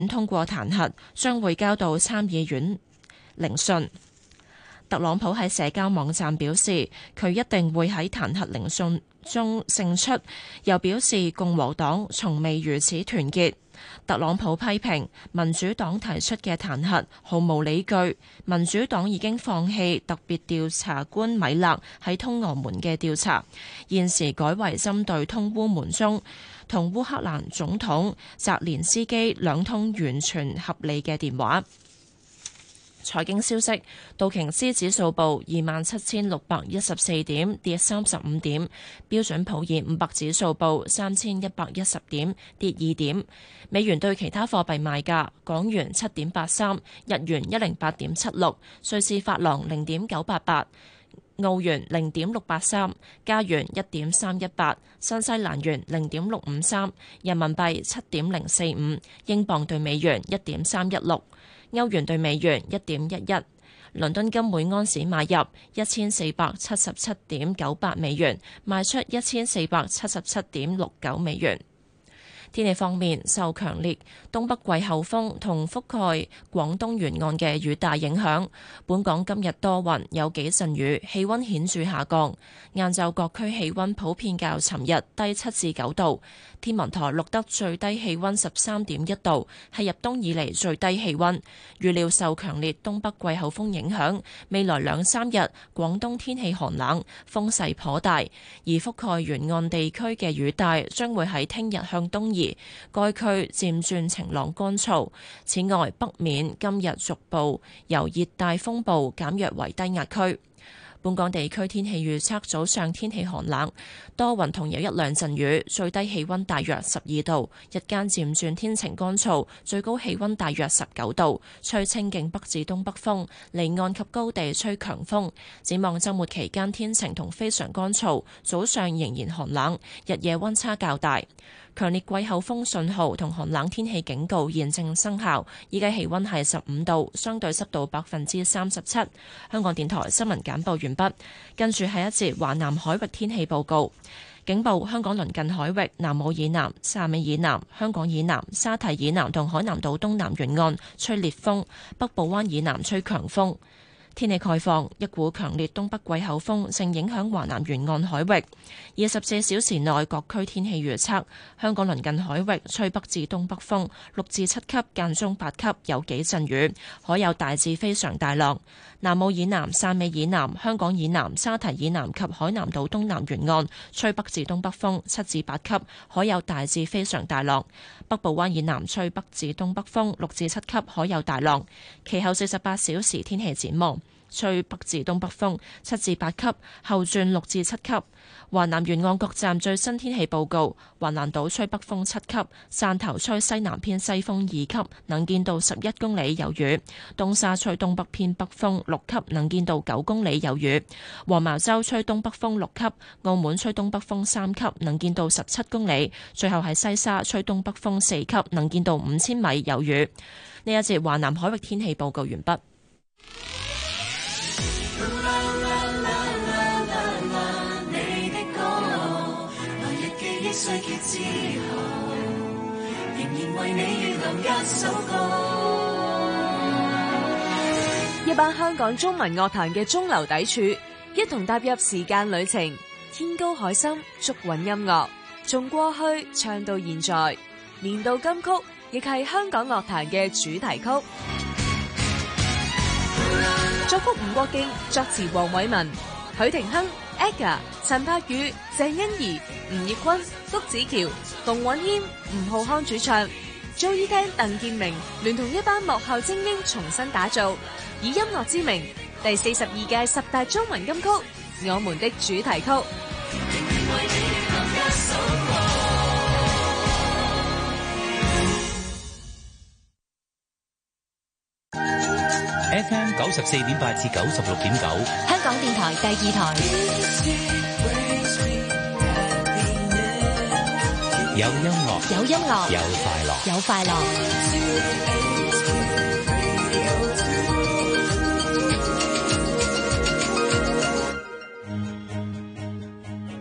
通過彈劾，將會交到參議院聆訊。特朗普喺社交網站表示，佢一定會喺彈劾聆訊中勝出，又表示共和黨從未如此團結。特朗普批評民主黨提出嘅彈劾毫無理據，民主黨已經放棄特別調查官米勒喺通俄門嘅調查，現時改為針對通烏門中同烏克蘭總統澤連斯基兩通完全合理嘅電話。財經消息，道瓊斯指數報27,614點，跌35點；標準普爾500指數報3,110點，跌2點。美元對其他貨幣賣價：港元7.83，日元108.76，瑞士法郎0.988，澳元0.683，加元1.318，新西蘭元0.653，人民幣7.045，英鎊對美元1.316。歐元對美元1.11，倫敦金每安士買入1477.98美元，賣出1477.69美元。天氣方面，受強烈東北季候風同覆蓋廣東沿岸嘅雨帶影響，本港今日多雲，有幾陣雨，氣溫顯著下降。晏晝各區氣溫普遍較尋日低7至9度。天文台錄得最低氣溫13.1度，係入冬以嚟最低氣溫。預料受強烈東北季候風影響，未來2-3日廣東天氣寒冷，風勢頗大，而覆蓋沿岸地區嘅雨帶將會喺聽日向東移，該區漸轉晴朗乾燥。此外，北面今日逐步由熱帶風暴減弱為低壓區。本港地區天氣預測：早上天氣寒冷，多雲同有1-2陣雨，最低氣溫大約12度；日間漸轉天晴乾燥，最高氣溫大約19度，吹清勁北至東北風，離岸及高地吹強風。展望週末期間天晴同非常乾燥，早上仍然寒冷，日夜溫差較大。強烈季候風信號同寒冷天氣警告現正生效，依家氣溫係15度，相對濕度37%。香港電台新聞簡報完畢，跟住係一節華南海域天氣報告。警報：香港鄰近海域、南澳以南、汕尾以南、香港以南、沙堤以南同海南島東南沿岸吹烈風，北部灣以南吹強風。天氣概況：一股強烈東北季候風正影響華南沿岸海域。24小時內各區天氣預測：香港鄰近海域吹北至東北風6至7級，間中8級，有幾陣雨，海有大至非常大浪。南澳以南、汕尾以南、香港以南、沙堤以南及海南島東南沿岸吹北至東北風7至8級，海有大至非常大浪。北部灣以南吹北至東北風6至7級，海有大浪。其後48小時天氣展望：吹北至東北風7至8級，後轉6至7級。華南沿岸各站最新天氣報告：橫瀾島吹北風7級，汕頭吹西南偏西風2級，能見度11公里有雨；東沙吹東北偏北風6級，能見度9公里有雨；黃茅洲吹東北風6級，澳門吹東北風3級，能見度17公里；最後係西沙吹東北風4級，能見度5000米有雨。呢一節華南海域天氣報告完畢。歲月之後，仍然為你預留一首歌。 一班香港中文樂壇嘅中流砥柱，一同踏入時間旅程，天高海深，足韻音樂，從過去唱到現在，年度金曲亦係香港樂壇嘅主題曲。作曲吳國敬，作詞黃偉文、許廷鏗、AGA、陳柏宇、鄭欣宜、吳業坤、谷子喬、馮允謙、吳浩康主唱。Joey Tan、鄧建明聯同一班幕後精英重新打造，以音樂之名第42屆10大中文金曲，我們的主題曲。 FM 94.8至96.9， 香港電台第2台。 有音樂， 有音樂， 有快樂， 有快樂。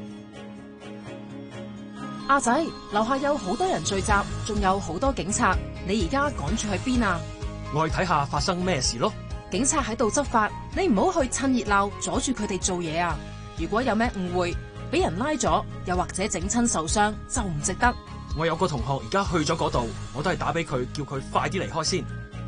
阿仔，樓下有好多人聚集，仲有好多警察， 你而家趕住去邊啊？ 我去睇下發生咩事咯。 警察喺度執法，你唔好去趁熱鬧阻住佢哋做嘢啊！如果有咩誤會，俾人拉咗，又或者整親受傷，就唔值得。 我有個同學而家去咗嗰度，我都係打俾佢，叫佢快啲離開先。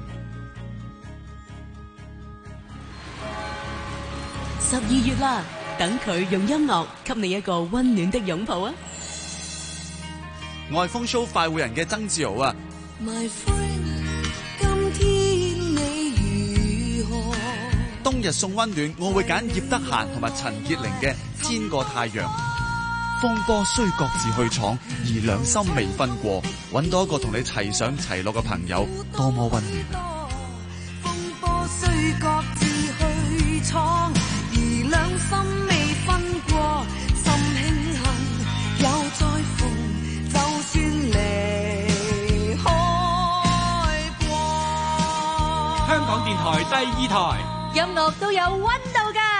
12月啦，等佢用音樂給你一個溫暖的擁抱啊！ 我係風騷快活人嘅曾志豪啊！ My friend， 今天你如何？ 冬日送溫暖，我會揀葉德嫻同埋陳潔靈嘅《千個太陽》。風波雖各自去闖，而兩心未分過，揾到一個同你齊上齊落嘅朋友，多麼溫暖。 風波雖各自去闖，而兩心未分過，心慶幸又再逢，就算離開過。 香港電台第2台， 音樂都有溫度㗎。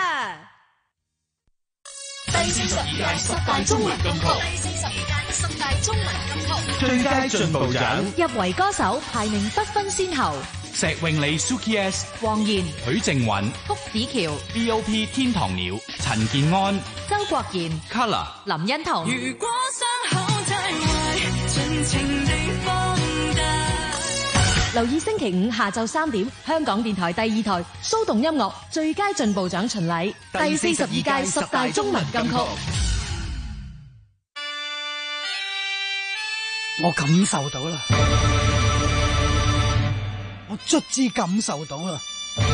第42屆10大中文金曲，第42屆10大中文金曲， 最佳進步獎入圍歌手排名不分先後， 石詠莉 Suki S、 黃妍、 許靖韻、 福子喬、 BOP 天堂鳥、陳健安、 周國賢、 Color、 林欣彤。 如果傷口太壞，盡情地放大。 留意星期5下晝3點，香港電台第2台騷動音樂最佳進步獎巡禮，第42屆10大中文金曲。 我感受到啦，我卒之感受到啦，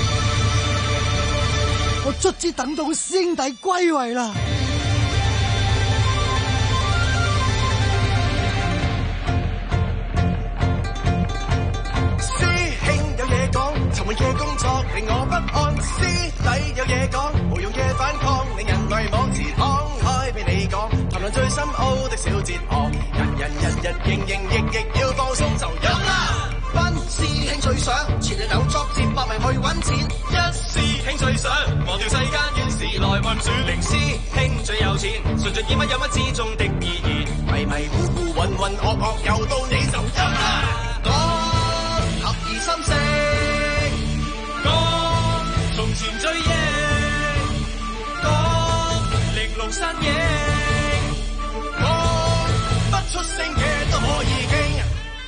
我卒之等到師兄弟歸位啦。 沉悶嘅工作令我不安，師弟有嘢講，無用嘅反抗令人迷惘，自敞開俾你講，談論最深奧的小哲學，人日營役要放鬆就有啦。班師兄最想全日有作戰，搏命去揾錢，一師兄最想忘掉世間怨時來運轉，零師兄最有錢，順著點乜有乜之中的意義，迷糊渾噩又到你就有啦。講合二心四。從前追憶，講玲瓏身影，講不出聲嘅都可以傾。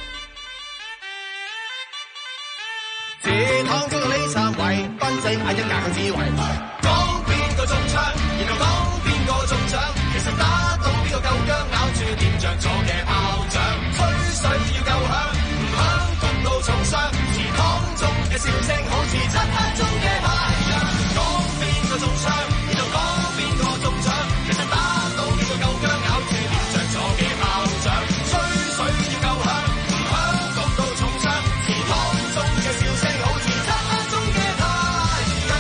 這趟中嘅呢三位，賓仔眼一眼之為，講邊個中槍，然後講邊個中獎，其實打到邊個夠薑，咬住掂着咗嘅炮仗，吹水要夠響，唔響焗到重傷，祠堂中嘅笑聲好似漆黑中嘅太陽，講邊個中槍，然後講邊個中獎，其實打到邊個夠薑，咬住掂着咗嘅炮仗，吹水要夠響，唔響焗到重傷，祠堂中嘅笑聲好似漆黑中嘅太陽。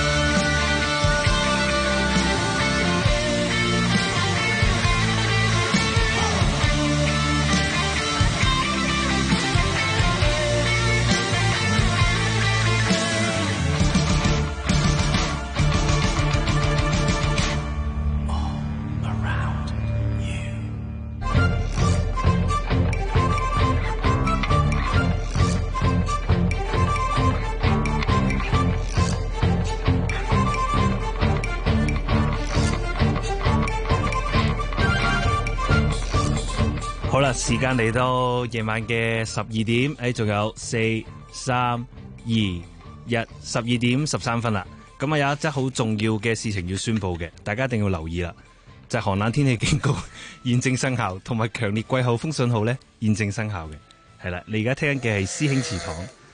好啦，時間嚟到夜晚嘅12點，仲有4、3、2、1，12點13分啦。咁啊，有一則好重要嘅事情要宣佈嘅，大家一定要留意啦。就係寒冷天氣警告現正生效，同埋強烈季候風信號咧現正生效嘅。係啦，你而家聽緊嘅係師兄祠堂。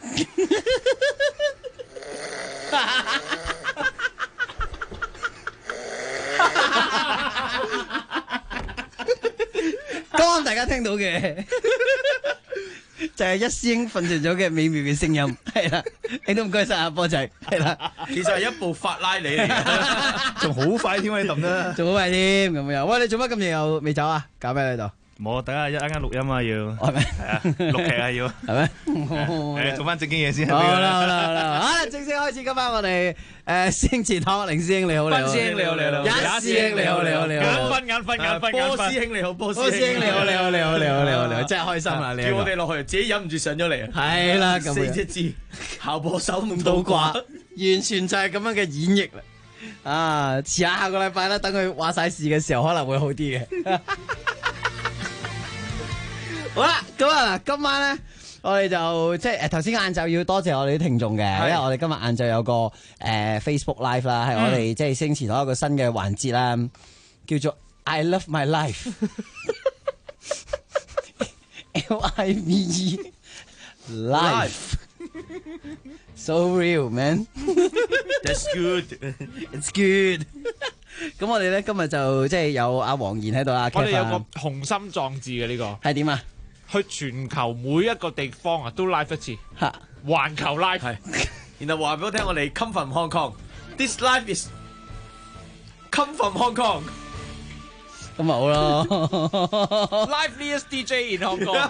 剛剛大家聽到嘅就係一師兄瞓着咗嘅美妙嘅聲音，係啦，你都唔該晒阿波仔，係啦， 其實係一部法拉利嚟嘅，仲好快添啊！你揼得， 仲好快添咁樣。喂，你做乜咁夜又未走啊？搞咩喺度？ 冇，等下一陣間錄音啊要， 係咩？ 係啊，錄劇啊要， 係咩？ 做翻正經嘢先。 好啦，好，正式開始今晚我哋師兄祠堂，凌師兄你好， 斌師兄你好， 一師兄你好， 眼瞓，波師兄你好，波師兄你好，真係開心啦！ 叫我哋落去，自己忍唔住上咗嚟。 係啦，咁 4隻字，校播手唔倒掛， 完全就係咁樣嘅演繹啦。啊，遲下個禮拜啦，等佢話晒事嘅時候可能會好啲嘅。好啦，咁啊，今晚咧，我哋就即係頭先晏晝要多謝我哋啲聽眾嘅，因為我哋今日晏晝有個Facebook Live 啦，係我哋即係師兄祠堂一個新嘅環節啦，叫做 I Love My Life LIVE Life So real man That's good It's good 咁我哋咧今日就即係有阿黃妍喺度啦， 我哋有個雄心壯志嘅呢個係點啊？ 去全球每一個地方啊都 live 一次，環球 live 係，然後話俾我聽，我哋 come from Hong Kong，this life is come from Hong Kong， 咁咪好咯 ，liveliest DJ in Hong Kong，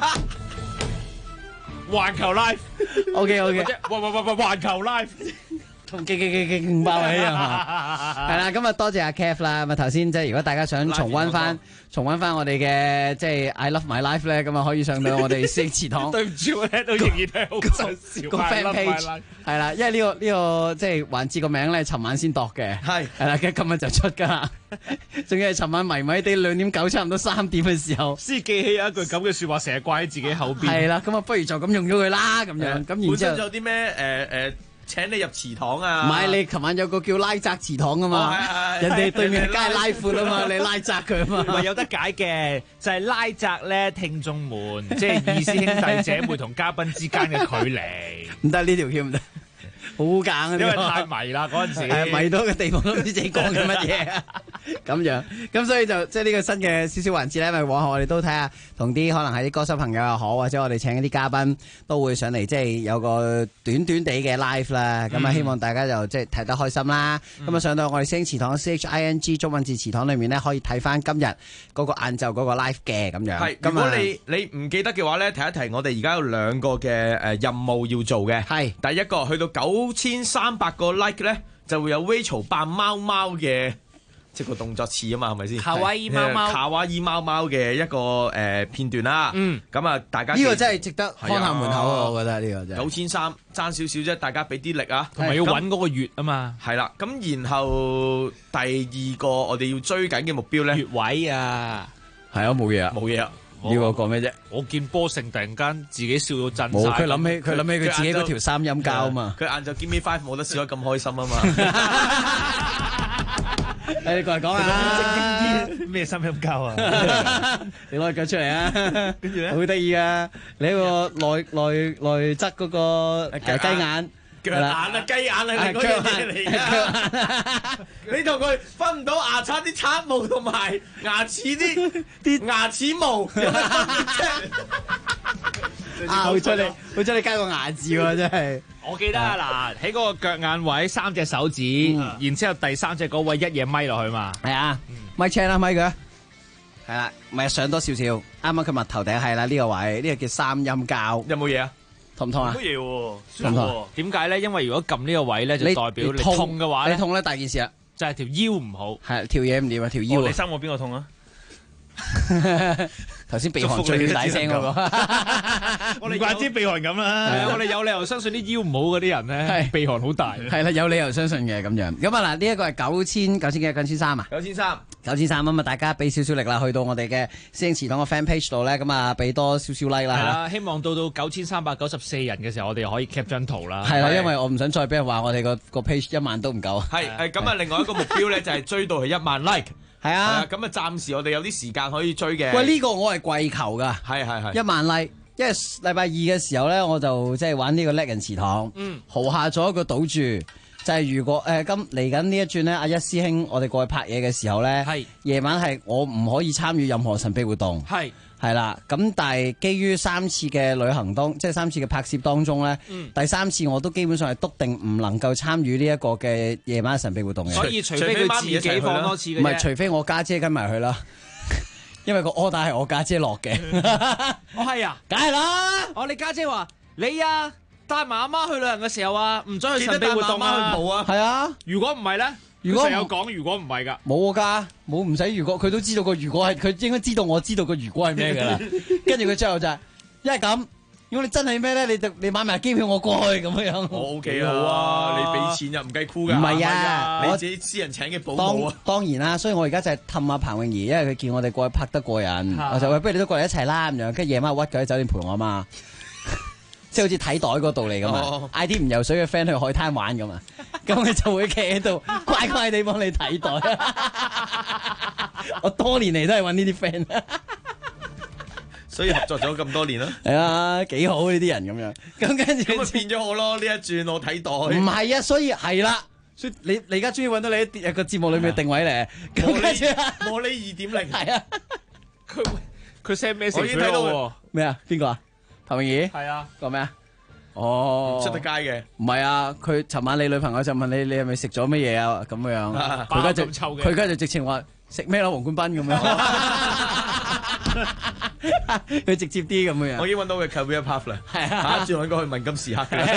環球 live，OK， 環球 live。 同勁爆起啊！係啦，今日多謝阿 Kev 啦。咁啊頭先即係如果大家想重溫翻我哋嘅即係 I Love My Life 咧，咁啊可以上到我哋師兄祠堂。 對唔住，我聽到仍然係好想笑。 個 fan page 係啦，因為呢個即係環節個名咧，尋晚先度嘅。係啦，跟住今日就出㗎啦。仲要係尋晚迷迷地2:09，差唔多3點嘅時候， 先記起有一句咁嘅説話，成日掛喺自己後邊。 係啦，咁啊不如就咁用咗佢啦，咁樣咁然之後。 本身仲有啲咩請你入祠堂啊！ 唔係，你琴晚有個叫拉窄祠堂啊嘛，人哋對面梗係拉闊啊嘛，你拉窄佢啊嘛。 唔係有得解嘅，就係拉窄咧聽眾們，即係二師兄弟姐妹同嘉賓之間嘅距離。 唔得，呢條橋唔得。好硬啊！ 因為太迷啦嗰陣時， 迷到個地方都唔知自己講緊乜嘢啊！咁樣，咁所以就即係呢個新嘅少少環節咧，咪往後我哋都睇下，同啲可能係啲歌手朋友又好，或者我哋請一啲嘉賓都會上嚟，即係有個短短地嘅 live 啦。咁啊，希望大家就即係睇得開心啦。咁啊，上到我哋師兄祠堂 CHING 中文字祠堂裏面咧，可以睇翻今日嗰個晏晝嗰個 live 嘅咁樣。 係，如果你唔記得嘅話咧，提一提，我哋而家有2個嘅任務要做嘅。係，第一個去到9300個 like 咧，就會有 Rachel 扮貓貓嘅，即係個動作似啊嘛，係咪先？卡哇伊貓貓，卡哇伊貓貓嘅一個片段啦。咁啊，大家呢個真係值得看下門口啊！我覺得呢個真係 9300爭少少啫，大家俾啲力啊， 同埋要揾嗰個月啊嘛。 係啦，咁然後第二個我哋要追緊嘅目標咧， 月位啊， 係啊，冇嘢啊， 冇嘢啊。 呢個講咩啫？ 我見波成突然間自己笑到震晒。 冇，佢諗起佢自己嗰條三陰交啊嘛。 佢晏晝 Give Me 5冇得笑得咁開心啊嘛。 你過嚟講下咩三陰交啊？ 你攞腳出嚟啊！跟住咧，好得意啊！你個內側嗰個雞眼。 腳眼啊，雞眼啊，你嗰樣嘢嚟㗎！你同佢分唔到牙刷啲刷毛同埋牙齒啲牙齒毛， 拗出嚟，好出你加個牙字喎，真係。 我記得啊，嗱喺嗰個腳眼位3隻手指，然之後第3隻嗰位一嘢咪落去嘛。 係啊，咪 check 啦，咪佢。係啦，咪上多少少，啱啱佢襪頭頂係啦，呢個位呢個叫三陰交。 有冇嘢啊？ 痛唔痛啊？ 乜嘢喎？點解咧？因為如果撳呢個位咧，就代表你痛嘅話咧， 你痛咧大件事啦， 就係條腰唔好， 係條嘢唔掂啊，條腰。 你生我邊個痛啊？ 頭先鼻鼾最大聲嗰個， 我哋怪之鼻鼾咁啦。我哋有理由相信啲腰唔好嗰啲人咧，鼻鼾好大。 係啦，有理由相信嘅咁樣。咁啊嗱，呢一個係9000幾9300啊？9300啊嘛，大家俾少少力啦，去到我哋嘅師兄祠堂個 fan page 度咧，咁啊俾多少少 like 啦。 係啦，希望到9394人嘅時候，我哋可以 cap 張圖啦。 係啦，因為我唔想再俾人話我哋個 page 1萬都唔夠。 係咁啊，另外一個目標咧就係追到係1萬 like。 係啊， 咁啊，暫時我哋有啲時間可以追嘅。 喂，呢個我係跪求噶， 係 1萬 like，因為禮拜2嘅時候咧，我就即係玩呢個叻人祠堂，豪下咗一個賭注，就係如果嚟緊呢一轉咧，阿一師兄我哋過去拍嘢嘅時候咧，夜晚係我唔可以參與任何神秘活動。係啦，咁但係基於3次嘅旅行即係3次嘅拍攝當中咧，第3次我都基本上係篤定唔能夠參與呢一個嘅夜晚神秘活動嘅。 所以除非佢自己放多次嘅啫。 唔係，除非我家姐跟埋去啦。 因為個 order 係我家姐落嘅。 我係啊， 梗係啦。 你家姐話你啊帶埋阿媽去旅行嘅時候啊，唔准去神秘活動啊。 去蒲啊。 係啊。 如果唔係咧， 如果有講，如果唔係㗎， 冇㗎，冇唔使如果，佢都知道個如果係，佢應該知道我知道個如果係咩㗎啦。跟住佢最後就係，因為咁。如果你真係咩咧，你買埋機票我過去咁樣。 我 OK 好啊，你俾錢又唔計箍㗎。 唔係啊， 你自己私人請嘅保姆啊。 當然啦，所以我而家就係氹阿彭詠儀，因為佢見我哋過去拍得過癮，我就話不如你都過嚟一齊啦咁樣，跟住夜晚屈佢喺酒店陪我嘛，即係好似睇袋嗰度嚟咁啊，嗌啲唔游水嘅 friend 去海灘玩咁啊，咁佢就會企喺度乖乖地幫你睇袋。我多年嚟都係揾呢啲 friend。 所以合作咗咁多年啦。 係啊，幾好呢啲人咁樣。咁跟住咁咪變咗我咯？呢一轉我睇袋。 唔係啊，所以係啦。所以你而家終於揾到你一個節目裏面嘅定位咧。咁跟住莫呢2.0 係啊。 佢 send 咩？ 我已經睇到咩啊？邊個啊？彭詠儀。 係啊。 講咩啊？哦。 出得街嘅。 唔係啊，佢尋晚你女朋友就問你係咪食咗乜嘢啊？咁樣。佢而家就直情話食咩咯？黃冠斌咁樣。佢直接啲咁樣。 我已經揾到佢 career path 啦。 係啊。 下一轉揾過去問金時刻嘅。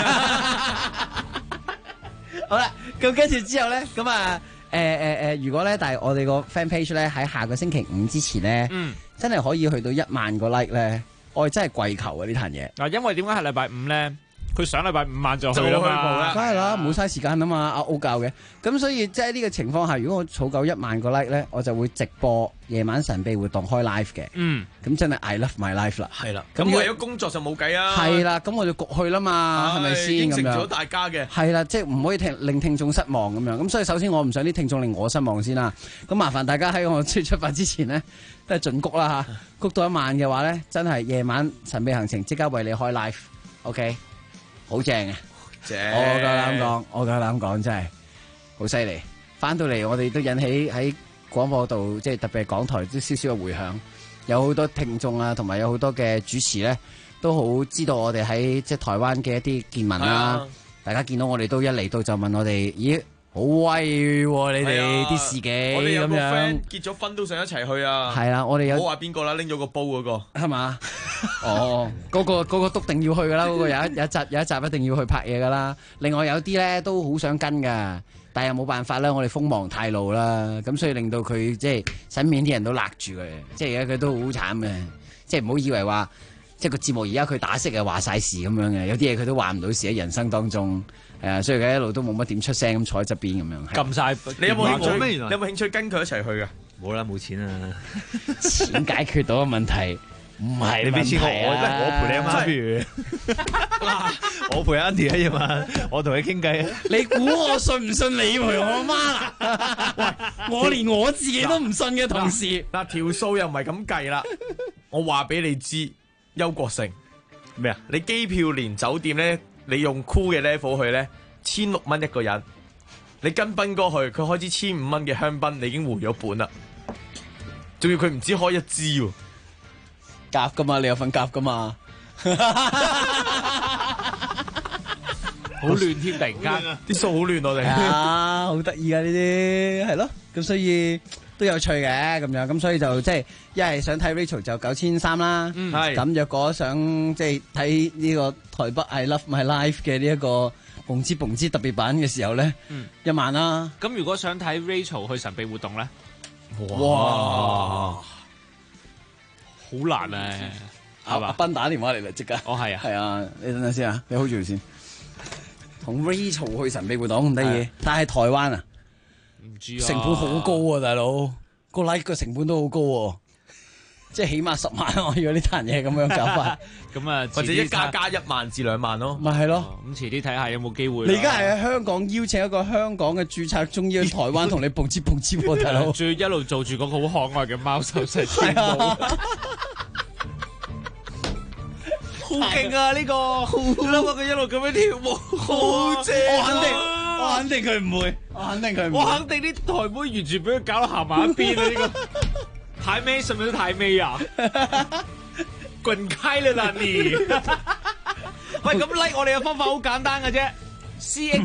好啦，咁跟住之後咧，咁啊，如果咧，但係我哋個 fan page 咧喺下個星期5之前咧，真係可以去到1萬個 like 咧，我哋真係跪求啊呢壇嘢。 嗱，因為點解係禮拜5咧？佢上禮拜5晚就去啦嘛， 梗係啦，冇嘥時間啊嘛，阿 O 教嘅。咁所以即係呢個情況下，如果我儲夠1萬個 like 咧，我就會直播夜晚神秘活動開 live 嘅。咁真係 I love my life 啦。 係啦。咁為咗工作就冇計啊。 係啦，咁我就焗去啦嘛，係咪先咁樣？應承咗大家嘅。 係啦，即係唔可以令聽眾失望咁樣。咁所以首先我唔想啲聽眾令我失望先啦。咁麻煩大家喺我出發之前呢，都係盡谷啦嚇。谷到1萬嘅話咧，真係夜晚神秘行程即刻為你開 live。OK。好正啊！ 正， 我夠膽講，真係好犀利。翻到嚟，我哋都引起喺廣播度，即係特別係港台都少少嘅迴響。有好多聽眾啊，同埋有好多嘅主持咧，都好知道我哋喺即係台灣嘅一啲見聞啦。大家見到我哋都一嚟到就問我哋，咦？好威喎！你哋啲事嘅我哋有個咁樣 friend 結咗婚都想一齊去啊！ 係啦，我哋有冇話邊個啦，拎咗個煲嗰個係嘛？哦，嗰個篤定要去㗎啦，嗰個有一集一定要去拍嘢㗎啦。另外有啲咧都好想跟㗎，但係又冇辦法啦，我哋鋒芒太露啦，咁所以令到佢即係身邊啲人都勒住佢，即係而家佢都好慘嘅，即係唔好以為話即係個節目而家佢打色啊話晒事咁樣嘅，有啲嘢佢都話唔到事喺人生當中。係啊，所以佢一路都冇乜點出聲咁坐喺側邊咁樣。 撳晒， 你有冇興趣？你有冇興趣跟佢一齊去噶？ 冇啦，冇錢啊！ 錢解決到嘅問題唔係你俾錢我陪你阿媽不如。我陪 Andy 啊嘛，我同佢傾偈啊。 你估我信唔信你陪我阿媽啦？喂，我連我自己都唔信嘅同時， 嗱條數又唔係咁計啦。我話俾你知，邱國成咩啊？ 你機票連酒店咧？你用 cool 嘅 level 去咧，1600蚊一個人。你跟賓哥去，佢開支1500蚊嘅香檳，你已經回咗本啦。仲要佢唔止開一支喎， 夾噶嘛，你有份夾噶嘛。 好亂添，突然間啲數好亂我哋。 啊，好得意噶呢啲，係咯。咁所以都有趣嘅咁樣，咁所以就即係一係想睇 Rachel 就9300啦。 係咁若果想即係睇呢個台北 I Love My Life 嘅呢一個蹦之特別版嘅時候咧，1萬啦。 咁如果想睇 Rachel 去神秘活動咧， 哇， 好難啊，係嘛？ 阿斌打電話嚟啦，即刻。 哦，係啊， 係啊，你等陣先啊，你 hold 住先。同 Rachel 去神秘活動咁得意，但係台灣啊， 唔知啊， 成本好高啊，大佬個 like 個成本都好高喎，即係起碼10萬啊！如果呢壇嘢咁樣搞法， 咁啊， 或者一加1萬至2萬咯， 咪係咯。 咁遲啲睇下有冇機會。 你而家係喺香港邀請一個香港嘅註冊中醫喺台灣同你蹦之喎，大佬， 仲要一路做住嗰個好可愛嘅貓手勢跳舞。好勁啊！呢個，你諗下佢一路咁樣跳舞，好正。 我肯定佢唔會，我肯定啲台妹完全俾佢搞到行埋一邊啊！呢個太妹，係咪都太妹啊？滾開啦你！喂，咁 like 我哋嘅方法好簡單嘅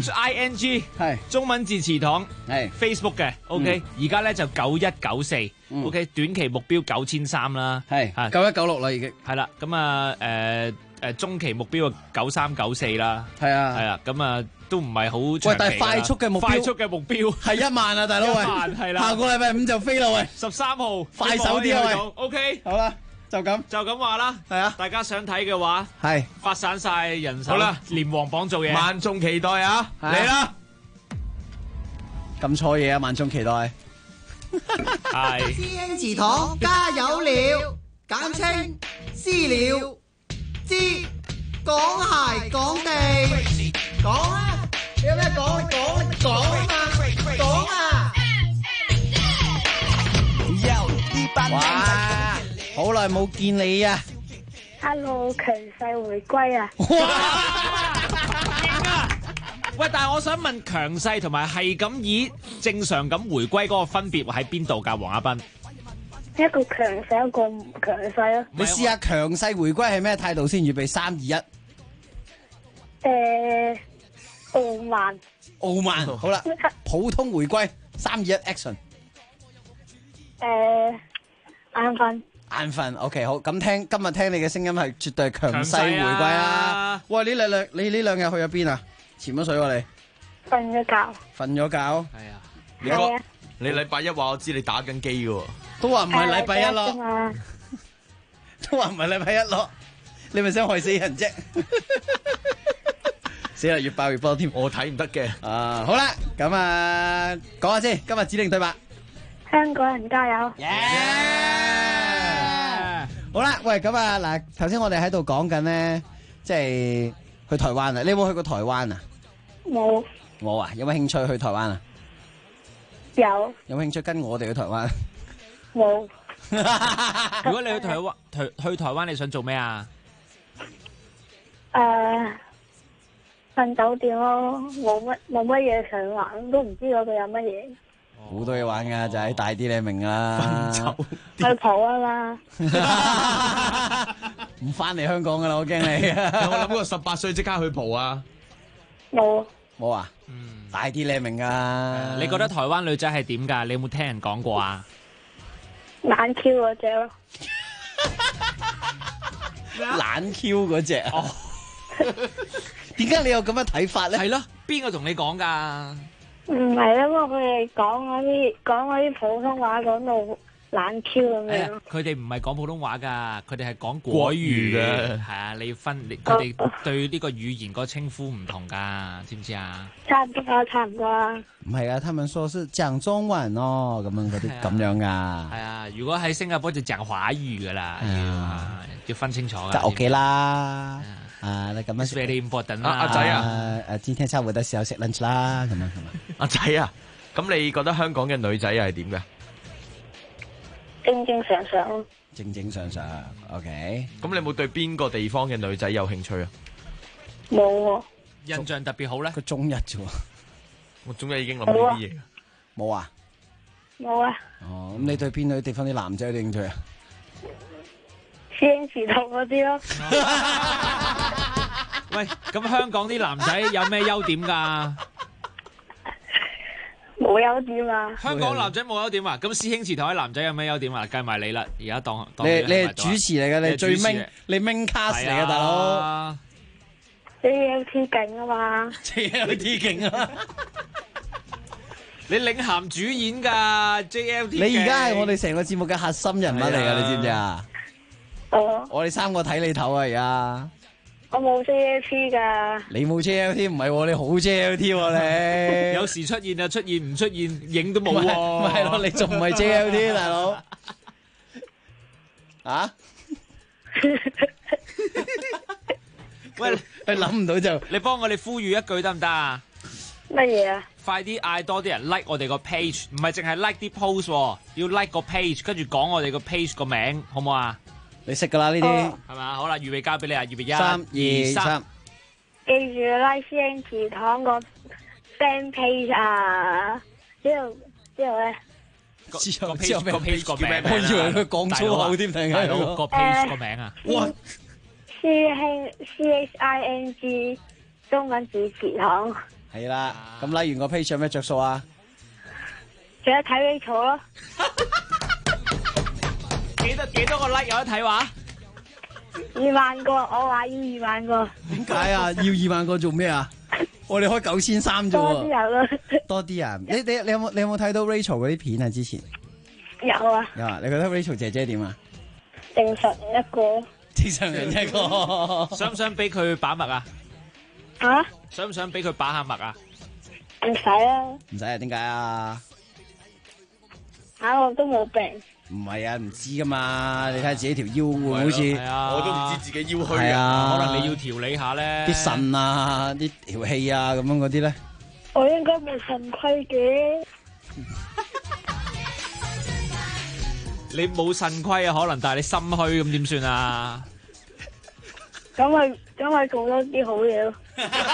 啫。CHING 係中文字詞堂係 Facebook 嘅 ，OK，而家咧就9194 OK， 短期目標9300啦， 係9196啦已經。 係啦，咁啊中期目標9394啦， 係啊， 係啊，咁啊都唔係好長期㗎啦。 喂，但係快速嘅目標係1萬啊，大佬喂 ，1萬係啦， 下個禮拜5就飛啦喂 ，13號快手啲啊喂 ，OK， 好啦。就咁話啦，係啊！大家想睇嘅話， 係發散晒人手， 好啦， 連黃榜做嘢， 萬眾期待啊！嚟啦， 咁錯嘢啊！萬眾期待， 係師兄祠堂加油了，簡稱私了，知講鞋講地，講啊！你有咩講？你講啊嘛，講啊！ 哇！好耐冇見你啊 ！Hello， 強勢回歸啊！ 喂，但係我想問強勢同埋係咁以正常咁回歸嗰個分別喺邊度㗎？黃亞斌， 一個強勢，一個唔強勢咯。 你試下強勢回歸係咩態度先？預備3、2、1。 傲慢。 傲慢，好啦，普通回歸3、2、1 action。眼瞓 ，OK， 好，咁今日聽你嘅聲音係絕對係強勢回歸啦。喂，你呢兩日去咗邊啊？潛咗水喎你？ 瞓咗覺。 瞓咗覺？ 係啊。你禮拜一話我知你打緊機嘅喎。 都話唔係禮拜一咯。都話唔係禮拜一咯。你咪想害死人啫？死啦！越爆越多添。 我睇唔得嘅。 啊，好啦，咁啊，講下先，今日指定對白。 香港人加油！ 好啦，喂，咁啊，嗱，頭先我哋喺度講緊咧，即係去台灣啊！你有冇去過台灣啊？ 冇。 冇啊？有冇興趣去台灣啊？ 有。 有冇興趣跟我哋去台灣？ 冇。 如果你去台灣，你想做咩啊？ 瞓酒店咯，冇乜嘢想玩，都唔知嗰度有乜嘢。 好多嘢玩噶，就喺大啲你明啦。 去蒲啊嘛， 唔翻嚟香港噶啦，我驚你。 有冇諗過18歲即刻去蒲啊？ 冇。 冇啊？大啲你明噶。 你覺得台灣女仔係點噶？你有冇聽人講過啊？ 懶 Q 嗰隻咯。 懶 Q 嗰隻。哦。點解你有咁嘅睇法咧？ 係咯，邊個同你講噶？ 唔係啊，因為佢哋講嗰啲普通話講到懶 Q 咁樣。 佢哋唔係講普通話噶，佢哋係講國語嘅。係啊，你要分，佢哋對呢個語言個稱呼唔同噶，知唔知啊？ 差唔多啊，差唔多啊。 唔係啊，他們說是講中文咯，咁樣嗰啲咁樣噶。 係啊，如果喺新加坡就講華語噶啦，要分清楚噶。 就 OK 啦。啊，你咁樣 very important 啦。 阿仔啊， 今天差唔多時候食 lunch 啦，咁樣係嘛？ 阿仔啊，咁你覺得香港嘅女仔係點嘅？ 正正常常咯。 正正常常 ，OK。 咁你有冇對邊個地方嘅女仔有興趣啊？ 冇喎。 印象特別好咧？ 佢中一啫喎。 我中一已經諗呢啲嘢。 冇啊？ 冇啊。 哦，咁你對邊度地方啲男仔有興趣啊？ 師兄祠堂嗰啲咯。 喂，咁香港啲男仔有咩優點噶？ 冇優點啊！ 香港男仔冇優點啊？咁師兄祠堂啲男仔有咩優點啊？計埋你啦，而家當你係主持嚟嘅，你最明，你明 cast 嚟嘅大佬。 JLT 勁啊嘛 ！JLT 勁啊！ 你領銜主演噶 JLT。 你而家係我哋成個節目嘅核心人物嚟噶，你知唔知啊？我哋3個睇你頭啊！而家我冇 JLT 噶。 你冇 JLT 唔係喎，你好 JLT 喎你。 有時出現就出現，唔出現影都冇喎。 咪係咯，你仲唔係 JLT 大佬？啊？ 喂， 你諗唔到就你幫我哋呼籲一句得唔得啊？ 乜嘢啊？ 快啲嗌多啲人 like 我哋個 page， 唔係淨係 like 啲 post， 要 like 個 page， 跟住講我哋個 page 個名，好唔好啊？ 你識噶啦呢啲， 係嘛？好啦，預備交俾你啊！預備 1、2、3， 記住 like 師兄祠堂個 fan page 啊！之後咧， 個 page 個名， 我以為佢講粗口添，定係個 page 個名啊！ 哇！ 師兄 CHING 中文字祠堂係啦，咁拉完個 page 有咩着數啊？ 仲有睇你坐咯。 幾多個 like 有得睇話 2萬個，我話要2萬個。 點解啊？要2萬個做咩啊？我哋開9300啫喎。 多啲有啦。 多啲啊！你有冇睇到 Rachel 嗰啲片啊？之前有啊。 有啊！你覺得 Rachel 姐姐點啊？ 正常一個。 正常人一個。 想唔想俾佢把脈啊？ 啊？ 想唔想俾佢把下脈啊？ 唔使啊。 唔使啊？點解啊？ 我都冇病。 唔係啊，唔知噶嘛。你睇下自己條腰會唔會好似， 我都唔知自己腰虛係啊， 可能你要調理下咧。 啲腎啊，啲條氣啊，咁樣嗰啲咧。 我應該冇腎虧嘅。 你冇腎虧啊，可能，但係你心虛咁點算啊？ 咁咪講多啲好嘢咯。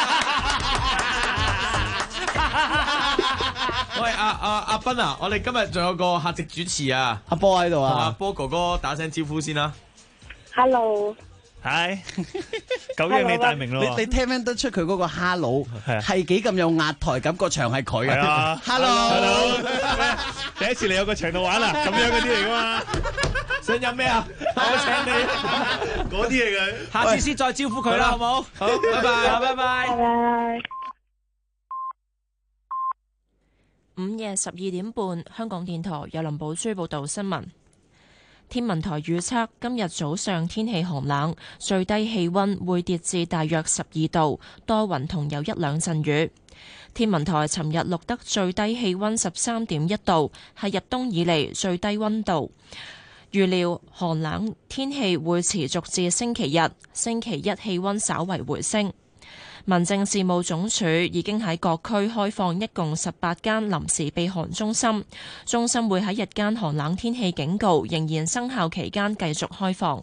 喂，阿斌啊，我哋今日仲有個客席主持啊， 阿波喺度啊， 同阿波哥哥打聲招呼先啦。 Hello。 係，久仰你大名咯。 你聽唔聽得出佢嗰個 hello 係幾咁有壓台感？個場係佢啊。Hello， 第一次嚟有個場度玩啊，咁樣嗰啲嚟噶嘛。 想飲咩啊？我請你。嗰啲嚟嘅。 下次先再招呼佢啦，好唔好？ 好，拜拜，拜拜。 拜拜。 午夜12點半，香港電台由林寶珠報道新聞。天文台預測今日早上天氣寒冷，最低氣溫會跌至大約12度，多雲同有一兩陣雨。天文台尋日錄得最低氣溫13.1度，係入冬以嚟最低溫度。預料寒冷天氣會持續至星期日，星期一氣溫稍為回升。民政事務總署已經喺各區開放一共18間臨時避寒中心，中心會喺日間寒冷天氣警告仍然生效期間繼續開放。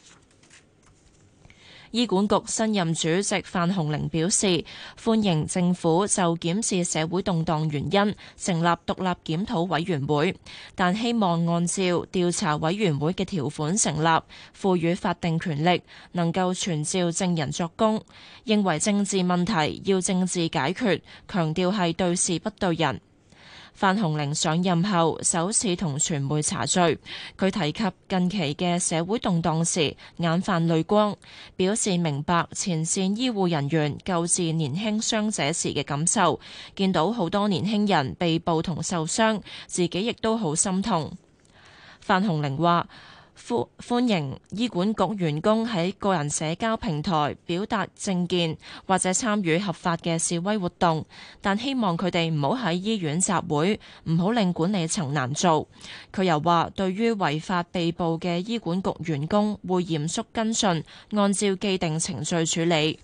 醫管局新任主席范鴻齡表示，歡迎政府就檢視社會動盪原因成立獨立檢討委員會，但希望按照調查委員會嘅條款成立，賦予法定權力，能夠傳召證人作供。認為政治問題要政治解決，強調係對事不對人。范鴻齡上任後首次同傳媒茶敘，佢提及近期嘅社會動盪時眼泛淚光，表示明白前線醫護人員救治年輕傷者時嘅感受，見到好多年輕人被捕同受傷，自己亦都好心痛。范鴻齡話：歡迎醫管局員工喺個人社交平台表達政見或者參與合法嘅示威活動，但希望佢哋唔好喺醫院集會，唔好令管理層難做。佢又話，對於違法被捕嘅醫管局員工會嚴肅跟進，按照既定程序處理。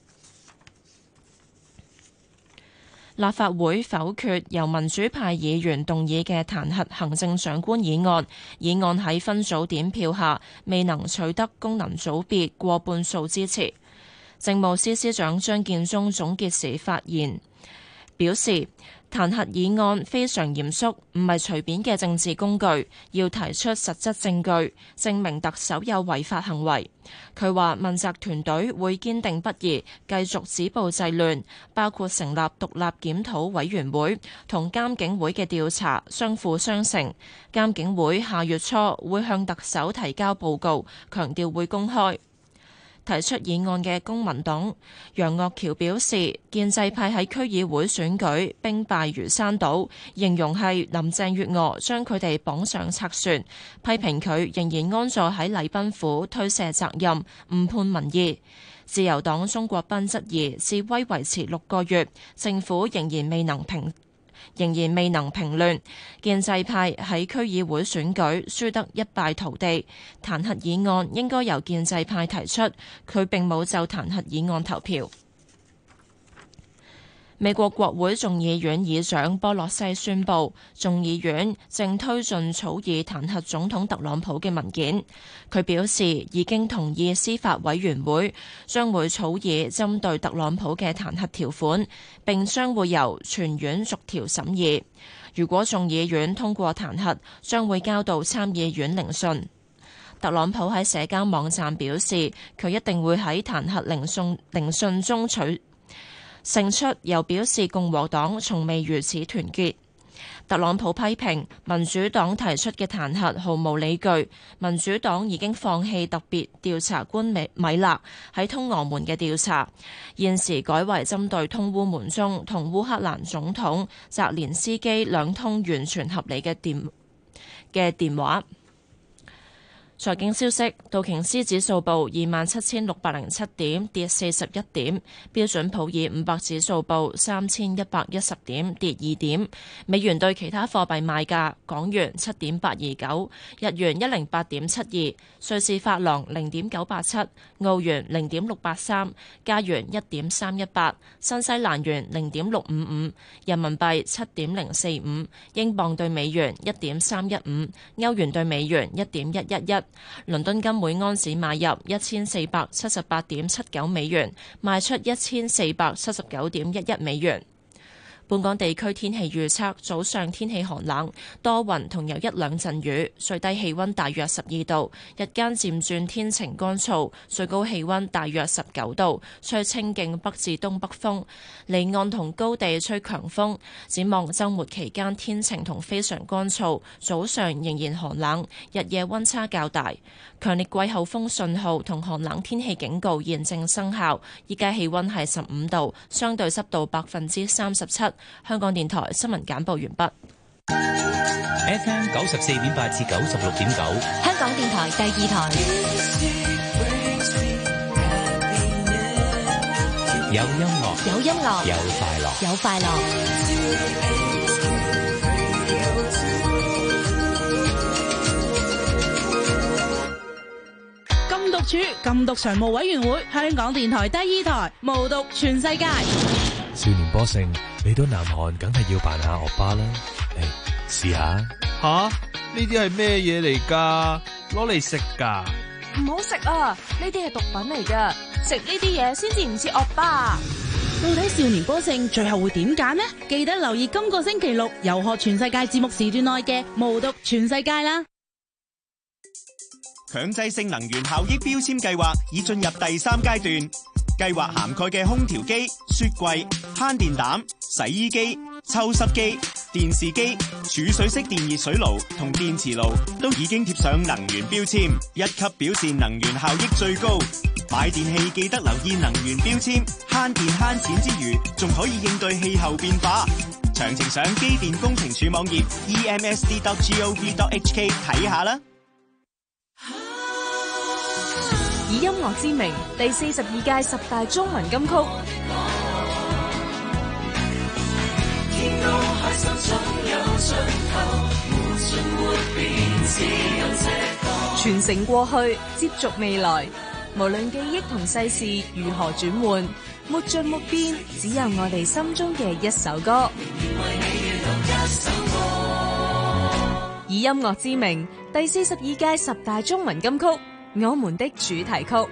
立法會否決由民主派議員動議嘅彈劾行政長官議案，議案喺分組點票下未能取得功能組別過半數支持。政務司司長張建宗總結時發言表示，彈劾議案非常嚴肅，唔係隨便嘅政治工具，要提出實質證據，證明特首有違法行為。佢話問責團隊會堅定不移，繼續止暴制亂，包括成立獨立檢討委員會同監警會嘅調查相輔相成。監警會下月初會向特首提交報告，強調會公開。提出議案嘅公民黨楊岳橋表示，建制派喺區議會選舉兵敗如山倒，形容係林鄭月娥將佢哋綁上賊船，批評佢仍然安坐喺禮賓府推卸責任，誤判民意。自由黨鍾國斌質疑示威維持6個月，政府仍然未能平亂，建制派喺區議會選舉輸得一敗塗地，彈劾議案應該由建制派提出，佢並冇就彈劾議案投票。美國國會眾議院議長波洛西宣布，眾議院正推進草擬彈劾總統特朗普嘅文件。佢表示已經同意司法委員會將會草擬針對特朗普嘅彈劾條款，並將會由全院逐條審議。如果眾議院通過彈劾，將會交到參議院聆訊。特朗普喺社交網站表示，佢一定會喺彈劾聆訊中勝出，又表示共和黨從未如此團結。 特朗普批評民主黨提出嘅彈劾毫無理據，民主黨已經放棄特別調查官米勒喺通俄門嘅調查，現時改為針對通烏門中同烏克蘭總統澤連斯基兩通完全合理嘅電話。財經消息，道瓊斯指數報27,607點，跌41點；標準普爾500指數報3,110點，跌2點。美元對其他貨幣賣價：港元7.829，日元108.72，瑞士法郎0.987，澳元0.683，加元1.318，新西蘭元0.655，人民幣7.045，英鎊對美元1.315，歐元對美元1.111。倫敦金每安士買入1478.79美元，賣出1479.11美元。本港地區天氣預測：早上天氣寒冷，多雲同有一兩陣雨，最低氣溫大約12度；日間漸轉天晴乾燥，最高氣溫大約19度，吹清勁北至東北風，離岸同高地吹強風。展望週末期間天晴同非常乾燥，早上仍然寒冷，日夜溫差較大。強烈季候風信號同寒冷天氣警告現正生效。依家氣溫係15度，相對濕度37%。香港電台新聞簡報完畢。 FM 94.8至96.9， 香港電台第二台。 有音樂， 有音樂， 有快樂， 有快樂。 禁毒處禁毒常務委員會，香港電台第二台，無毒全世界。 少年波盛嚟到南韓，梗係要扮下惡霸啦。嚟試下。 吓，呢啲係咩嘢嚟㗎？攞嚟食㗎？ 唔好食啊！呢啲係毒品嚟㗎，食呢啲嘢先至唔似惡霸。 到底少年波盛最後會點揀呢？記得留意今個星期六遊學全世界節目時段內嘅無毒全世界啦。 強制性能源效益標籤計劃已進入第3階段。計劃涵蓋嘅空調機、雪櫃、慳電膽、洗衣機、抽濕機、電視機、儲水式電熱水爐同電磁爐都已經貼上能源標籤，1級表示能源效益最高。買電器記得留意能源標籤，慳電慳錢之餘，仲可以應對氣候變化。詳情上機電工程署網頁 emsd.gov.hk 睇下啦。 以音樂之名，第42屆10大中文金曲，傳承過去，接續未來。無論記憶同世事如何轉換，沒盡沒變，只有我哋心中嘅一首歌。以音樂之名，第42屆10大中文金曲。我們的主題曲。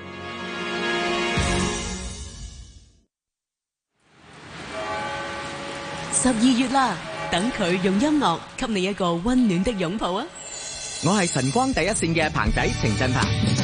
12月啦，等佢用音樂給你一個溫暖的擁抱啊！ 我係晨光第一線嘅彭仔程振鵬。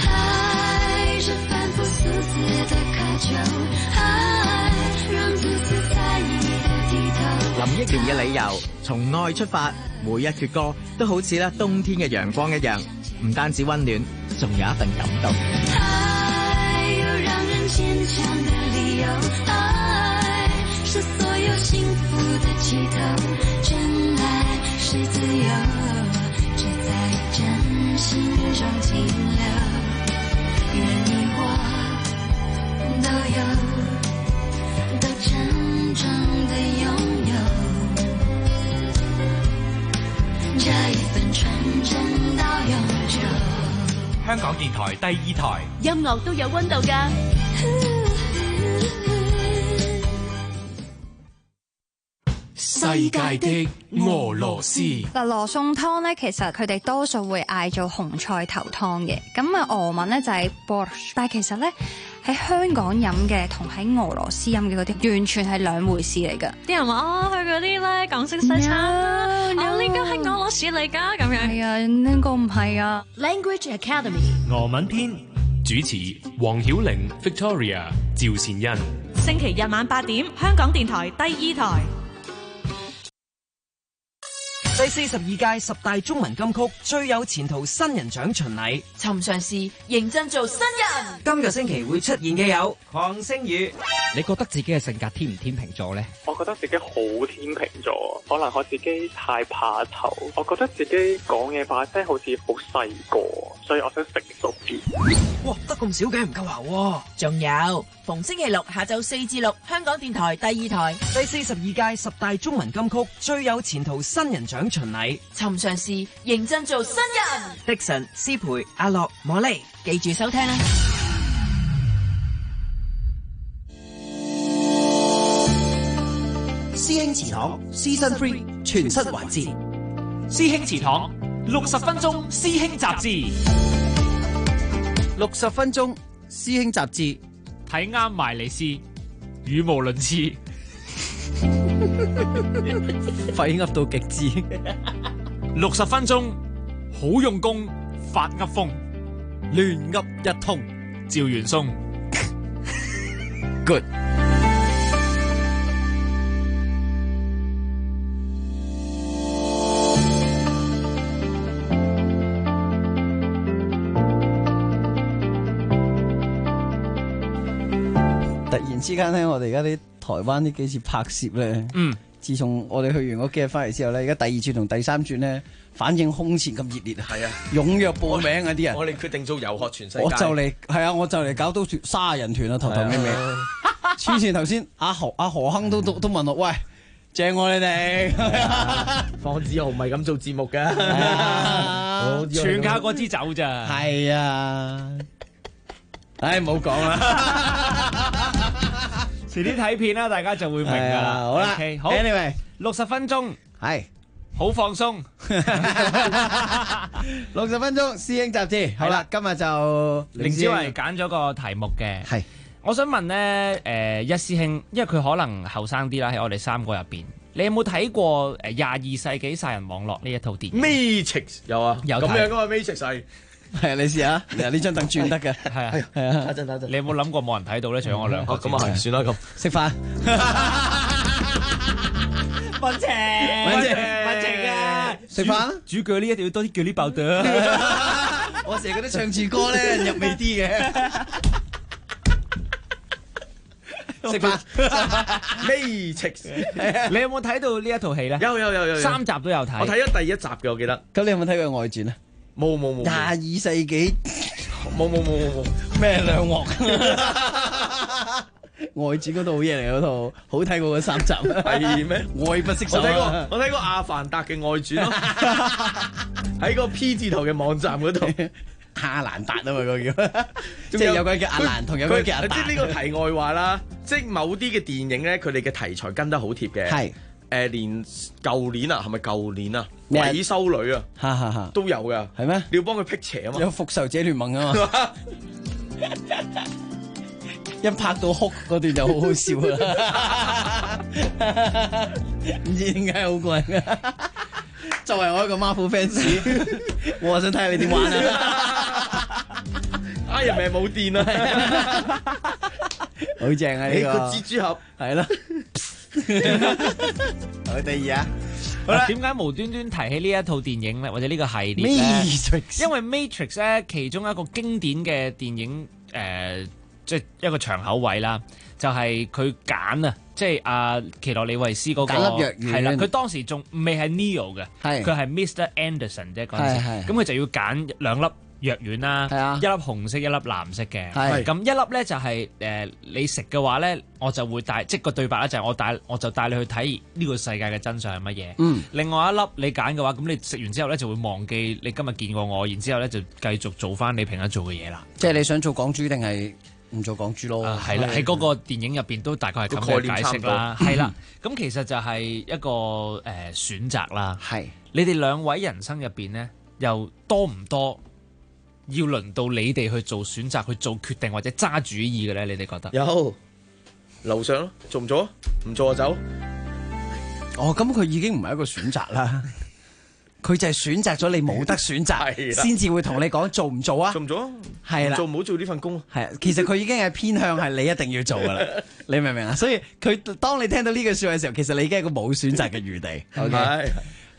林憶蓮嘅理由，從愛出發，每一闕歌都好似咧冬天嘅陽光一樣，唔單止溫暖，仲有一份感動。愛有讓人堅強的理由，愛是所有幸福的起頭，真愛是自由，只在真心中停留，願你我都有，都真正的擁有這一份純真到永久。 香港電台第二台， 音樂都有溫度㗎。 世界的俄羅斯嗱，羅宋湯咧，其實佢哋多數會嗌做紅菜頭湯嘅，咁啊俄文咧就係 borscht， 但係其實咧喺香港飲嘅同喺俄羅斯飲嘅嗰啲完全係兩回事嚟㗎。 啲人話去嗰啲咧港式西餐啦，呢個係俄羅斯嚟㗎咁樣。 係啊，呢個唔係啊。 Language Academy 俄文篇，主持黃曉玲、Victoria、趙善恩。 星期日晚8點，香港電台第二台。 第42屆十大中文金曲最有前途新人獎巡禮， 尋常事認真做新人。 今個星期會出現嘅有邝星宇。 你覺得自己嘅性格天唔天秤座呢？ 我覺得自己好天秤座，可能我自己太怕醜，我覺得自己講嘢把聲好似好細個，所以我想成熟啲。 哇，得咁少嘅唔夠喉喎。 仲有逢星期六下晝4至6，香港電台第2台第42屆十大中文金曲最有前途新人獎巡禮， 尋常事認真做新人。 Dixon、思培、阿樂、莫莉， 記住收聽啦。 師兄祠堂 Season 3全新環節， 師兄祠堂60分鐘師兄雜誌 ，60分鐘師兄雜誌， 睇啱埋你試，語無倫次， 廢噏到極致。 60分鐘好用功，發噏風， 亂噏一通， 趙元松 ，good。突然之間咧，我哋而家啲台灣呢幾次拍攝咧，自從我哋去完嗰幾日翻嚟之後咧，而家第2轉同第3轉咧，反應空前咁熱烈啊！ 係啊， 踴躍報名啊啲人。 我哋決定做遊學全世界。 我就嚟搞到30人團啦，頭尾尾。黐線，頭先阿何亨都問我，喂，正我你哋。 方子豪唔係咁做節目㗎， 全靠嗰支酒咋。 係啊。唉，唔好講啦。 遲啲睇片啦，大家就會明噶啦。 好啦， 好 ，anyway， 60分鐘係好放鬆。 60分鐘師兄雜誌，好啦，今日就凌子維揀咗個題目嘅。 係， 我想問咧，一師兄，因為佢可能後生啲啦，喺我哋3個入邊，你有冇睇過22世紀殺人網絡呢一套電影 ？Matrix 有啊， 有咁樣噶嘛 Matrix 係。 係啊，你試下，呢張凳轉得嘅。 係啊， 係啊， 等陣。 你有冇諗過冇人睇到咧？除咗我兩個。 咁啊係，算啦咁。 食飯。 文晴啊！ 食飯。 主角呢一定要多啲叫呢爆朵。 我成日嗰啲唱住歌咧入味啲嘅。食飯。 Matrix。 你有冇睇到呢一套戲咧？ 有 3集都有睇。 我睇咗第1集嘅，我記得。 咁你有冇睇過外傳啊？ 冇。 22世紀冇咩兩鑊？外傳嗰套好嘢嚟，嗰套好睇過嗰3集。 係咩？ 愛不釋手。 我睇過阿凡達嘅外傳咯，喺個 P 字頭嘅網站嗰度。 阿蘭達啊嘛，個叫，即係有個叫阿蘭，同有個叫阿達。 即係呢個題外話啦，即係某啲嘅電影咧，佢哋嘅題材跟得好貼嘅。 係。 連舊年啊，係咪舊年啊？鬼修女啊，都有噶， 係咩？ 你要幫佢辟邪啊嘛？ 有復仇者聯盟啊嘛，一拍到哭嗰段就好好笑啦，唔知點解好過癮啊！作為我一個 Marvel fans， 我想睇下你點玩啊 ！Iron Man冇電啊， 好正啊！呢個蜘蛛俠係咯。好，第二啊， 好啦，點解無端端提起呢一套電影咧，或者呢個系列咧？因為 Matrix 咧，其中一個經典嘅電影即係一個場口位啦，就係佢揀啊，即係阿奇洛李維斯嗰個係啦，佢當時仲未係 Neo 嘅，佢係 Mr. Anderson 啫嗰陣時，咁佢就要揀2粒藥丸啦，一粒紅色，一粒藍色嘅。咁一粒咧就係你食嘅話咧，我就會帶，即係個對白咧就係我就帶你去睇呢個世界嘅真相係乜嘢。另外一粒你揀嘅話，咁你食完之後咧就會忘記你今日見過我，然之後咧就繼續做翻你平日做嘅嘢啦。 即係你想做港豬定係唔做港豬咯？ 係啦，喺嗰個電影入邊都大概係咁嘅解釋啦。係啦，咁其實就係一個選擇啦。 係你哋2位人生入邊咧，又多唔多？要輪到你哋去做選擇、去做決定或者揸主意嘅咧，你哋覺得？ 有樓上咯，做唔做啊？唔做就走。 哦，咁佢已經唔係一個選擇啦，佢就係選擇咗你冇得選擇，先至會同你講做唔做啊？ 做唔做啊？ 係啦， 做唔好做呢份工。 係啊，其實佢已經係偏向係你一定要做噶啦，你明唔明啊？所以佢當你聽到呢句說話嘅時候，其實你已經係個冇選擇嘅餘地。OK。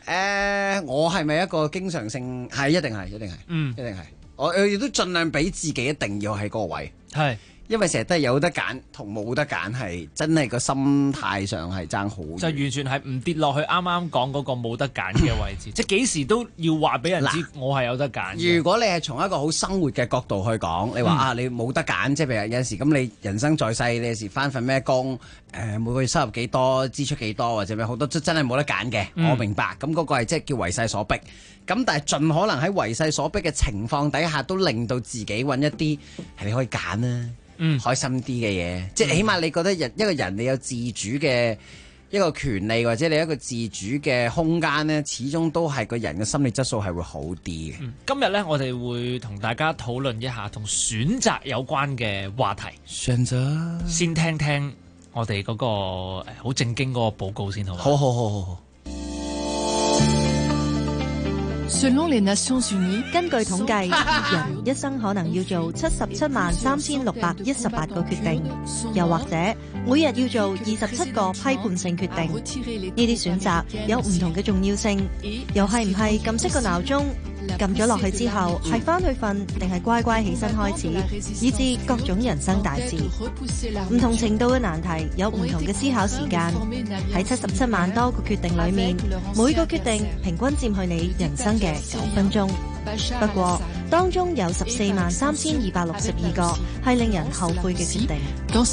我係咪一個經常性？係一定係，一定係。我亦都盡量俾自己一定要喺嗰個位。係。因為成日都係有得揀同冇得揀，係真係個心態上係爭好遠， 就完全係唔跌落去啱啱講嗰個冇得揀嘅位置，即係幾時都要話俾人知我係有得揀。 如果你係從一個好生活嘅角度去講，你話你冇得揀，即係譬如有陣時咁，你人生在世，你有時返份咩工，每個月收入幾多，支出幾多，或者咩好多真係冇得揀嘅，我明白。咁嗰個係即係叫為勢所逼。咁但係盡可能喺為勢所逼嘅情況底下，都令到自己揾一啲係你可以揀啦。開心啲嘅嘢，即係起碼你覺得一個人你有自主嘅一個權利，或者你一個自主嘅空間呢，始終都係個人嘅心理質素係會好啲嘅。 今日呢，我哋會同大家討論一下同選擇有關嘅話題。 選擇， 先聽聽我哋嗰個好正經嗰個報告先好嗎？ 好。 根據統計，人一生可能要做773618個決定，又或者每日要做27個批判性決定。呢啲選擇有唔同嘅重要性，又係唔係撳熄個鬧鐘，撳咗落去之後係返去瞓，定係乖乖起身開始，以至各種人生大事。唔同程度嘅難題有唔同嘅思考時間。喺77萬多個決定裏面，每個決定平均佔去你人生嘅9分鐘。不過當中有143262個係令人後悔嘅決定。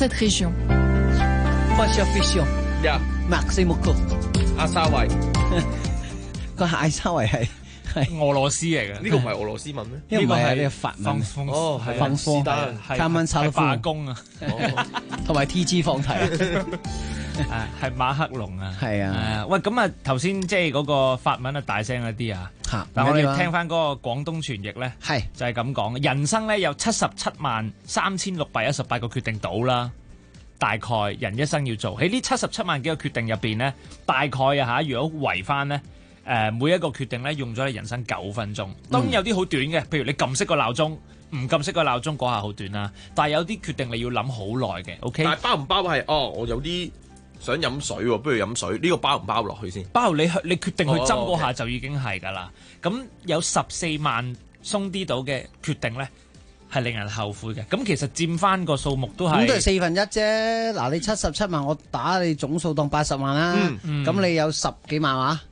阿沙維， 個艾沙維係俄羅斯嚟嘅， 呢個唔係俄羅斯文咩？ 呢個係呢個法文。 哦，係放風， 係罷工啊， 同埋 TG 放題。 係馬克龍啊， 係啊， 喂，咁啊頭先即係嗰個法文啊大聲一啲啊，但我哋聽翻嗰個廣東傳譯咧，係就係咁講嘅，人生咧有773618個決定到啦，大概人一生要做喺呢77萬幾個決定入邊咧，大概啊嚇，如果圍翻咧，每一個決定咧用咗你人生9分鐘，當然有啲好短嘅，譬如你撳熄個鬧鐘，唔撳熄個鬧鐘嗰下好短啦，但係有啲決定你要諗好耐嘅 ，OK？ 但係包唔包係我有啲想飲水喎，不如飲水，呢個包唔包落去先？ 包你決定去斟嗰下就已經係㗎啦。咁有14萬鬆啲到嘅決定咧，係令人後悔嘅。咁其實佔翻個數目都係， 咁都係1/4啫。嗱，你77萬，我打你總數當80萬啦。咁你有10幾萬話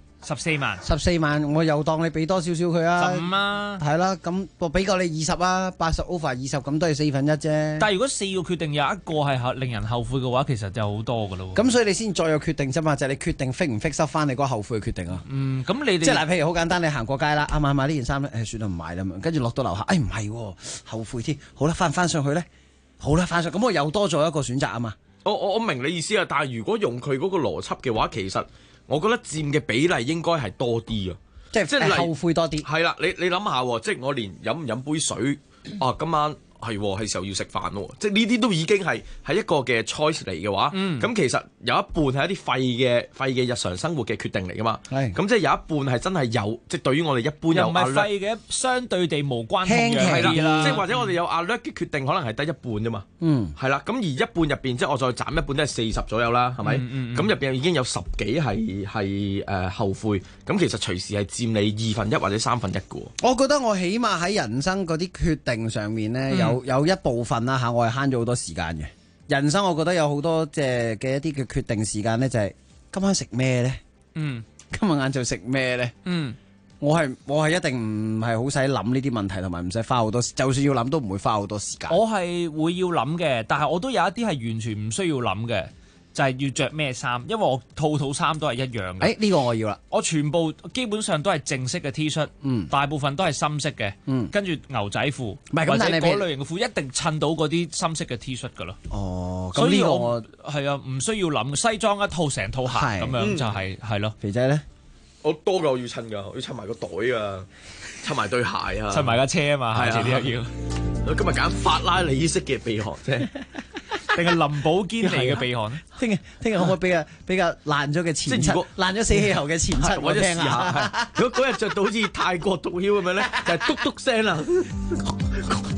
？14萬，我又當你俾多少少佢啊 ？15啊， 係啦，咁我俾夠你20啊，80 over 20，咁都係1/4啫。 但係如果4個決定有一個係令人後悔嘅話，其實就好多噶咯。 咁所以你先再有決定啫嘛，就係你決定fix唔fix收翻你嗰個後悔嘅決定啊。 咁你哋即係嗱，譬如好簡單，你行過街啦，買呢件衫咧，算啦唔買啦，跟住落到樓下，唔係，後悔添，好啦，翻上去咧，好啦，翻上，咁我又多咗一個選擇啊嘛。 我明你意思啊，但係如果用佢嗰個邏輯嘅話，其實我覺得佔嘅比例應該係多啲啊，即係後悔多啲。 係啦，你諗下，即係我連飲唔飲杯水啊，今晚係時候要食飯咯，即係呢啲都已經係一個嘅 choice 嚟嘅話，咁其實有一半係一啲廢嘅日常生活嘅決定嚟噶嘛，咁即係有一半係真係有，即係對於我哋一般有唔係廢嘅，相對地無關痛癢啲啦， 即係或者我哋有alert嘅決定，可能係得一半啫嘛，係啦，咁而一半入邊，即係我再斬一半都係40左右啦，係咪？咁入邊已經有10幾係後悔，咁其實隨時係佔你1/2或者1/3嘅。 我覺得我起碼喺人生嗰啲決定上面咧，有一部分啦嚇，我係慳咗好多時間嘅。人生我覺得有好多嘅一啲嘅決定時間咧，就係今晚食咩咧？今日晏晝食咩咧？我係一定唔係好使諗呢啲問題，同埋唔使花好多，就算要諗都唔會花好多時間。 我係會要諗嘅，但係我都有一啲係完全唔需要諗嘅。就係要着咩衫，因為我套衫都係一樣嘅。 呢個我要啦。 我全部基本上都係正式嘅 T 恤，大部分都係深色嘅，跟住牛仔褲，或者嗰類型嘅褲一定襯到嗰啲深色嘅 T 恤噶咯。 哦， 所以我係啊，唔需要諗，西裝一套成套鞋咁樣就係咯。 肥仔咧， 我多嘅我要襯㗎，我要襯埋個袋啊，襯埋對鞋啊， 襯埋架車啊嘛，係遲啲要。 我今日揀法拉利式嘅鼻鼾啫。 定係林寶堅尼嘅鼻鼾咧？ 聽日可唔可以比較爛咗嘅前七，爛咗死氣喉嘅前七我聽下。 如果嗰日着到好似泰國毒梟咁樣咧，就係篤篤聲啦。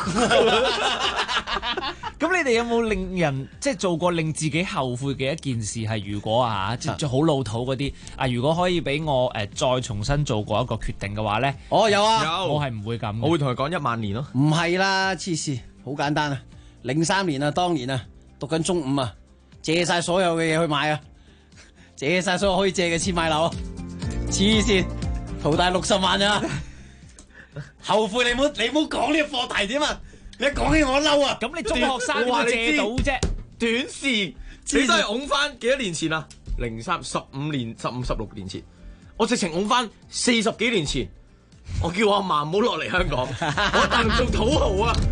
咁你哋有冇令人即係做過令自己後悔嘅一件事係如果即係好老土嗰啲如果可以俾我再重新做過一個決定嘅話咧？ 有啊， 我係唔會咁。 我會同佢講10000年咯。 唔係啦，黐線，好簡單啊！03年啊，當年啊，讀緊中五啊，借晒所有嘅嘢去買啊，借晒所有可以借嘅錢買樓啊，黐線，淘大60萬啊！後悔你唔好講呢個課題點啊！你一講起我嬲啊！ 咁你中學生點借到啫？ 短視，你都係拱翻幾多年前啊？03、15年、15、16年前，我直情拱翻40幾年前。我叫我阿嫲唔好落嚟香港，我大陸做土豪啊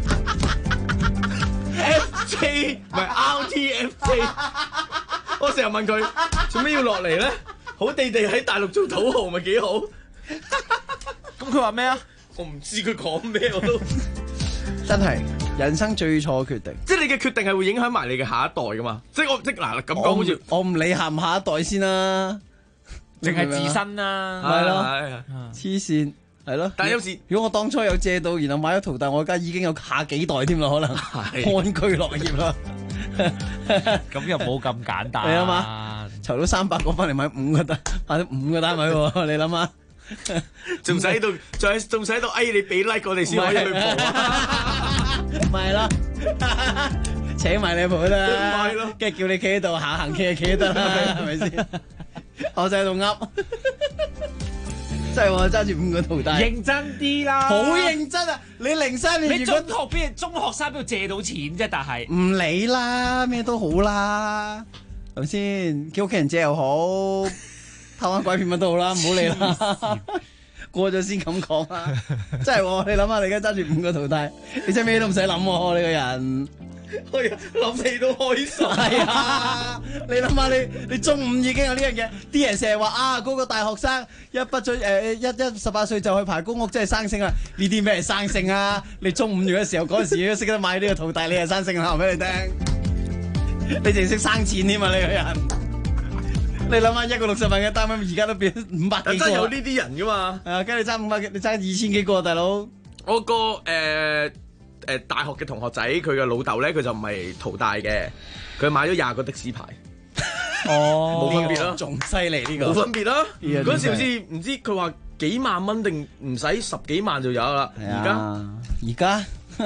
！FJ 唔係 RTFJ， 我成日問佢做咩要落嚟咧？好地地喺大陸做土豪咪幾好？ 咁佢話咩啊？ 我唔知佢講咩，我都真係人生最錯嘅決定。 即係你嘅決定係會影響埋你嘅下一代噶嘛？即係嗱咁講，好似我唔理下唔下一代先啦， 淨係自身啦， 係咯，黐線。係咯， 但係有時如果我當初有借到，然後買咗淘大，我而家已經有下幾代添啦，可能安居樂業啦。 咁又冇咁簡單。 係啊嘛，籌到300個翻嚟買5個單，買咗5個單位喎，你諗下， 仲使喺度，仲使喺度，你俾 like 我哋先可以去蒲啊？ 唔係咯，請埋你蒲啦， 唔係咯， 跟住叫你企喺度行企就企得啦，係咪先？我就喺度噏。真係我揸住5個淘大， 認真啲啦， 好認真啊！你03年， 你中學生邊度借到錢啫？但係唔理啦，咩都好啦，係咪先？叫屋企人借又好，偷翻鬼片乜都好啦，唔好理啦。過咗先咁講啦，真係你諗下，你而家揸住5個淘大，你真係咩都唔使諗喎，你個人。 諗起都開心。 係啊，你諗下，你中午已經有呢樣嘢，啲人成日話嗰個大學生一畢咗18歲就去排公屋，真係生性啊！呢啲咩係生性啊？你中午嘅時候嗰陣時都識得買呢個淘大，你係生性啊！話俾你聽，你淨識生錢添啊！你個人，你諗下一個60萬嘅單位，而家都變500幾個。 真係有呢啲人噶嘛？ 係啊，跟住你爭500幾，你爭2000幾個大佬。 我個大學嘅同學仔，佢嘅老豆咧，佢就唔係淘大嘅，佢買咗20個的士牌。 哦， 冇分別啦， 仲犀利呢個。 冇分別啦，嗰時好似唔知佢話幾萬蚊定唔使10幾萬就有啦。 而家，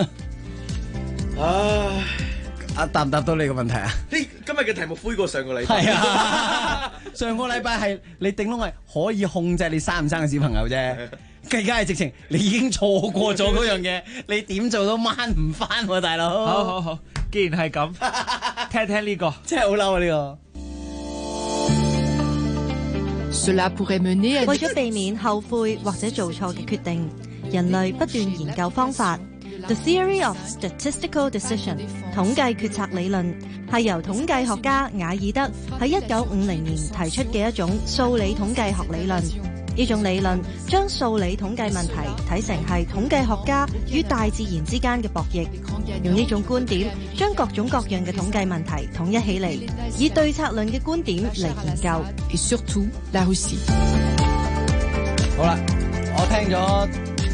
答唔答到你個問題啊？ 今日嘅題目灰過上個禮拜。 係啊，上個禮拜係你頂籠係可以控制你生唔生個小朋友啫。而家係直情，你已經錯過咗嗰樣嘢，你點做都掹唔翻喎，大佬。 好，既然係咁，聽聽呢個， 真係好嬲啊呢個。為咗避免後悔或者做錯嘅決定，人類不斷研究方法。The theory of statistical decision 統計決策理論係由統計學家瓦爾德喺1950年提出嘅一種數理統計學理論。呢種理論將數理統計問題睇成係統計學家與大自然之間嘅博弈，用呢種觀點將各種各樣嘅統計問題統一起嚟，以對策論嘅觀點嚟研究。 好啦，我聽咗。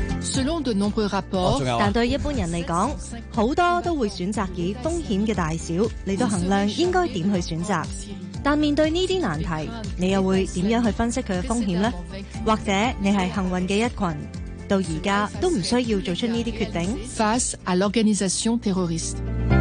但對一般人嚟講，好多都會選擇以風險嘅大小嚟到衡量應該點去選擇。但面對呢啲難題，你又會點樣去分析佢嘅風險呢？或者你係幸運嘅一群，到而家都唔需要做出呢啲決定。 Face à l'organisation terroriste。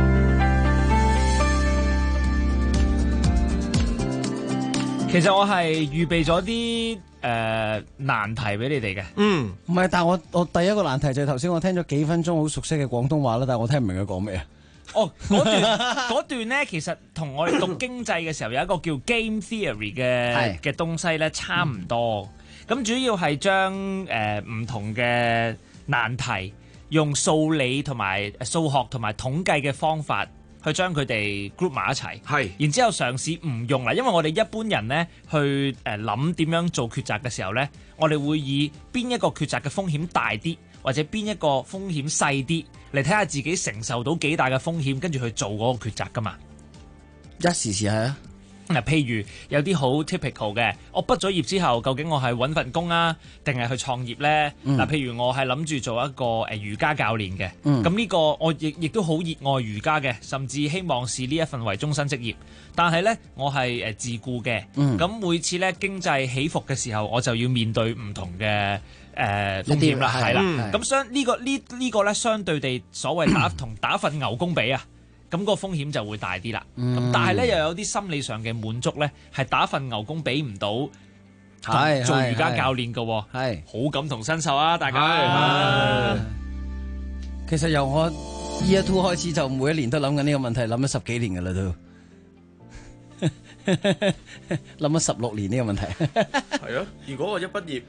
其實我係預備咗啲難題俾你哋嘅。 唔係，但係我第一個難題就係頭先我聽咗幾分鐘好熟悉嘅廣東話啦，但係我聽唔明佢講咩啊。 嗰段咧，其實同我哋讀經濟嘅時候有一個叫 game theory 嘅東西咧差唔多。咁主要係將唔同嘅難題用數理同埋數學同埋統計嘅方法去將佢哋 group 埋一齊，然之後嘗試唔用啦，因為我哋一般人咧去諗點樣做抉擇嘅時候咧，我哋會以邊一個抉擇嘅風險大啲，或者邊一個風險細啲嚟睇下自己承受到幾大嘅風險，跟住去做嗰個抉擇噶嘛。 一時係啊， 譬如有啲好 typical 嘅，我畢咗業之後，究竟我係揾份工啊，定係去創業呢？譬如我係諗住做一個瑜伽教練嘅，咁呢個我亦都好熱愛瑜伽嘅，甚至希望視呢一份為終身職業。但係呢，我係自僱嘅，咁每次呢經濟起伏嘅時候，我就要面對唔同嘅風險啦，係啦。咁呢個呢，相對地所謂同打份牛工比啊。咁個風險就會大啲啦。但係咧又有啲心理上嘅滿足咧，係打份牛工比唔到做瑜伽教練嘅喎。係好感同身受啊，大家。 其實由我 Year 2開始就每一年都諗緊呢個問題，諗咗10幾年㗎啦都，諗咗16年呢個問題。 係啊，如果我一畢業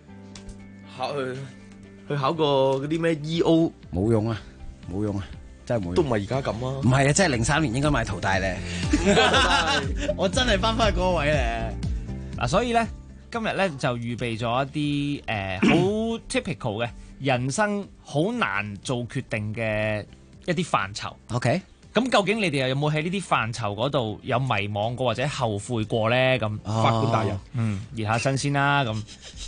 去考個嗰啲咩 EO， 冇用啊，冇用啊。都唔係而家咁啊！唔係啊，真係03年應該買淘大咧。我真係翻返去嗰個位咧。 嗱，所以咧今日咧就預備咗一啲好 typical 嘅人生好難做決定嘅一啲範疇。OK， 咁究竟你哋有冇喺呢啲範疇嗰度有迷惘過或者後悔過咧？咁法官大人， 熱下身先啦。咁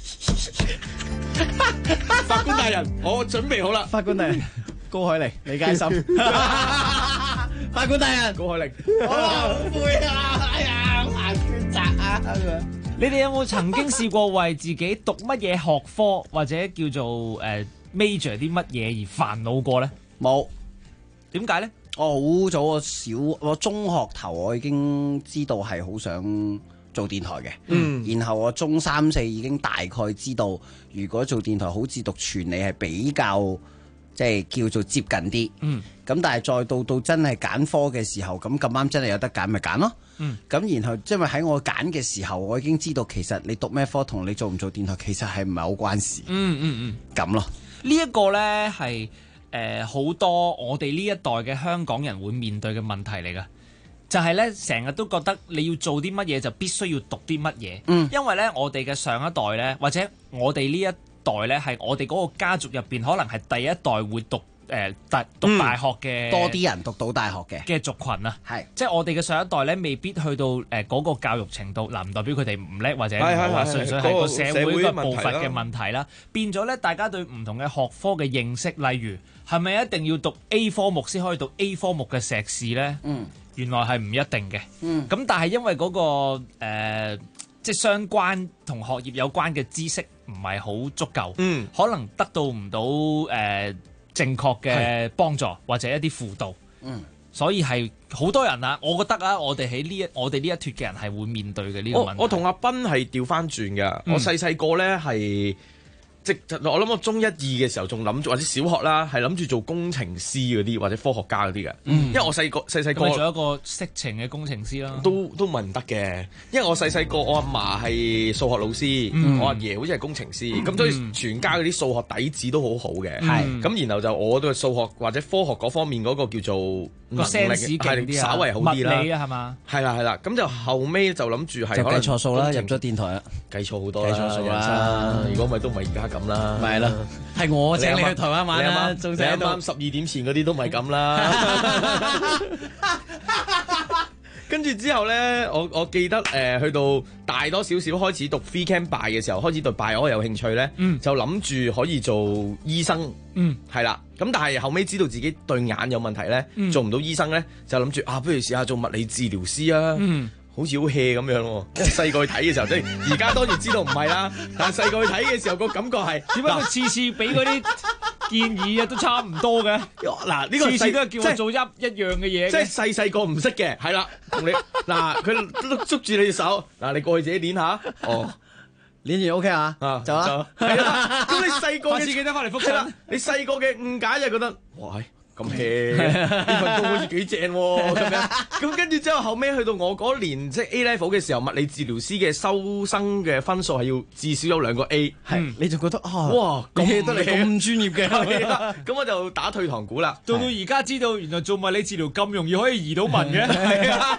法官大人，我準備好啦。 法官大人。高海寧，李佳芯，法官大人， 高海寧， 好攰啊！哎呀，好難抉擇啊！ 你哋有冇曾經試過為自己讀乜嘢學科或者叫做major 啲乜嘢而煩惱過咧？ 冇。 點解咧？ 我好早，我中學頭我已經知道係好想做電台嘅，然後我中3、4已經大概知道，如果做電台好似讀傳理係比較。即係叫做接近啲，咁但係再到真係揀科嘅時候，咁啱真係有得揀咪揀咯。咁然後因為喺我揀嘅時候，我已經知道其實你讀咩科同你做唔做電台其實係唔係好關事。咁咯。 呢一個呢係好多我哋呢一代嘅香港人會面對嘅問題嚟㗎，就係呢成日都覺得你要做啲乜嘢就必須要讀啲乜嘢，因為呢我哋嘅上一代呢，或者我哋呢一代咧係我哋嗰個家族入邊，可能係第一代會讀大學嘅多啲人讀到大學嘅族群啊，係即係我哋嘅上一代咧，未必去到嗰個教育程度，唔代表佢哋唔叻或者唔好啊，純粹係個社會嘅步伐嘅問題啦。變咗咧，大家對唔同嘅學科嘅認識，例如係咪一定要讀 A 科目先可以讀 A 科目嘅碩士咧？原來係唔一定嘅。咁但係因為嗰個即係相關同學業有關嘅知識唔係好足夠，可能得到唔到正確嘅幫助或者一啲輔導，所以係好多人啊，我覺得啊，我哋呢一脱嘅人係會面對嘅呢個問題。 我同阿斌係調翻轉㗎，我細個咧係。即我諗我中1、2嘅時候仲諗住，或者小學啦，係諗住做工程師嗰啲或者科學家嗰啲嘅。因為我細個做一個色情嘅工程師啦， 都唔係唔得嘅。因為我細個我阿嫲係數學老師，我阿爺好似係工程師，咁所以全家嗰啲數學底子都好好嘅。咁然後就我都係數學或者科學嗰方面嗰個叫做個 sense 勁啲啊， 稍為好啲啦。 物理啊係嘛？ 係啦，咁就後尾就諗住係就計錯數啦，入咗電台啦， 計錯好多啦。如果唔係都唔係而家咁啦， 咪係啦，係我請你去台灣玩啦，仲啱啱12點前嗰啲都唔係咁啦。跟住之後咧，我記得去到大多少少開始讀 Free Camp Bio 嘅時候，開始對 Bio 有興趣咧，就諗住可以做醫生，係啦。咁但係後尾知道自己對眼有問題咧，做唔到醫生咧，就諗住不如試下做物理治療師啊。好似好 hea 咁樣喎，細個去睇嘅時候，即係而家當然知道唔係啦，但係細個去睇嘅時候個感覺係點解佢次次俾嗰啲建議啊都差唔多嘅？ 嗱，呢個次次都係叫我做一樣嘅嘢， 即係細個唔識嘅，係啦，同你嗱佢捉住你隻手，嗱你過去自己練下， 練完 OK 啊，走啦， 係啦，咁你細個下次記得翻嚟復診， 你細個嘅誤解就覺得哇咁 hea 呢份工好似幾正喎咁樣，咁跟住之後尾去到我嗰年即係 A level 嘅時候，物理治療師嘅收生嘅分數係要至少有2個 A， 你就覺得哇咁 hea 得你咁專業嘅， 咁我就打退堂鼓啦。 到而家知道原來做物理治療咁容易可以移到文嘅。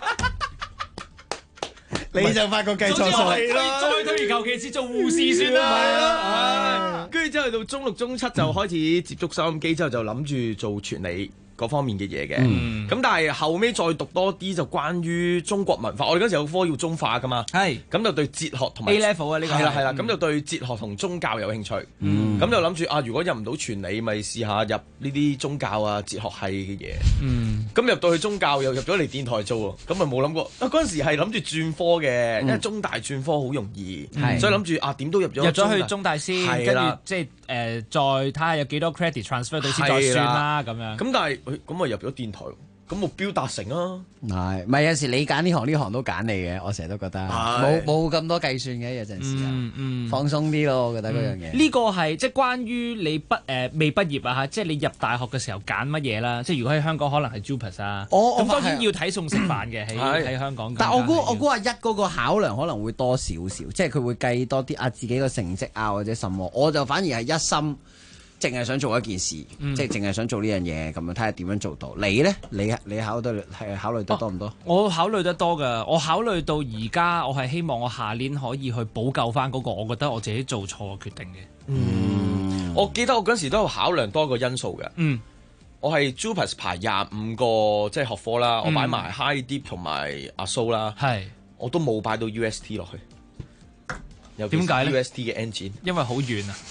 你就發覺計錯數， 再退而求其次做護士算啦。 跟住之後到中6、中7就開始接觸收音機，之後就諗住做傳理， 嗰方面嘅嘢嘅。咁但係後尾再讀多啲就關於中國文化。我哋嗰時有科要中化噶嘛，係咁就對哲學同埋 A level 啊呢個係啦，咁就對哲學同宗教有興趣。咁就諗住如果入唔到傳理，咪試下入呢啲宗教啊哲學系嘅嘢。咁入到去宗教又入咗嚟電台做喎，咁咪冇諗過。嗰陣時係諗住轉科嘅，因為中大轉科好容易，所以諗住點都入咗去中大先，跟住即係再睇下有幾多 credit transfer 到先再算啦咁樣。 咁但係咁咪入咗電台，咁目標達成啊！ 係，咪有時你揀呢行都揀你嘅，我成日都覺得冇咁多計算嘅，有陣時放鬆啲咯，我覺得嗰樣嘢。 呢個係即係關於你未畢業啊嚇，即係你入大學嘅時候揀乜嘢啦？即係如果喺香港可能係 JUPAS 啊，咁當然要睇餸食飯嘅喺香港。 但我估阿一嗰個考量可能會多少少，即係佢會計多啲自己個成績或者什麼。我就反而係一心淨係想做一件事，即係淨係想做呢樣嘢咁樣，睇下點樣做到。你呢？你考慮得多唔多？ 我考慮得多㗎。我考慮到而家，我係希望我下年可以去補救翻嗰個我覺得我自己做錯嘅決定嘅。 我記得我嗰陣時都有考量多個因素嘅。我係 JUPAS 排25個即係學科啦，我擺埋 High Deep 同埋阿蘇啦，我都冇擺到 UST 落去。 點解咧 ？UST 嘅 engine 因為好遠啊。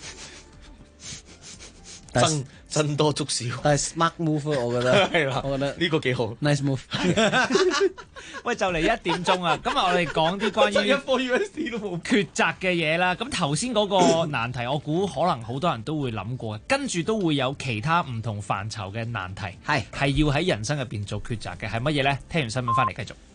僧多粥少， 但係 smart move 我覺得係啦，我覺得呢個幾好 ，nice move。 喂，就嚟1點鐘啊！今日我哋講啲關於一科 USD 都冇抉擇嘅嘢啦。咁頭先嗰個難題，我估可能好多人都會諗過，跟住都會有其他唔同範疇嘅難題，係要喺人生入邊做抉擇嘅，係乜嘢呢？聽完新聞翻嚟繼續。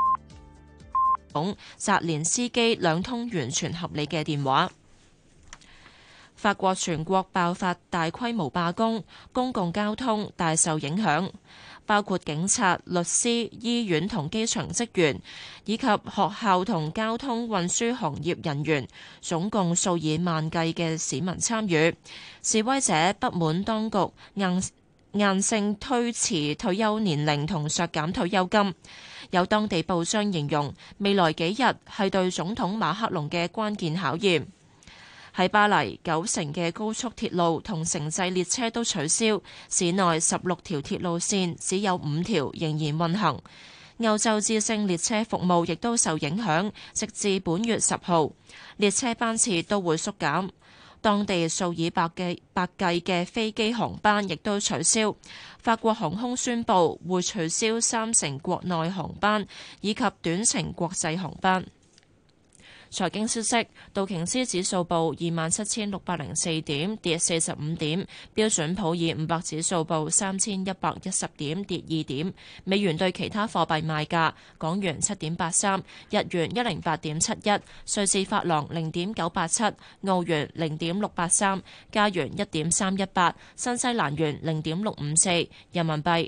澤連斯基兩通完全合理嘅電話。法國全國爆發大規模罷工，公共交通大受影響，包括警察、律師、醫院同機場職員，以及學校同交通運輸行業人員，總共數以萬計嘅市民參與。示威者不滿當局硬性推遲退休年齡同削減退休金。有當地報章形容未來幾日係對總統馬克龍嘅關鍵考驗。喺巴黎，9成嘅高速鐵路同城際列車都取消，市內16條鐵路線只有5條仍然運行。歐洲之星列車服務亦都受影響，直至本月10號，列車班次都會縮減。當地數以百計嘅飛機航班亦都取消。法國航空宣布會取消3成國內航班以及短程國際航班。財經消息，道瓊斯指數報27,604點，跌45點；標準普爾500指數報3,110點，跌2點。美元對其他貨幣賣價：港元7.83，日元108.71，瑞士法郎0.987，澳元0.683，加元1.318，新西蘭元0.654，人民幣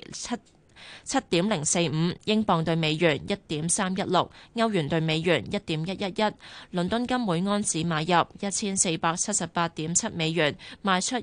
7.045，英鎊對美元1.316，歐元對美元1.111，倫敦金每安士買入1478.7美元，賣出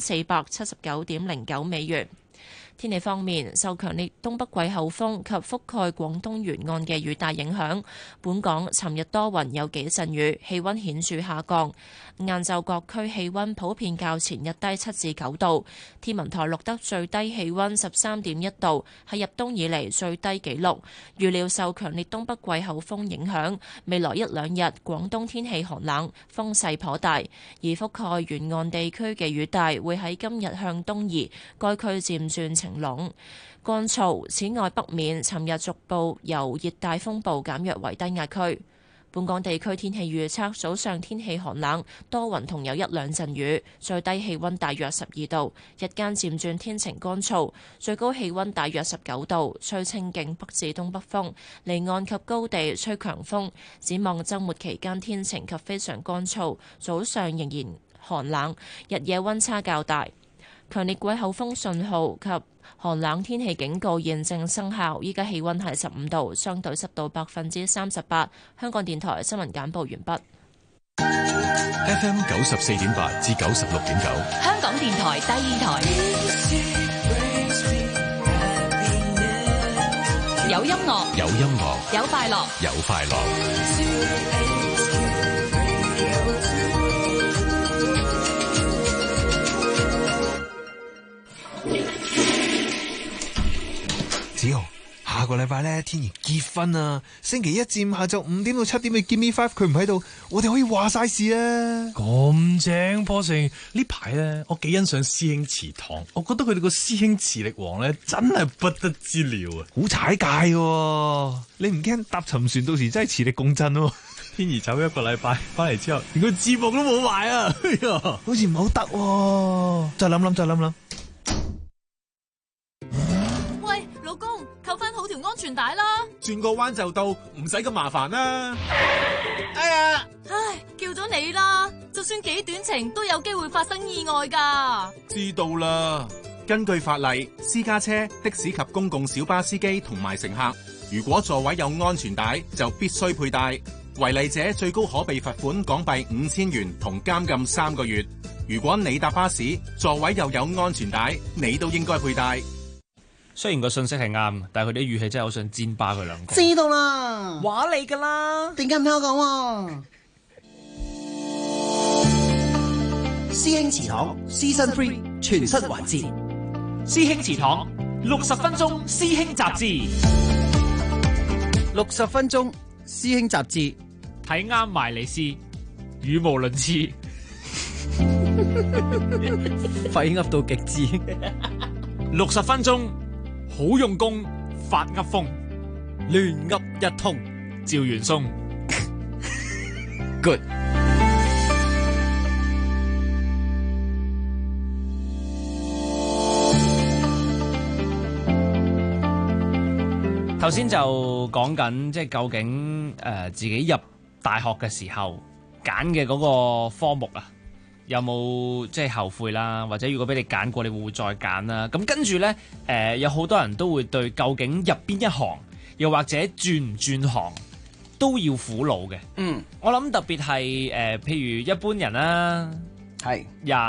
1479.09美元。天氣方面，受強烈東北季候風及覆蓋廣東沿岸嘅雨帶影響，本港尋日多雲有幾陣雨，氣溫顯著下降。晏晝各區氣溫普遍較前日低7至9度。天文台錄得最低氣溫13.1度，係入冬以嚟最低紀錄。預料受強烈東北季候風影響，未來1-2日廣東天氣寒冷，風勢頗大，而覆蓋沿岸地區嘅雨帶會喺今日向東移，該區漸轉晴朗乾燥。此外，北面尋日逐步由熱帶風暴減弱為低壓區。本港地區天氣預測：早上天氣寒冷，多雲同有1-2陣雨，最低氣溫大約12度；日間漸轉天晴乾燥，最高氣溫大約19度，吹清勁北至東北風，離岸及高地吹強風。展望週末期間天晴及非常乾燥，早上仍然寒冷，日夜溫差較大。強烈季候風信號及寒冷天氣警告現正生效，依家氣溫係15度，相對濕度38%。香港電台新聞簡報完畢。 FM 94.8至96.9， 香港電台第2台，有音樂， 有音樂， 有快樂， 有快樂。 個禮拜咧，天怡結婚啊！星期一至五下晝5點到7點，你 Give me 5，佢唔喺度，我哋可以話晒事啊！ 咁正，波成呢排咧，我幾欣賞師兄祠堂，我覺得佢哋個師兄磁力王咧，真係不得之了啊！ 好踩界喎，你唔驚搭沉船到時真係磁力共振喎？ 天怡走一個禮拜，翻嚟之後連個節目都冇埋啊！ 好似唔好得喎，再諗諗。 喂，老公，扣翻好條安全帶啦！ 轉個彎就到，唔使咁麻煩啦。 哎呀，唉，叫咗你啦，就算幾短程都有機會發生意外㗎。 知道啦。 根據法例，私家車、的士及公共小巴司機同埋乘客，如果座位有安全帶，就必須佩戴。違例者最高可被罰款港幣5000元同監禁3個月。如果你搭巴士，座位又有安全帶，你都應該佩戴。 雖然個信息係啱，但係佢啲語氣真係好想煎巴佢兩個。 知道啦， 話你㗎啦， 點解唔聽我講？ 師兄祠堂 Season 3全新環節， 師兄祠堂60分鐘師兄雜誌 ，60分鐘師兄雜誌， 睇啱埋你試，語無倫次， 廢噏到極致。 60分鐘好用功，發噏風，亂噏一通，趙元松 ，good。 頭先就講緊即係究竟自己入大學嘅時候揀嘅嗰個科目啊，有冇即係後悔啦？或者如果俾你揀過，你會唔會再揀啦？咁跟住呢，有好多人都會對究竟入邊一行，又或者轉唔轉行都要苦惱嘅。我諗特別係譬如一般人啦， 係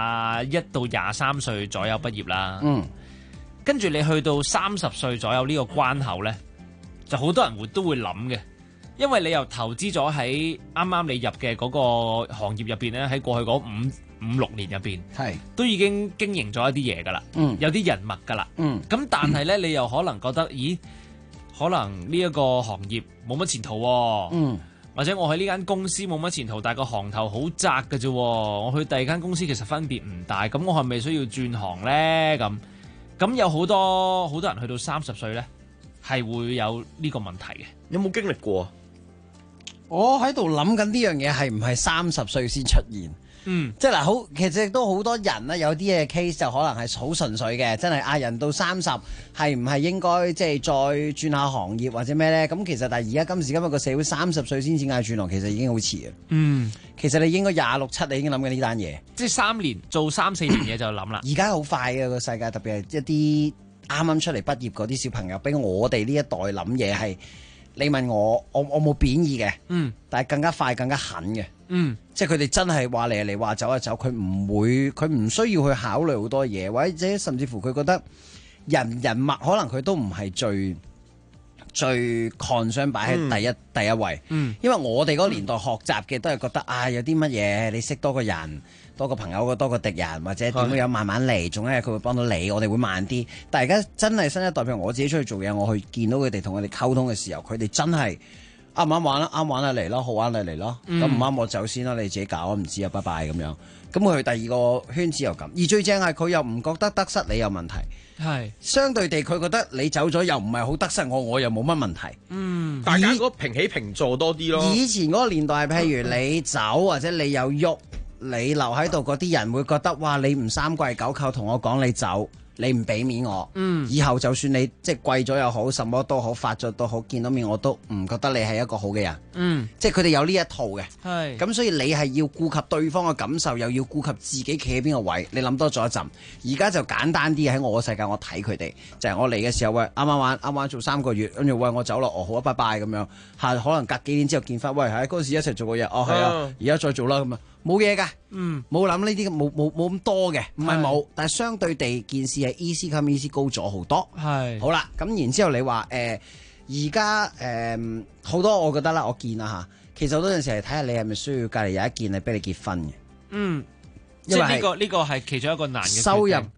21到23歲左右畢業啦。跟住你去到30歲左右呢個關口呢，就好多人都會諗嘅，因為你又投資咗喺啱啱你入嘅嗰個行業入邊咧，喺過去嗰五六年入邊， 係都已經經營咗一啲嘢噶啦，有啲人脈噶啦，咁但係咧，你又可能覺得，咦，可能呢一個行業冇乜前途喎，或者我喺呢間公司冇乜前途，但係個行頭好窄嘅啫，我去第二間公司其實分別唔大，咁我係咪需要轉行咧？咁有好多人去到30歲咧，係會有呢個問題嘅。 有冇經歷過？ 我喺度諗緊呢樣嘢係唔係30歲先出現？即係嗱，好，其實亦都好多人咧，有啲嘅 case 就可能係好純粹嘅，真係人到30係唔係應該即係再轉下行業或者咩咧？咁其實但係而家今時今日個社會30歲先至嗌轉行，其實已經好遲啊。其實你應該26、7你已經諗緊呢單嘢， 即係3年做3-4年嘢就諗啦。 而家好快嘅個世界，特別係一啲啱啱出嚟畢業嗰啲小朋友，比我哋呢一代諗嘢係，你問我冇貶義嘅，但係更加快、更加狠嘅，即係佢哋真係話嚟話走就走，佢唔需要去考慮好多嘢，或者甚至乎佢覺得人脈可能佢都唔係最 concern 擺喺第一位，因為我哋嗰個年代學習嘅都係覺得有啲乜嘢你識多個人。多個朋友多個敵人，或者點樣慢慢嚟，總有一日佢會幫到你，我哋會慢啲。但係而家真係新一代，譬如我自己出去做嘢，我去見到佢哋同佢哋溝通嘅時候，佢哋真係啱唔啱玩啦？啱玩啊嚟咯，好玩啊嚟咯。咁唔啱我走先啦，你自己搞，我唔知啊，拜拜咁樣。咁佢去第二個圈子又咁，而最正係佢又唔覺得得失你有問題，係相對地佢覺得你走咗又唔係好得失我又冇乜問題。 大家嗰個平起平坐多啲咯。以前嗰個年代係譬如你走或者你有喐。你留喺度嗰啲人會覺得，哇！你唔三跪九叩同我講你走，你唔俾面我，以後就算你即係跪咗又好，什麼都好，發咗都好，見到面我都唔覺得你係一個好嘅人。即係佢哋有呢一套嘅。係。咁所以你係要顧及對方嘅感受，又要顧及自己企喺邊個位，你諗多咗一陣。而家就簡單啲喺我嘅世界，我睇佢哋就係我嚟嘅時候，喂，啱玩做3個月，跟住喂我走咯，好啊，拜拜咁樣。可能隔幾年之後見翻，喂喺嗰時一齊做過嘢，係啊，而家再做啦咁啊。冇嘢噶，冇諗呢啲，冇咁多嘅，唔係冇，但係相對地件事係 easy come easy 高咗好多。係好啦，咁然之後你話而家好多，我覺得啦，我見啦嚇，其實好多陣時係睇下你係咪需要隔離有一件係俾你結婚嘅。 即係呢個係其中一個難嘅。 收入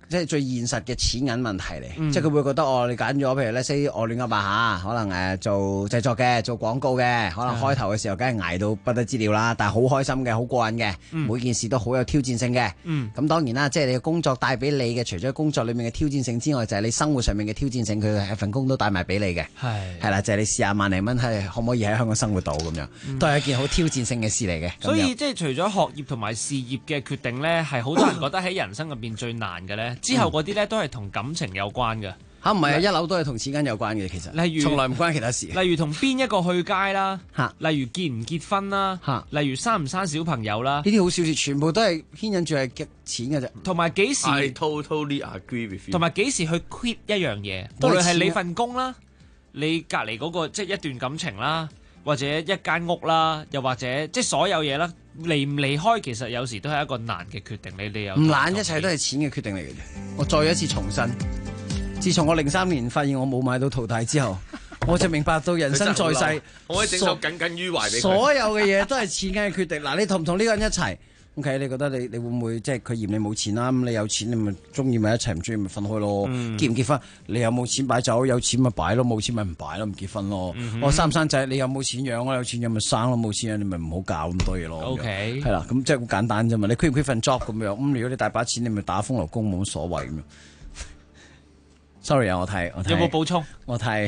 即係最現實嘅錢銀問題嚟，即係佢會覺得你揀咗譬如咧 say 我亂噏下，可能做製作嘅、做廣告嘅，可能開頭嘅時候梗係捱到不得之了啦，但係好開心嘅、好過癮嘅，每件事都好有挑戰性嘅。咁當然啦，即係你嘅工作帶俾你嘅，除咗工作裡面嘅挑戰性之外，就係你生活上面嘅挑戰性，佢份工都帶埋俾你嘅。係啦，就係你試下萬零蚊係可唔可以喺香港生活到咁樣，都係一件好挑戰性嘅事嚟嘅。 所以即係除咗學業同埋事業嘅決定咧，係好多人覺得喺人生入邊最難嘅咧。之後嗰啲咧都係同感情有關嘅嚇，唔係一樓都係同錢銀有關嘅，其實例如從來唔關其他事。 例如同邊一個去街啦，例如結唔結婚啦，例如生唔生小朋友啦， 呢啲好小事，全部都係牽引住係嘅錢嘅啫。 同埋幾時 I totally agree with you。 同埋幾時去 quit 一樣嘢，無論係你份工啦，你隔離嗰個即係一段感情啦，或者一間屋啦，又或者即係所有嘢啦。離唔離開其實有時都係一個難嘅決定，你哋有唔難， 一切都係錢嘅決定嚟嘅啫。我再一次重申，自從我03年發現我冇買到淘汰之後，我就明白到人生在世， 我可以整首耿耿於懷俾佢。 所有嘅嘢都係錢嘅決定。嗱，你同唔同呢個人一齊 ？OK， 你覺得你會唔會即係佢嫌你冇錢啦？咁你有錢你咪中意咪一齊，唔中意咪分開咯。結唔結婚？你有冇錢擺酒？有錢咪擺咯，冇錢咪唔擺咯，唔結婚咯。我生唔生仔？你有冇錢養？我有錢養咪生咯，冇錢養你咪唔好搞咁多嘢咯。 OK， 係啦，咁即係好簡單啫嘛。你 quit 唔 quit 份 job 咁樣？咁如果你大把錢，你咪打風流工冇乜所謂咁樣。Sorry 啊，我睇有冇補充？ 我嘅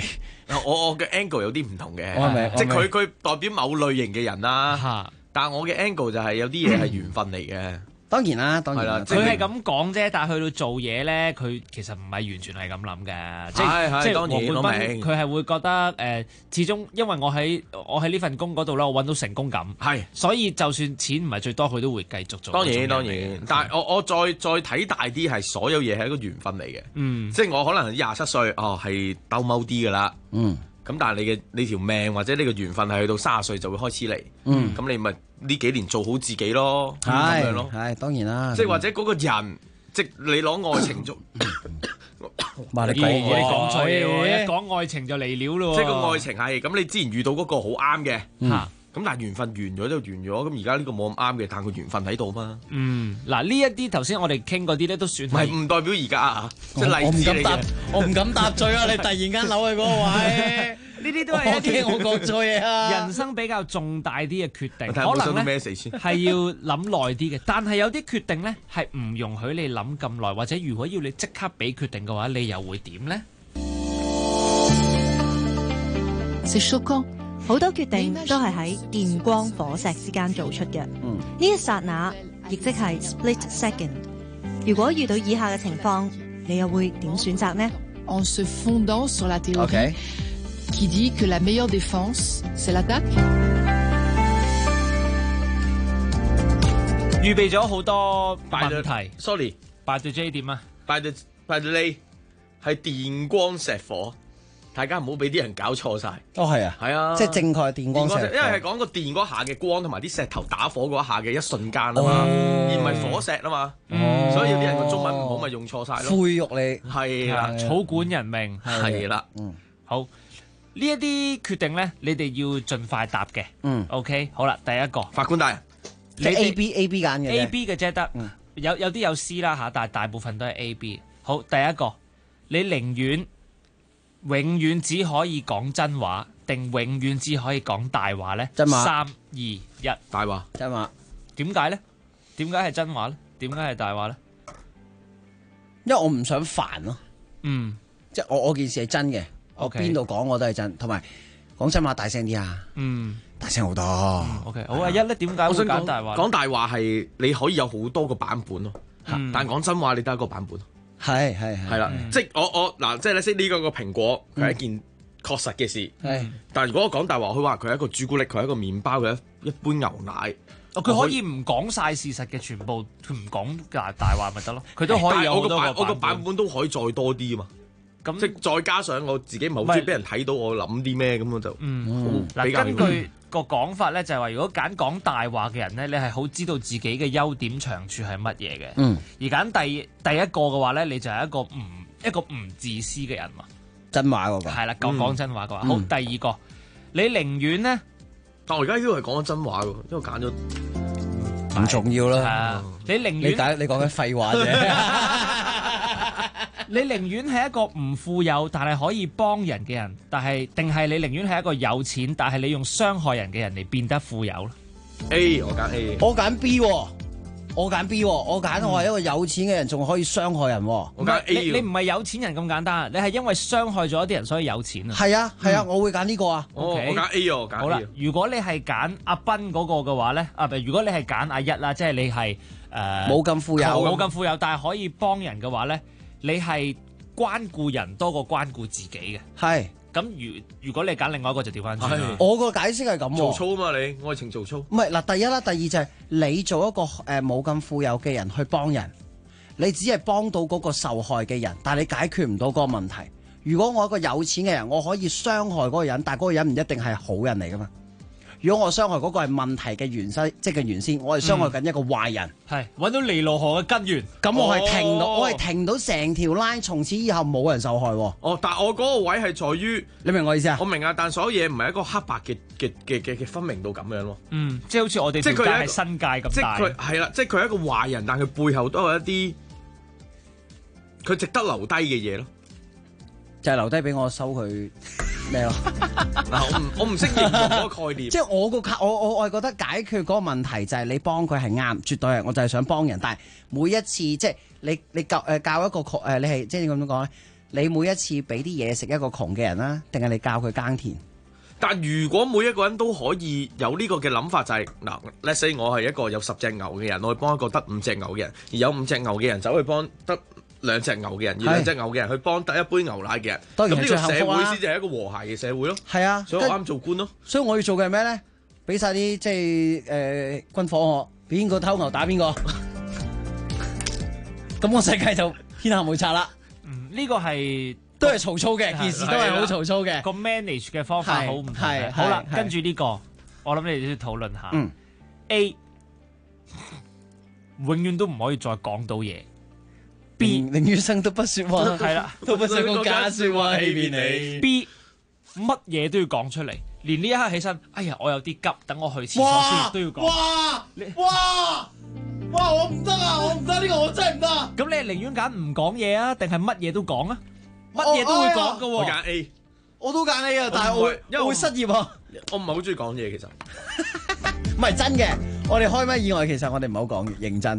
angle 有啲唔同嘅，即係佢代表某類型嘅人啦。但係我嘅 angle 就係有啲嘢係緣分嚟嘅。 當然啦，當然啦， 佢係咁講啫，但係去到做嘢咧，佢其實唔係完全係咁諗嘅。即係當然黃冠斌，佢係會覺得始終因為我喺呢份工嗰度咧，我揾到成功感，所以就算錢唔係最多，佢都會繼續做。當然， 但係我再睇大啲，係所有嘢係一個緣分嚟嘅。即係我可能27歲，係兜踎啲㗎啦。咁但係你條命或者呢個緣分係去到30歲就會開始嚟，咁你咪呢幾年做好自己咯，咁樣咯。 係當然啦。 即係或者嗰個人，即係你攞愛情做， 你講錯嘢喎！一講愛情就嚟料咯。 即係個愛情係咁，你之前遇到嗰個好啱嘅，咁但係緣分完咗就完咗，咁而家呢個冇咁啱嘅，但係個緣分喺度嘛。 嗱呢一啲頭先我哋傾嗰啲咧都算係唔代表而家啊，即係例子嚟嘅。 我唔敢答嘴啊！你突然間扭去嗰個位， 呢啲都係一啲我講錯嘢啊！ 人生比較重大啲嘅決定， 可能咧係要諗耐啲嘅。但係有啲決定咧係唔容許你諗咁耐，或者如果要你即刻俾決定嘅話，你又會點咧？ 好多決定都係喺電光火石之間做出嘅。呢一剎那，亦即係 split second。如果遇到以下嘅情況，你又會點選擇呢？ En se fondant sur la théorie qui dit que la meilleure défense, c'est l'attaque。 預備咗好多問題。 Sorry，by the J 點啊 ？by the J 係電光石火。大家唔好俾啲人搞錯晒。 係啊， 係啊， 即係正確電光石火， 因為係講個電嗰下嘅光同埋啲石頭打火嗰一下嘅一瞬間啊嘛，而唔係火石啊嘛，所以有啲人個中文唔好咪用錯晒咯。 侮辱你係啦， 草管人命係啦。 好，呢一啲決定咧，你哋要盡快答嘅。OK， 好啦，第一個法官大人， 你 A B 揀嘅 A B 嘅啫得，有啲有 C 啦嚇，但係大部分都係 A B。好，第一個你寧願永遠只可以講真話，定永遠只可以講大話咧？ 真話。 3、2、1， 大話。 真話。 點解咧？點解係真話咧？點解係大話咧？ 因為我唔想煩咯。即係我件事係真嘅，我邊度講我都係真，同埋講真話大聲啲啊。大聲好多。 OK， 好啊，一咧點解會講大話？ 講大話係你可以有好多個版本咯，但講真話你得一個版本。係啦，即係我嗱，即係你識呢個蘋果，佢係一件確實嘅事。但係如果我講大話，佢話佢係一個朱古力，佢係一個麵包，佢一杯牛奶。 佢可以唔講晒事實嘅全部，佢唔講大話咪得咯。佢都可以有好多個版本。 我個版本都可以再多啲啊嘛。咁即係再加上我自己唔係好中意俾人睇到我諗啲咩，咁我就根據個講法咧，就係話如果揀講大話嘅人咧，你係好知道自己嘅優點長處係乜嘢嘅。而揀第一個嘅話咧，你就係一個唔自私嘅人嘛。 真話嗰個係啦，講真話嘅話。好，第二個你寧願咧， 但我而家呢個係講緊真話嘅，因為揀咗唔重要啦。 你寧願你講緊廢話啫。 你寧願係一個唔富有但係可以幫人嘅人，定係你寧願係一個有錢但係你用傷害人嘅人嚟變得富有咧 ？A 我揀 A， 我揀 B， 我揀 B， 我係一個有錢嘅人，仲可以傷害人。我揀 A， 你唔係有錢人咁簡單，你係因為傷害咗一啲人所以有錢啊。 係啊，我會揀呢個啊。 我揀 A， 我揀 A。 好啦，如果你係揀阿斌嗰個嘅話咧，如果你係揀阿一啦，即係你係冇咁富有， 但係可以幫人嘅話咧，你係關顧人多過關顧自己嘅。 係。 咁如果你揀另外一個就調翻轉。 我個解釋係咁。 做操啊嘛，你愛情做操。 唔係嗱，第一啦，第二就係你做一個冇咁富有嘅人去幫人，你只係幫到嗰個受害嘅人，但係你解決唔到嗰個問題。如果我一個有錢嘅人，我可以傷害嗰個人，但係嗰個人唔一定係好人嚟噶嘛。如果我傷害嗰個係問題嘅原生，即係原先，我係傷害緊一個壞人， 係揾到尼羅河嘅根源。 咁我係停到成條 line，從此以後冇人受害。 但係我嗰個位係在於， 你明我意思啊？ 我明啊，但所有嘢唔係一個黑白嘅分明到咁樣咯。 即係好似我哋條街係新界咁大。 即係佢係啦，即係佢係一個壞人，但佢背後都有一啲佢值得留低嘅嘢咯。 就係留低俾我收佢咩咯？ 我唔識形容嗰個概念。 即係我係覺得解決嗰個問題就係你幫佢係啱，絕對係，我就係想幫人。但係每一次即係你教一個你係即係點咁講咧？你每一次俾啲嘢食一個窮嘅人啦，定係你教佢耕田？ 但如果每一個人都可以有呢個嘅諗法，就係嗱 let's say 我係一個有10隻牛嘅人，我去幫一個得5隻牛嘅人，而有5隻牛嘅人走去幫得2隻牛嘅人，而2隻牛嘅人去幫得一杯牛奶嘅人，咁呢個社會先至係一個和諧嘅社會咯。 係啊， 所以我啱做官咯。 所以我要做嘅係咩咧？俾晒啲即係軍火我，邊個偷牛打邊個，咁個世界就天下無賊啦。 呢個係都係曹操嘅件事，都係好曹操嘅個 manage 嘅方法好唔同嘅。好啦，跟住呢個，我諗你哋要討論下。A 永遠都唔可以再講到嘢。B 寧願生都不說話， 係啦， 都不想講假說話欺騙你。 B 乜嘢都要講出嚟，連呢一刻起身，哎呀，我有啲急，等我去廁所先都要講。 哇！我唔得啊！我唔得，呢個我真係唔得。 咁你係寧願揀唔講嘢啊，定係乜嘢都講啊？乜嘢都會講噶。 我揀 A， 我都揀 A 啊，但係我會失業啊。 我唔係好中意講嘢，其實唔係真嘅。我哋開咪以外，其實我哋唔係好講認真。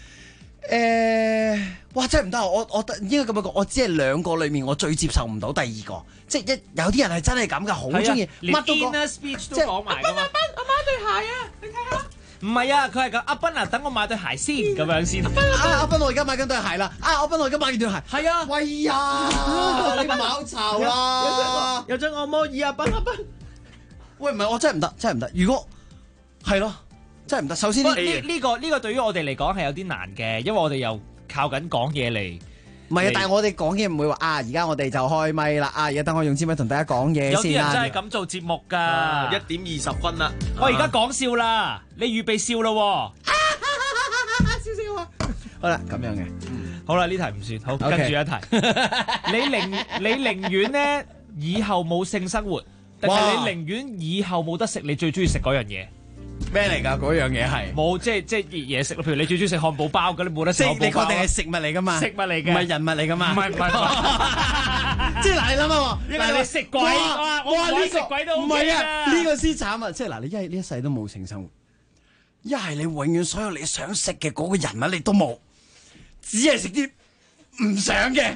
哇！真係唔得，我應該咁樣講，我只係2個裏面我最接受唔到第二個，即係有啲人係真係咁噶，好中意乜都講， speech 都講埋噶嘛。我買對鞋啊，你睇下。唔係啊，佢係咁，阿斌啊，等我買對鞋先，咁樣先。 阿斌，我而家買緊對鞋啦。阿斌，我而家買緊對鞋。係啊。喂呀，你冇巢啦。 有張按摩椅啊，斌。 喂，唔係，我真係唔得，真係唔得。如果係咯。真係唔得。首先呢個對於我哋嚟講係有啲難嘅，因為我哋又靠緊講嘢嚟。 唔係啊，但係我哋講嘢唔會話而家我哋就開咪啦。而家等我用支咪同大家講嘢先。 有啲人真係咁做節目㗎。 1點20分啦。 我而家講笑啦，你預備笑咯。 笑啊！好啦，咁樣嘅。 好啦，呢題唔算。好，跟住一題。你寧願咧以後冇性生活，定係你寧願以後冇得食你最中意食嗰樣嘢？ 咩嚟㗎？嗰樣嘢係冇，即係嘢食咯。譬如你最中意食漢堡包嘅，你冇得食漢堡包。 你確定係食物嚟㗎嘛？ 食物嚟嘅， 唔係人物嚟㗎嘛？ 唔係。 即係嗱，你諗下， 因為你食鬼，哇！呢食鬼都唔係啊！ 呢個先慘啊！即係嗱，你呢一世都冇性生活，一係你永遠所有你想食嘅嗰個人物你都冇，只係食啲唔想嘅。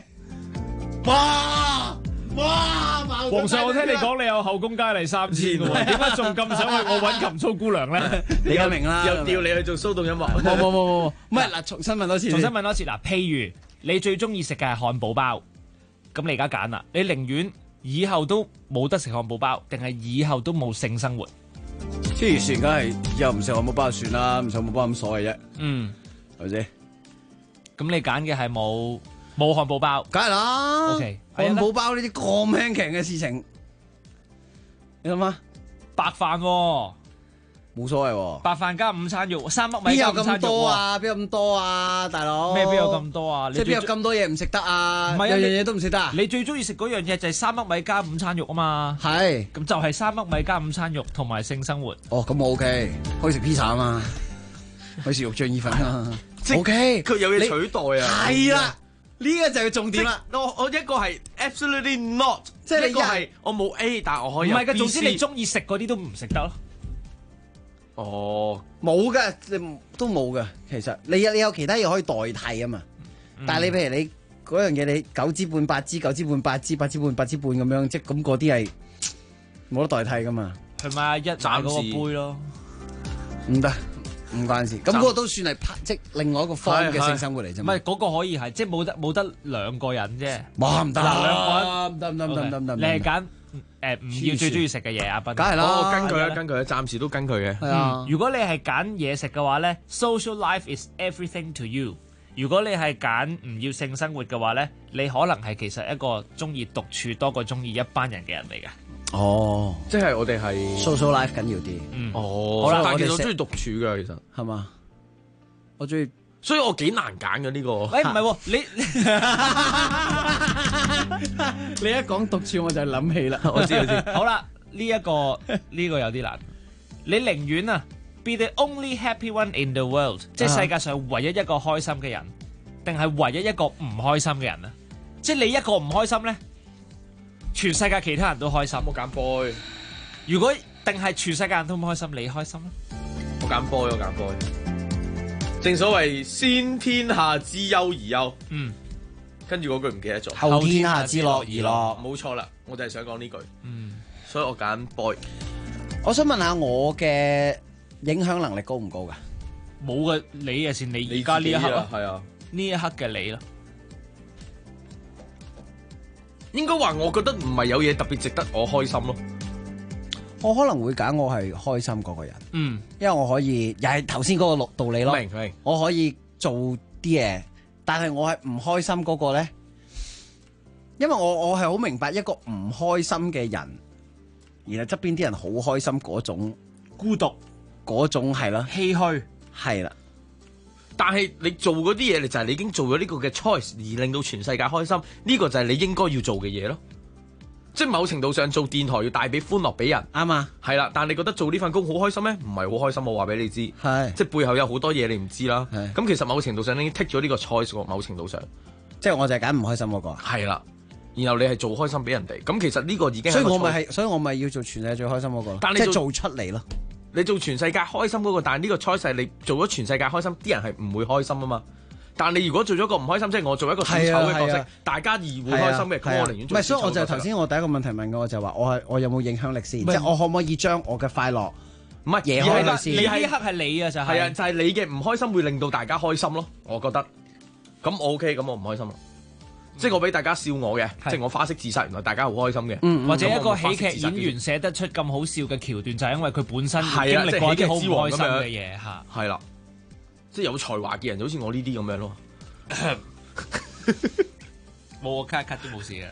哇！ 皇上，我聽你講你有後宮佳麗3000嘅喎，點解仲咁想去我揾琴操姑娘咧？ 你又明啦， 又調你去做騷動音樂。 冇，唔係嗱，重新問多次。 嗱，譬如你最中意食嘅係漢堡包，咁你而家揀啦，你寧願以後都冇得食漢堡包，定係以後都冇性生活？ 黐線，梗係以後唔食漢堡包就算啦，唔食漢堡包咁所謂啫。係咪先？ 咁你揀嘅係冇漢堡包， 梗係啦。 OK， 漢堡包呢啲咁輕鬆嘅事情，你諗下， 白飯喎， 冇所謂喎。 白飯加午餐肉，3粒米加午餐肉。邊有咁多啊？ 邊有咁多啊，大佬？ 咩邊有咁多啊？ 即係邊有咁多嘢唔食得啊？ 唔係樣樣嘢都唔食得啊？ 你最中意食嗰樣嘢就係3粒米加午餐肉啊嘛。 係。 咁就係3粒米加午餐肉同埋性生活。 哦，咁我 OK，可以食 pizza 啊嘛，可以食肉醬意粉啊。OK， 佢有嘢取代啊。 係啦。 呢個就係重點啦。 我一個係 absolutely not， 即係一個係我冇 A， 但係我可以有 B、 唔係㗎，總之你中意食嗰啲都唔食得咯。 哦， 冇㗎，你都冇㗎。其實你有其他嘢可以代替啊嘛。但係你譬如你嗰樣嘢，你9支半、8支、9支半、8支、8支半、8支半咁樣，即係咁嗰啲係冇得代替㗎嘛。 係咪一賺嗰個杯咯？ 唔得。唔關事，咁嗰個都算係即另外一個方嘅性生活嚟啫。 唔係嗰個可以係，即係冇得兩個人啫。 哇唔得， 兩個人唔得。 你係揀唔要最中意食嘅嘢，阿斌。 梗係啦， 根據暫時都根據嘅。 係啊。 如果你係揀嘢食嘅話咧 ，social life is everything to you。如果你係揀唔要性生活嘅話咧，你可能係其實一個中意獨處多過中意一班人嘅人嚟嘅。 哦， 即係我哋係 social life 緊要啲。 哦， 好啦， 但係其實我中意獨處㗎，其實係嘛？我中意， 所以我幾難揀嘅呢個。 唔係喎， 你一講獨處我就諗起啦。 我知。 好啦，呢個有啲難。你寧願啊 be the only happy one in the world， 即係世界上唯一一個開心嘅人，定係唯一一個唔開心嘅人啊？即係你一個唔開心咧？全世界其他人都開心， 我揀 boy。 如果定係全世界人都唔開心，你開心咧？ 我揀 boy。正所謂先天下之憂而憂，跟住嗰句唔記得咗。 後天下之樂而樂， 冇錯啦，我就係想講呢句。所以我揀 boy。 我想問下我嘅影響能力高唔高㗎？ 冇嘅，你嘅先，你而家呢一刻係啊， 呢一刻嘅你咯。 應該話，我覺得唔係有嘢特別值得我開心咯。 我可能會揀我係開心嗰個人，因為我可以又係頭先嗰個道理咯。 明， 我可以做啲嘢，但係我係唔開心嗰個咧，因為我係好明白一個唔開心嘅人，然後側邊啲人好開心嗰種孤獨， 嗰種係啦， 唏噓， 係啦。 但係你做嗰啲嘢，你就係你已經做咗呢個嘅 choice， 而令到全世界開心，呢個就係你應該要做嘅嘢咯。即係某程度上做電台要帶俾歡樂俾人， 啱啊， 係啦。但係你覺得做呢份工好開心咩？唔係好開心，我話俾你知， 係即係背後有好多嘢你唔知啦。咁其實某程度上你已經剔咗呢個 choice 喎，某程度上， 即係我就係揀唔開心嗰個。 係啦，然後你係做開心俾人哋，咁其實呢個已經係， 所以我咪要做全世界最開心嗰個， 但你即係做出嚟咯。 你做全世界開心嗰個，但係呢個 choice 係你做咗全世界開心，啲人係唔會開心啊嘛。但係你如果做咗個唔開心，即係我做一個小丑嘅角色，大家而會開心嘅，咁我寧願做。 唔係，所以我就頭先我第一個問題問我就話我有冇影響力先，即係我可唔可以將我嘅快樂唔係嘢開佢先？ 你呢一刻係你啊，就係啊，就係你嘅唔開心會令到大家開心咯。我覺得咁我 OK，咁我唔開心咯。即係我俾大家笑我嘅，即係我花式自殺，原來大家好開心嘅。 或者一個喜劇演員寫得出咁好笑嘅橋段，就係因為佢本身經歷過啲好唔開心嘅嘢嚇。 係啦，即係有才華嘅人，就好似我呢啲咁樣咯。 冇我咳都冇事嘅。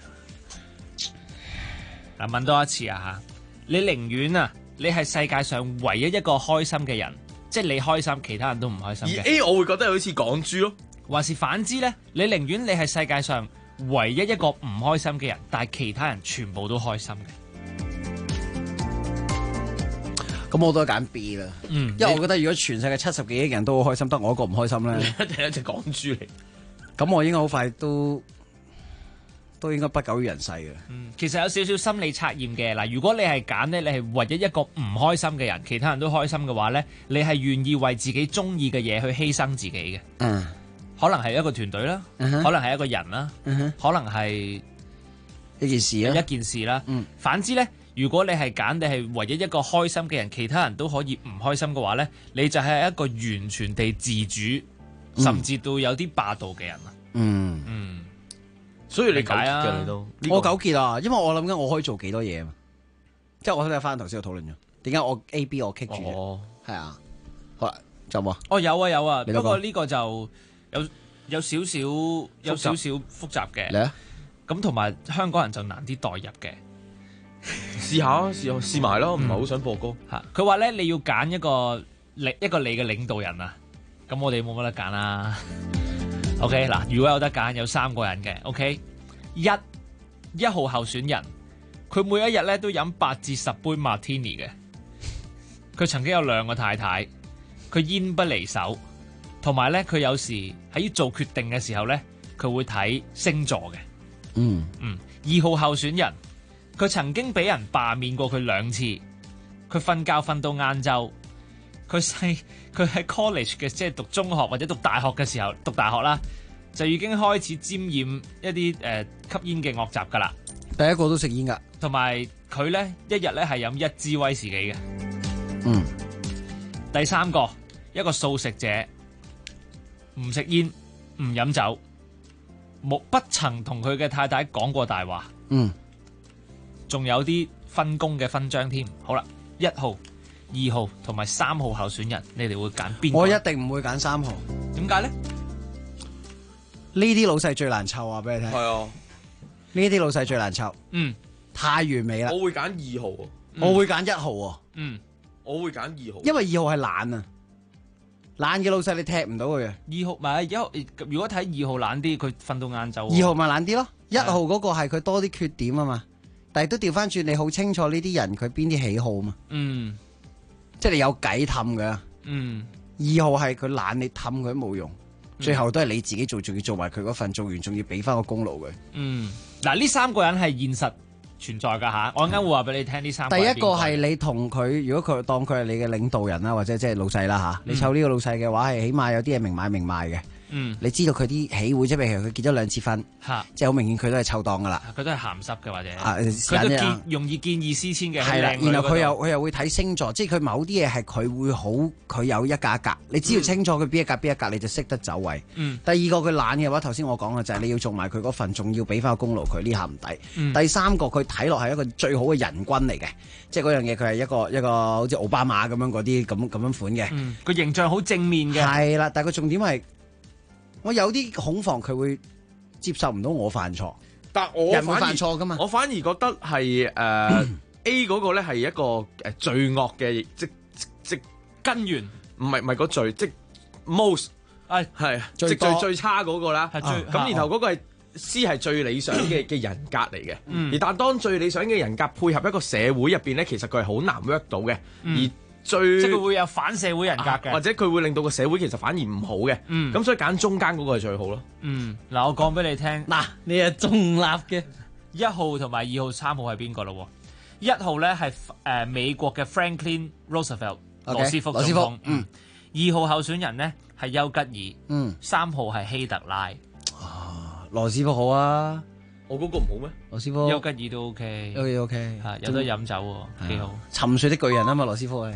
嗱，問多一次啊嚇，你寧願啊，你係世界上唯一一個開心嘅人，即係你開心，其他人都唔開心嘅。 而 A 我會覺得好似港豬咯。 還是反之咧？你寧願你係世界上唯一一個唔開心嘅人，但係其他人全部都開心嘅。 咁我都係揀 B 啦。因為我覺得如果全世界70幾億人都好開心，得我一個唔開心咧， 一定係一隻港豬嚟。 咁我應該好快都應該不久於人世嘅。 其實有少少心理測驗嘅嗱，如果你係揀咧，你係唯一一個唔開心嘅人，其他人都開心嘅話咧，你係願意為自己中意嘅嘢去犧牲自己嘅。可能係一個團隊啦，可能係一個人啦，可能係一件事啦。 反之咧，如果你係揀你係唯一一個開心嘅人，其他人都可以唔開心嘅話咧，你就係一個完全地自主，甚至到有啲霸道嘅人啊。 所以你糾結嘅你都， 我糾結啊，因為我諗緊我可以做幾多嘢啊嘛。即係我睇翻頭先我討論咗，點解我 A、B 我棘住嘅？係啊，好啦，仲有冇啊？ 有啊，不過呢個就有少少複雜嘅。 嚟啊！ 咁同埋香港人就難啲代入嘅。 試埋咯，唔係好想播歌。 佢話咧，你要揀一個你嘅領導人啊，咁我哋冇乜得揀啦。OK 嗱，如果有得揀，有3個人嘅。OK， 一號候選人，佢每一日咧都飲8至10杯 Martini 嘅。佢曾經有2個太太，佢煙不離手，同埋咧佢有時喺做決定嘅時候咧，佢佢會睇星座嘅。 嗯 ，2號候選人，佢曾經俾人罷免過佢2次，佢瞓覺瞓到晏晝，佢喺 college 嘅，即係讀中學或者讀大學嘅時候，讀大學啦，就已經開始沾染一啲吸煙嘅惡習㗎啦。 第一個都食煙㗎， 同埋佢咧一日咧係飲1支威士忌嘅。第3個，一個素食者，唔食煙，唔飲酒，不曾同佢嘅太太講過大話。仲有啲分工嘅勳章添。好啦，1號、2號同埋3號候選人，你哋會揀邊個？ 我一定唔會揀3號。 點解咧？ 呢啲老細最難湊啊！俾你聽。 係啊， 呢啲老細最難湊。太完美啦。 我會揀2號。 我會揀1號。 我會揀2號。 因為2號係懶啊，懶嘅老細你踢唔到佢嘅。 2號咪1號，如果睇2號懶啲，佢瞓到晏晝。 2號咪懶啲咯，1號嗰個係佢多啲缺點啊嘛。但係都調翻轉，你好清楚呢啲人佢邊啲喜好嘛。即係你有計氹嘅。2號係佢懶，你氹佢都冇用，最後都係你自己做，仲要做埋佢嗰份，做完仲要俾翻個功勞佢。 嗱，呢3個人係現實存在噶吓，我啱啱會話俾你聽呢3個。 第一個係你同佢，如果佢當佢係你嘅領導人啦，或者即係老細啦吓，你湊呢個老細嘅話，係起碼有啲嘢明買明賣嘅。你知道佢啲喜惡，即係譬如佢結咗2次婚，即係好明顯佢都係湊檔噶啦。 佢都係鹹濕嘅或者， 佢都容易見異思遷嘅。 係啦，然後佢又會睇星座，即係佢某啲嘢係佢會好，佢有一格一格，你只要清楚佢邊一格，你就識得走位。第二個佢懶嘅話，頭先我講嘅就係你要做埋佢嗰份，仲要俾翻個功勞佢，呢下唔抵。第三個佢睇落係一個最好嘅人君嚟嘅，即係嗰樣嘢佢係一個好似奧巴馬咁樣嗰啲咁樣款嘅。 個形象好正面嘅。 係啦，但係個重點係。我有啲恐慌，佢會接受唔到我犯錯， 但我人會犯錯噶嘛？ 我反而覺得係A 嗰個咧係一個罪惡嘅即根源， 唔係個罪，即 most 係即最差嗰個啦。咁然後嗰個係 C 係最理想嘅人格嚟嘅，而但當最理想嘅人格配合一個社會入邊咧，其實佢係好難 work 到嘅，而即係佢會有反社會人格嘅， 或者佢會令到個社會其實反而唔好嘅。咁所以揀中間嗰個係最好咯。 嗱，我講俾你聽， 嗱，你係中立嘅 1號同埋2號、3號係邊個咯？1號咧係美國嘅 Franklin Roosevelt 羅斯福總統。2號候選人呢係丘吉爾。3號係希特拉。 羅斯福好啊。 我嗰個唔好咩？ 羅斯福。 丘吉爾都 OK。 OK。 有得飲酒喎，幾好。 沉睡的巨人啊嘛，羅斯福係。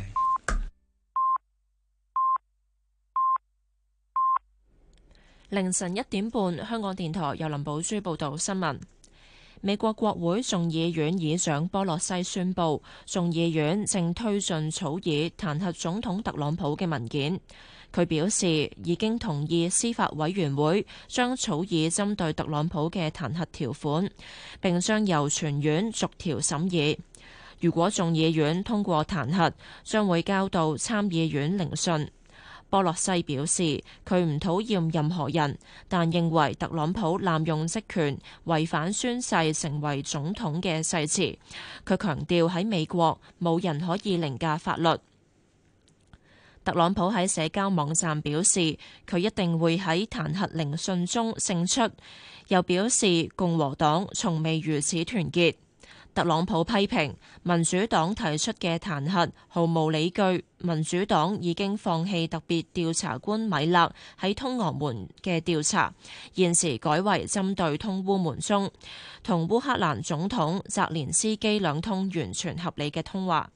凌晨1點半，香港電台由林寶珠報道新聞。美國國會眾議院議長波洛西宣布，眾議院正推進草擬彈劾總統特朗普嘅文件。佢表示已經同意司法委員會將草擬針對特朗普嘅彈劾條款，並將由全院逐條審議。如果眾議院通過彈劾，將會交到參議院聆訊。波洛西表示，佢唔討厭任何人，但認為特朗普濫用職權、違反宣誓成為總統嘅誓詞。佢強調喺美國冇人可以凌駕法律。特朗普喺社交網站表示，佢一定會喺彈劾聆訊中勝出，又表示共和黨從未如此團結。特朗普批評民主黨提出嘅彈劾毫無理據，民主黨已經放棄特別調查官米勒喺通俄門嘅調查，現時改為針對通烏門中同烏克蘭總統澤連斯基兩通完全合理嘅通話。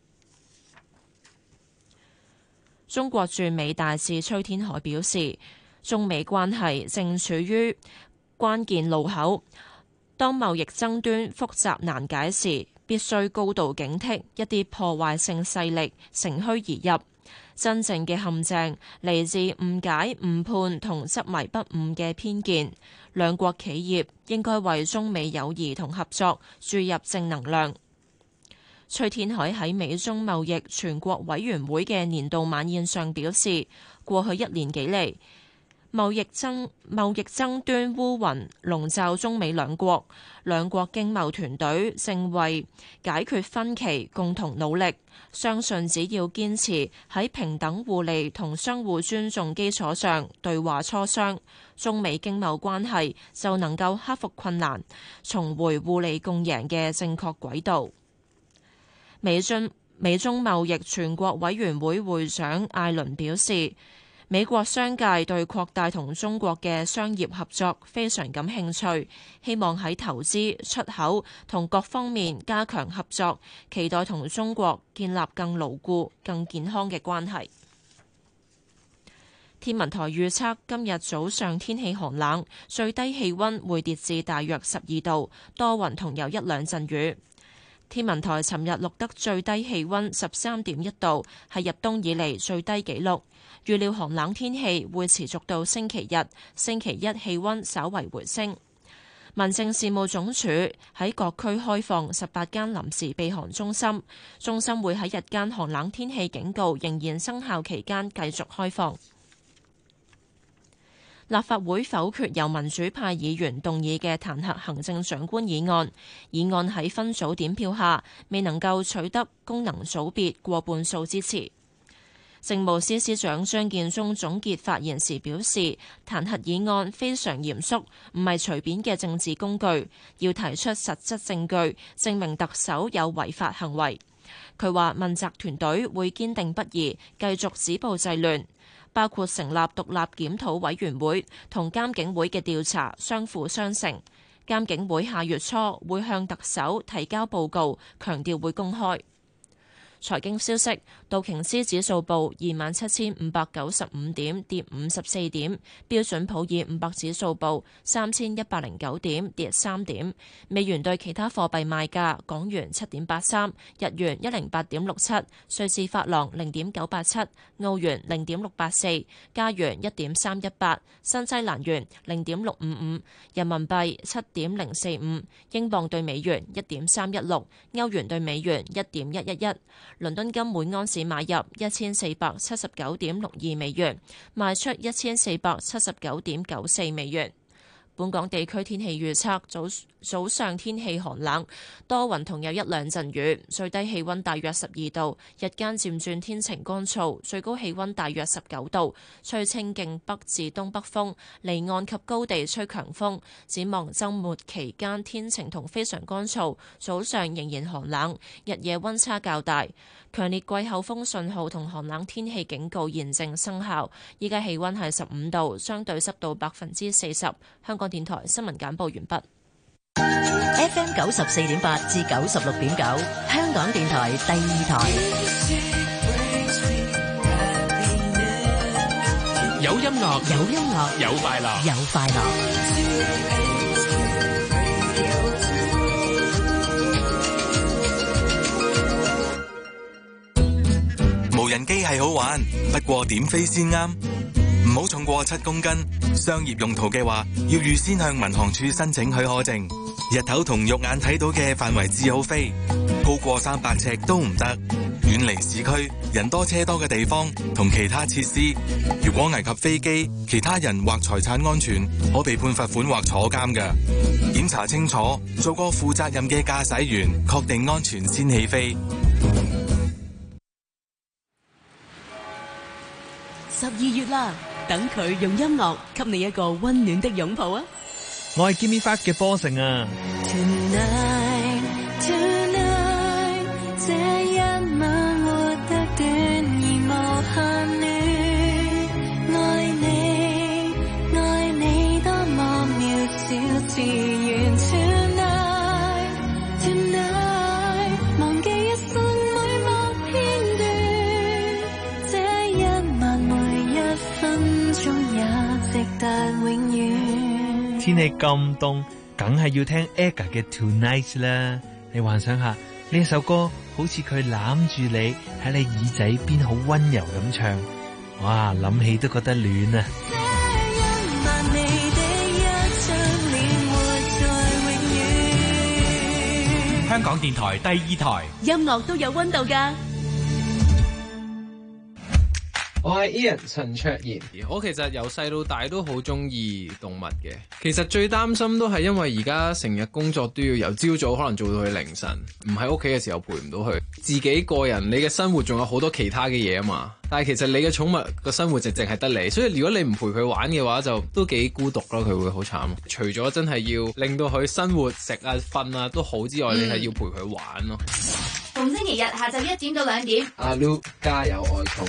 中國駐美大使崔天凱表示，中美關係正處於關鍵路口。當貿易爭端複雜難解時，必須高度警惕一啲破壞性勢力乘虛而入。真正嘅陷阱嚟自誤解、誤判同執迷不悟嘅偏見。兩國企業應該為中美友誼同合作注入正能量。崔天凱喺美中貿易全國委員會嘅年度晚宴上表示，過去1年幾嚟， 貿易爭端烏雲籠罩中美兩國經貿團隊正為解決分歧共同努力，相信只要堅持喺平等互利同相互尊重基礎上對話磋商，中美經貿關係就能夠克服困難，重回互利共贏嘅正確軌道。美中貿易全國委員會會長艾倫表示，美國商界對擴大同中國嘅商業合作非常感興趣，希望喺投資、出口同各方面加強合作，期待同中國建立更牢固、更健康嘅關係。天文台預測今日早上天氣寒冷，最低氣溫會跌至大約12度，多雲同有一兩陣雨。天文台尋日錄得最低氣溫13.1度，係入冬以嚟最低紀錄。預料寒冷天氣會持續到星期日，星期一氣溫稍為回升。民政事務總署喺各區開放18間臨時避寒中心，中心會喺日間寒冷天氣警告仍然生效期間繼續開放。立法會否決由民主派議員動議嘅彈劾行政長官議案，議案喺分組點票下未能夠取得功能組別過半數支持。政務司司長張建宗總結發言時表示，彈劾議案非常嚴肅，唔係隨便嘅政治工具，要提出實質證據，證明特首有違法行為。佢話問責團隊會堅定不移，繼續止暴制亂，包括成立獨立檢討委員會同監警會嘅調查相輔相成。監警會下月初會向特首提交報告，強調會公開。財經消息，道瓊斯指數報27,595點，跌54點；標準普爾500指數報3,109點，跌3點。美元對其他貨幣賣價：港元7.83，日元108.67，瑞士法郎0.987，澳元0.684，加元1.318，新西蘭元0.655，人民幣7.045，英鎊對美元1.316，歐元對美元1.111。倫敦金每盎司買入1479.62美元，賣出1479.94美元。本港地區天氣預測：早上天氣寒冷，多雲同有一兩陣雨，最低氣溫大約12度，日間漸轉天晴乾燥，最高氣溫大約19度，吹清勁北至東北風，離岸及高地吹強風。展望週末期間天晴同非常乾燥，早上仍然寒冷，日夜溫差較大。強烈季候風信號同寒冷天氣警告現正生效。依家氣溫係15度，相對濕度40%。香港電台新聞簡報完畢。 FM 94.8至96.9，香港電台第二台。 有音樂， 有音樂， 有快樂， 有快樂。 無人機係好玩，不過點飛先啱？唔好重過7公斤。商業用途嘅話，要預先向民航處申請許可證。日頭同肉眼睇到嘅範圍至好飛，高過300尺都唔得。遠離市區、人多車多嘅地方同其他設施。如果危及飛機、其他人或財產安全，可被判罰款或坐監㗎。檢查清楚，做個負責任嘅駕駛員，確定安全先起飛。 12月啦，等佢用音樂給你一個溫暖的擁抱啊！ 我係 Gimme Five 嘅波成啊！ Tonight, tonight， 這一晚活得短而無限暖，愛你，愛你多麼渺小自然。Tonight, tonight， 忘記一生每幕片段，這一晚每一分鐘也值得永遠。 天氣咁凍，梗係要聽 AGA 嘅 Tonight 啦！你幻想下呢首歌，好似佢攬住你喺你耳仔邊，好溫柔咁唱，哇！諗起都覺得暖啊！ 香港電台第二台， 音樂都有溫度㗎。 我係 Ian 陳卓賢，我其實由細到大都好中意動物嘅。其實最擔心都係因為而家成日工作都要由朝早可能做到去凌晨，唔喺屋企嘅時候陪唔到佢。自己個人你嘅生活仲有好多其他嘅嘢啊嘛，但係其實你嘅寵物個生活就淨係得你，所以如果你唔陪佢玩嘅話，就都幾孤獨咯，佢會好慘。除咗真係要令到佢生活食啊瞓啊都好之外，你係要陪佢玩咯。 逢星期日下晝1點到2點， 阿 Lu 加油愛草。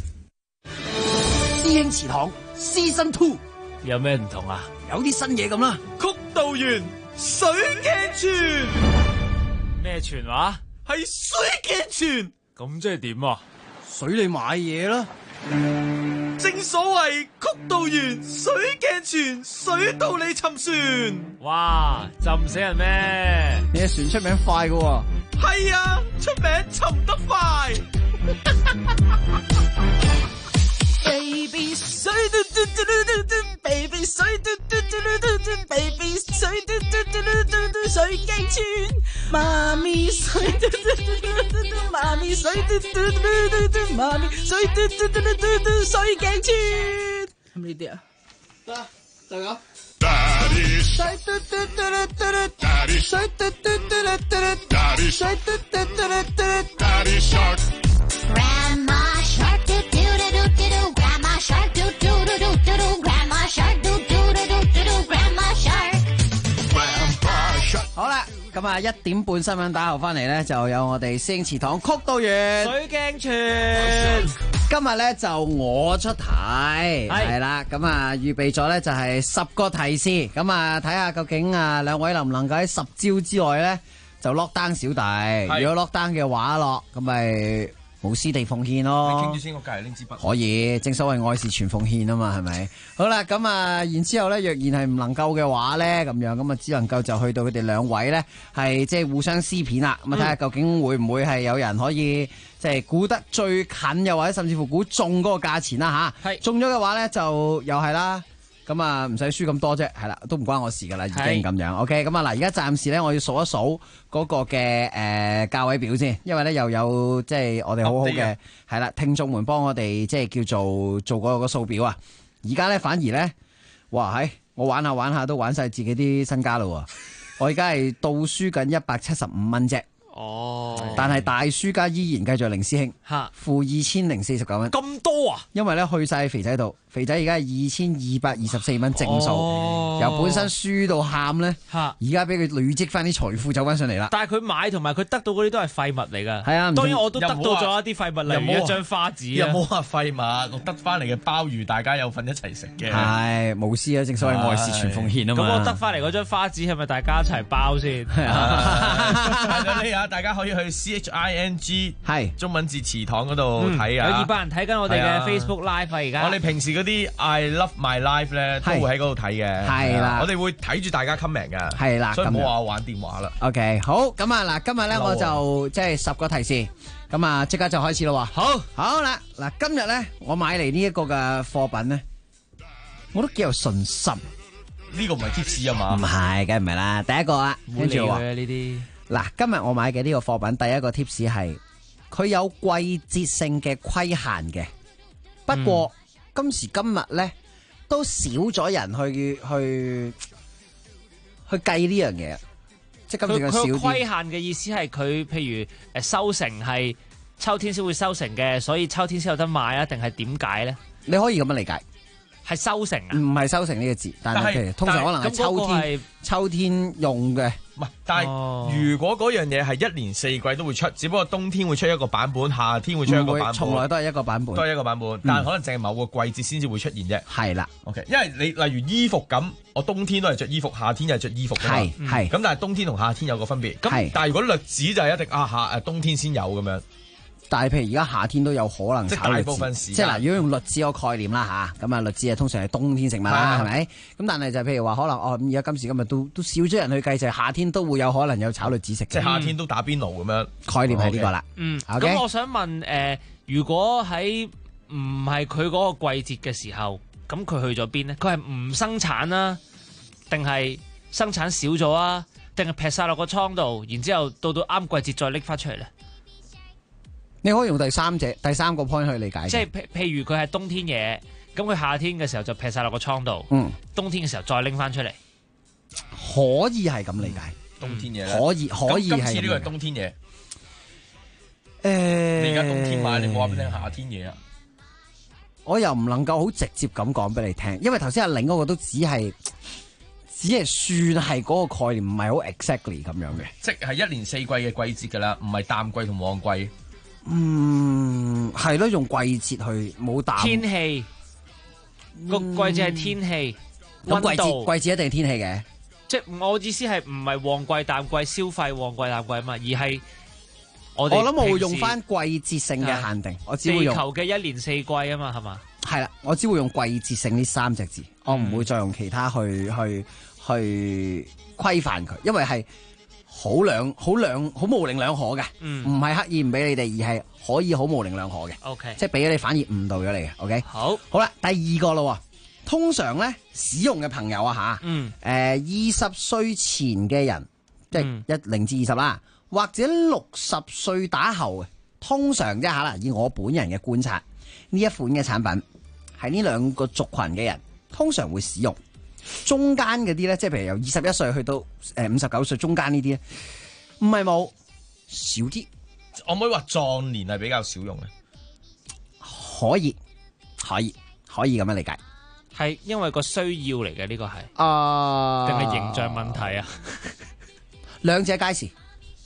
師兄祠堂 Season 2 有咩唔同啊？ 有啲新嘢咁啦。 曲道園水鏡泉咩泉話？ 係水鏡泉， 咁即係點啊？ 水你買嘢啦。 正所謂曲道園水鏡泉，水到你沉船。 哇，浸唔死人咩？ 你嘅船出名快㗎喎。 係啊，出名沉得快。Baby 水嘟嘟嘟嘟嘟 ，Baby 水嘟嘟嘟嘟嘟 ，Baby 水嘟嘟嘟嘟嘟水鏡泉，媽咪水嘟嘟嘟嘟嘟，媽咪水嘟嘟嘟嘟嘟，媽咪水嘟嘟嘟嘟嘟水鏡泉，係咪呢啲啊？得，就咁。水嘟嘟嘟嘟嘟，水嘟嘟嘟嘟嘟，水嘟嘟嘟嘟嘟 ，Grandma Shark do do do do do Grandma Shark do do do do do Grandma Shark do do do do do Grandma Shark。 好啦，咁啊1點半新聞打後翻嚟咧，就有我哋師兄祠堂曲道園水鏡泉。 今日咧就我出題，係啦，咁啊預備咗咧就係10個提示，咁啊睇下究竟啊兩位能唔能夠喺10招之外咧就 lock down 小弟，如果 lock down 嘅話咯，咁咪無私地奉獻咯。 你傾住先，我隔籬拎支筆。 可以，正所謂愛是全奉獻啊嘛，係咪？好啦，咁啊，然之後咧，若然係唔能夠嘅話咧，咁樣咁啊，只能夠就去到佢哋兩位咧，係即係互相撕片啦。咁啊，睇下究竟會唔會係有人可以即係估得最近，又或者甚至乎估中嗰個價錢啦吓。係中咗嘅話咧，就又係啦。咁啊，唔使輸咁多啫，係啦，都唔關我事噶啦，已經咁樣。OK，咁啊嗱，而家暫時咧，我要數一數嗰個嘅價位表先，因為咧又有即係我哋好好嘅係啦，聽眾們幫我哋即係叫做嗰個數表啊。而家咧反而咧，哇係，我玩下玩下都玩晒自己啲身家咯。我而家係倒輸緊175蚊啫。 哦， 但係大輸家依然繼續凌師兄，負2049蚊， 咁多啊？ 因為咧去晒肥仔度，肥仔而家係2224蚊正數，由本身輸到喊咧，而家俾佢累積翻啲財富走翻上嚟啦。 但係佢買同埋佢得到嗰啲都係廢物嚟噶。 係啊， 當然我都得到咗一啲廢物，例如一張花紙。 又冇話廢物，我得翻嚟嘅鮑魚，大家有份一齊食嘅。 係無私啊，正所謂愛是全奉獻啊嘛。 咁我得翻嚟嗰張花紙係咪大家一齊包先？ 大家可以去 CHING 係中文字祠堂嗰度睇啊！ 有200人睇緊我哋嘅 Facebook Live 啊！而家我哋平時嗰啲 I Love My Life 咧都會喺嗰度睇嘅， 係啦， 我哋會睇住大家 comment 噶， 係啦， 所以唔好話我玩電話啦。 OK， 好，咁啊嗱，今日咧我就即係10個提示，咁啊即刻就開始咯。好啦，嗱，今日咧我買嚟呢一個嘅貨品咧，我都幾有信心。 呢個唔係 tips 啊嘛？ 唔係，梗係唔係啦。第一個啊， 跟住話呢啲。 嗱，今日我買嘅呢個貨品，第一個 tips 係佢有季節性嘅規限嘅。不過今時今日咧，都少咗人去計呢樣嘢，即係今次嘅少啲。 佢規限嘅意思係佢譬如收成係秋天先會收成嘅，所以秋天先有得賣啊？定係點解咧？ 你可以咁樣理解。 係收成啊？ 唔係收成呢個字，但係通常可能係秋天用嘅。 唔係，但係如果嗰樣嘢係1年4季都會出，只不過冬天會出一個版本，夏天會出一個版本， 從來都係一個版本， 都係一個版本，但係可能淨係某個季節先至會出現啫。 係啦 ，OK，因為你例如衣服咁，我冬天都係着衣服，夏天又係着衣服㗎嘛。係咁，但係冬天同夏天有個分別。咁但係如果栗子就係一定冬天先有咁樣。 但係譬如而家夏天都有可能炒栗子，即係嗱，如果用栗子個概念啦吓，咁啊栗子啊通常係冬天食物啦，係咪？咁但係就譬如話可能咁而家今時今日都少咗人去計，就係夏天都會有可能有炒栗子食， 即係夏天都打邊爐咁樣。 概念係呢個啦。 咁我想問如果喺唔係佢嗰個季節嘅時候，咁佢去咗邊呢？佢係唔生產啊，定係生產少咗啊？定係劈晒落個倉度，然之後到啱季節再拎翻出嚟咧？ 你可以用第三個 point 去理解。 即係譬如佢係冬天嘢，咁佢夏天嘅時候就劈晒落個倉度，冬天嘅時候再拎翻出嚟， 可以係咁理解。 冬天嘢可以係。 今次呢個係冬天嘢。你而家冬天買，你冇話俾你聽夏天嘢啊？ 我又唔能夠好直接咁講俾你聽，因為頭先阿玲嗰個都只係算係嗰個概念，唔係好 exactly 咁樣嘅。 即係一年四季嘅季節㗎啦，唔係淡季同旺季。 係咯，用季節去冇淡。 天氣個季節係天氣，溫度季節一定係天氣嘅。 即係我意思係唔係旺季淡季消費旺季淡季啊嘛，而係我諗我會用翻季節性嘅限定，我只會用地球嘅一年四季啊嘛，係嘛？係啦，我只會用季節性呢3隻字，我唔會再用其他去規範佢，因為係好模棱兩可嘅，唔係刻意唔俾你哋，而係可以好模棱兩可嘅。 OK， 即係俾咗你反而誤導咗你嘅。OK， 好啦，第二個咯，通常咧使用嘅朋友啊20歲前嘅人，即係0至20啦，或者60歲打後嘅，通常啫吓啦，以我本人嘅觀察，呢一款嘅產品係呢兩個族群嘅人通常會使用。中間嗰啲咧，即係譬如由21歲去到59歲中間呢啲咧，唔係冇少啲。 我唔可以話壯年係比較少用嘅， 可以咁樣理解。 係因為個需要嚟嘅呢個係定係形象問題啊？ 兩者皆是。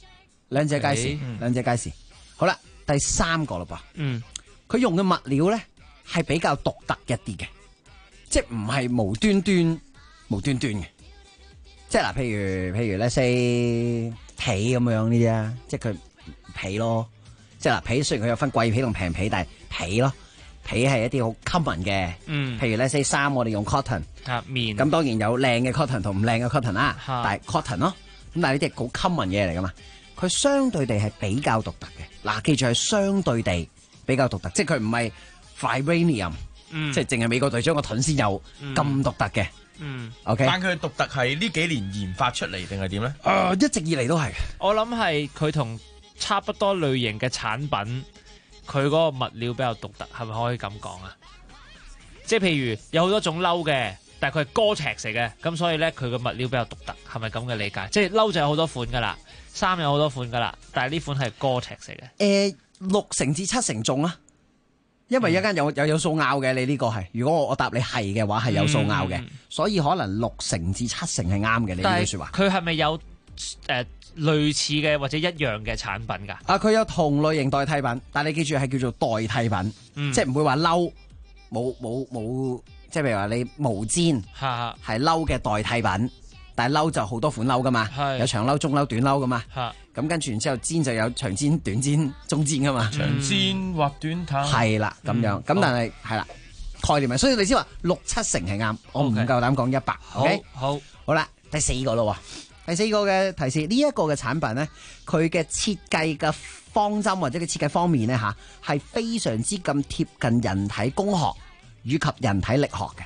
好啦，第三個咯噃，佢用嘅物料咧係比較獨特一啲嘅，即係唔係無端端嘅，即係嗱，譬如咧 say 皮咁樣呢啲啊，即係佢皮咯，即係嗱皮雖然佢有分貴皮同平皮，但係皮咯。皮係一啲好 common 嘅，譬如咧 say 衫我哋用 cotton， 棉， 咁當然有靚嘅 cotton 同唔靚嘅 cotton 啦，但係 cotton 咯，咁但係呢啲係好 common 嘢嚟噶嘛，佢相對地係比較獨特嘅。嗱，記住係相對地比較獨特，即係佢唔係 vibranium，即係淨係美國隊長個盾先有咁獨特嘅。OK， 但佢獨特係呢幾年研發出嚟定係點咧？ 一直以嚟都係。 我諗係佢同差不多類型嘅產品。佢嗰個物料比較獨特，係咪可以咁講啊？即係譬如有好多種褸嘅，但係佢係Gore-Tex嚟嘅，咁所以咧佢個物料比較獨特，係咪咁嘅理解？即係褸就有好多款噶啦，衫有好多款噶啦，但係呢款係Gore-Tex嚟嘅。 6成至7成中啦，因為一間有數拗嘅，你呢個係。如果我答你係嘅話，係有數拗嘅，所以可能6成至7成係啱嘅。你呢句說話， 佢係咪有類似嘅或者一樣嘅產品㗎？ 佢有同類型代替品，但係你記住係叫做代替品，即係唔會話褸冇，即係譬如話你毛氈係褸嘅代替品，但係褸就好多款褸噶嘛，有長褸、中褸、短褸噶嘛，咁跟住然之後氈就有長氈、短氈、中氈噶嘛， 長氈或短頭係啦咁樣，咁但係係啦概念係，所以你先話6、7成係啱，我唔夠膽講100。OK， 好啦，第4個咯。第4個嘅提示，呢一個嘅產品咧，佢嘅設計嘅方針或者嘅設計方面咧係非常之咁貼近人體工學以及人體力學嘅，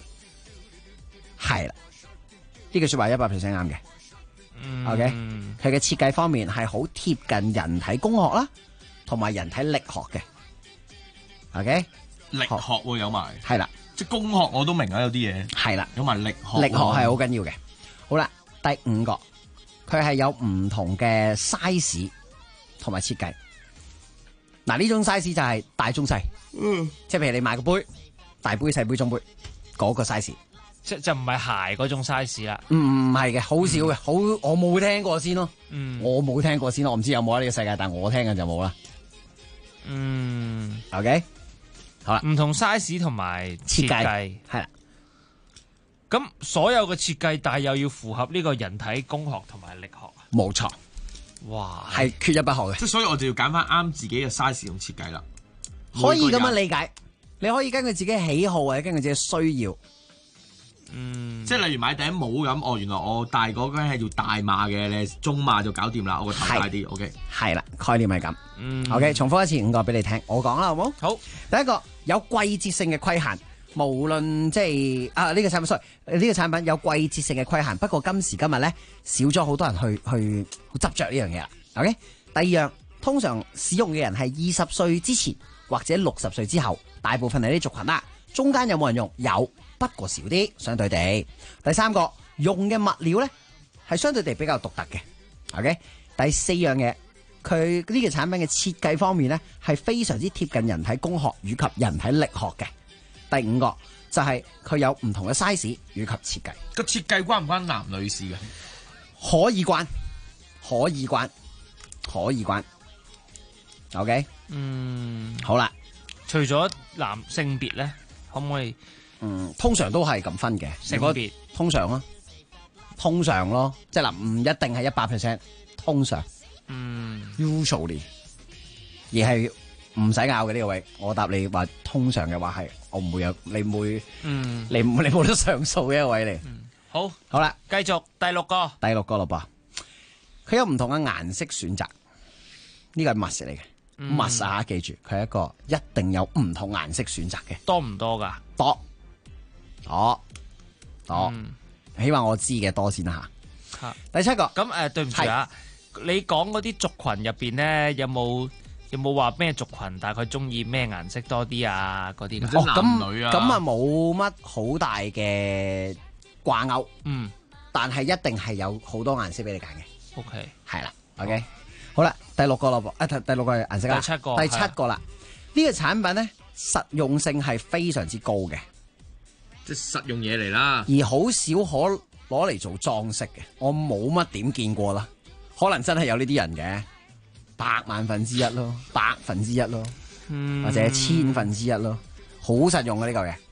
係啦，呢句說話100% 啱嘅。OK， 佢嘅設計方面係好貼近人體工學啦，同埋人體力學嘅。OK， 力學會有埋， 係啦， 即係工學我都明啊，有啲嘢係啦， 有埋力學， 力學係好緊要嘅。好啦。第5個，佢係有唔同嘅 size 同埋設計。嗱，呢種 size 就係大中細，即係譬如你買個杯，大杯、細杯、中杯嗰個 size， 就唔係鞋嗰種 size 啦。 唔係嘅，好少嘅，我冇聽過先咯。我冇聽過先咯，我唔知有冇喺呢個世界，但係我聽嘅就冇啦。OK， 好啦， 唔同 size 同埋設計係啦。 咁所有嘅設計，但係又要符合呢個人體工學同埋力學啊！ 冇錯，哇，係缺一不可嘅。 即係所以我就要揀翻啱自己嘅 size 同設計啦。 可以咁樣理解，你可以根據自己喜好或者根據自己需要。 即係例如買頂帽咁，原來我戴嗰個係要大碼嘅，你中碼就搞掂啦。我個頭大啲 ，OK。係啦，概念係咁。OK， 重複一次5個俾你聽，我講啦，好冇？好。第一個有季節性嘅規限。無論即係呢個產品 sorry， 呢個產品有季節性嘅規限，不過今時今日咧少咗好多人去執着呢樣嘢啦。OK， 第二樣通常使用嘅人係20歲之前或者60歲之後，大部分係啲族群啦。中間有冇人用？有，不過少啲，相對地。第三個用嘅物料咧係相對地比較獨特嘅。OK， 第四樣嘢，佢呢個產品嘅設計方面咧係非常之貼近人體工學以及人體力學嘅。第五個就係佢有唔同嘅 size 以及設計。 個設計關唔關男女士嘅？ 可以關。OK， 好啦。 除咗男性別咧，可唔可以？ 通常都係咁分嘅。 性別通常咯，即係嗱，唔一定係100%，通常。usually 而係唔使拗嘅呢個位，我答你話通常嘅話係，我唔會有，你唔會，你冇得上訴嘅一個位嚟。好啦， 繼續第六個咯噃，佢有唔同嘅顏色選擇，呢個係 must 嚟嘅。must 啊，記住佢係一個一定有唔同顏色選擇嘅。 多唔多噶？ 多，起碼我知嘅多先啦吓。第七個咁對唔住啊，你講嗰啲族群入邊咧，有冇話咩族群大概中意咩顏色多啲啊？嗰啲男女啊？ 咁啊冇乜好大嘅掛鈎。但係一定係有好多顏色俾你揀嘅。 OK， 係啦。OK， 好啦，第六個咯噃，第六個係顏色啦。第七個啦，呢個產品咧實用性係非常之高嘅， 即係實用嘢嚟啦。 而好少可攞嚟做裝飾嘅，我冇乜點見過啦。可能真係有呢啲人嘅，100,000,000,1咯，100%咯，或者1,000,000,1咯，好實用嘅呢嚿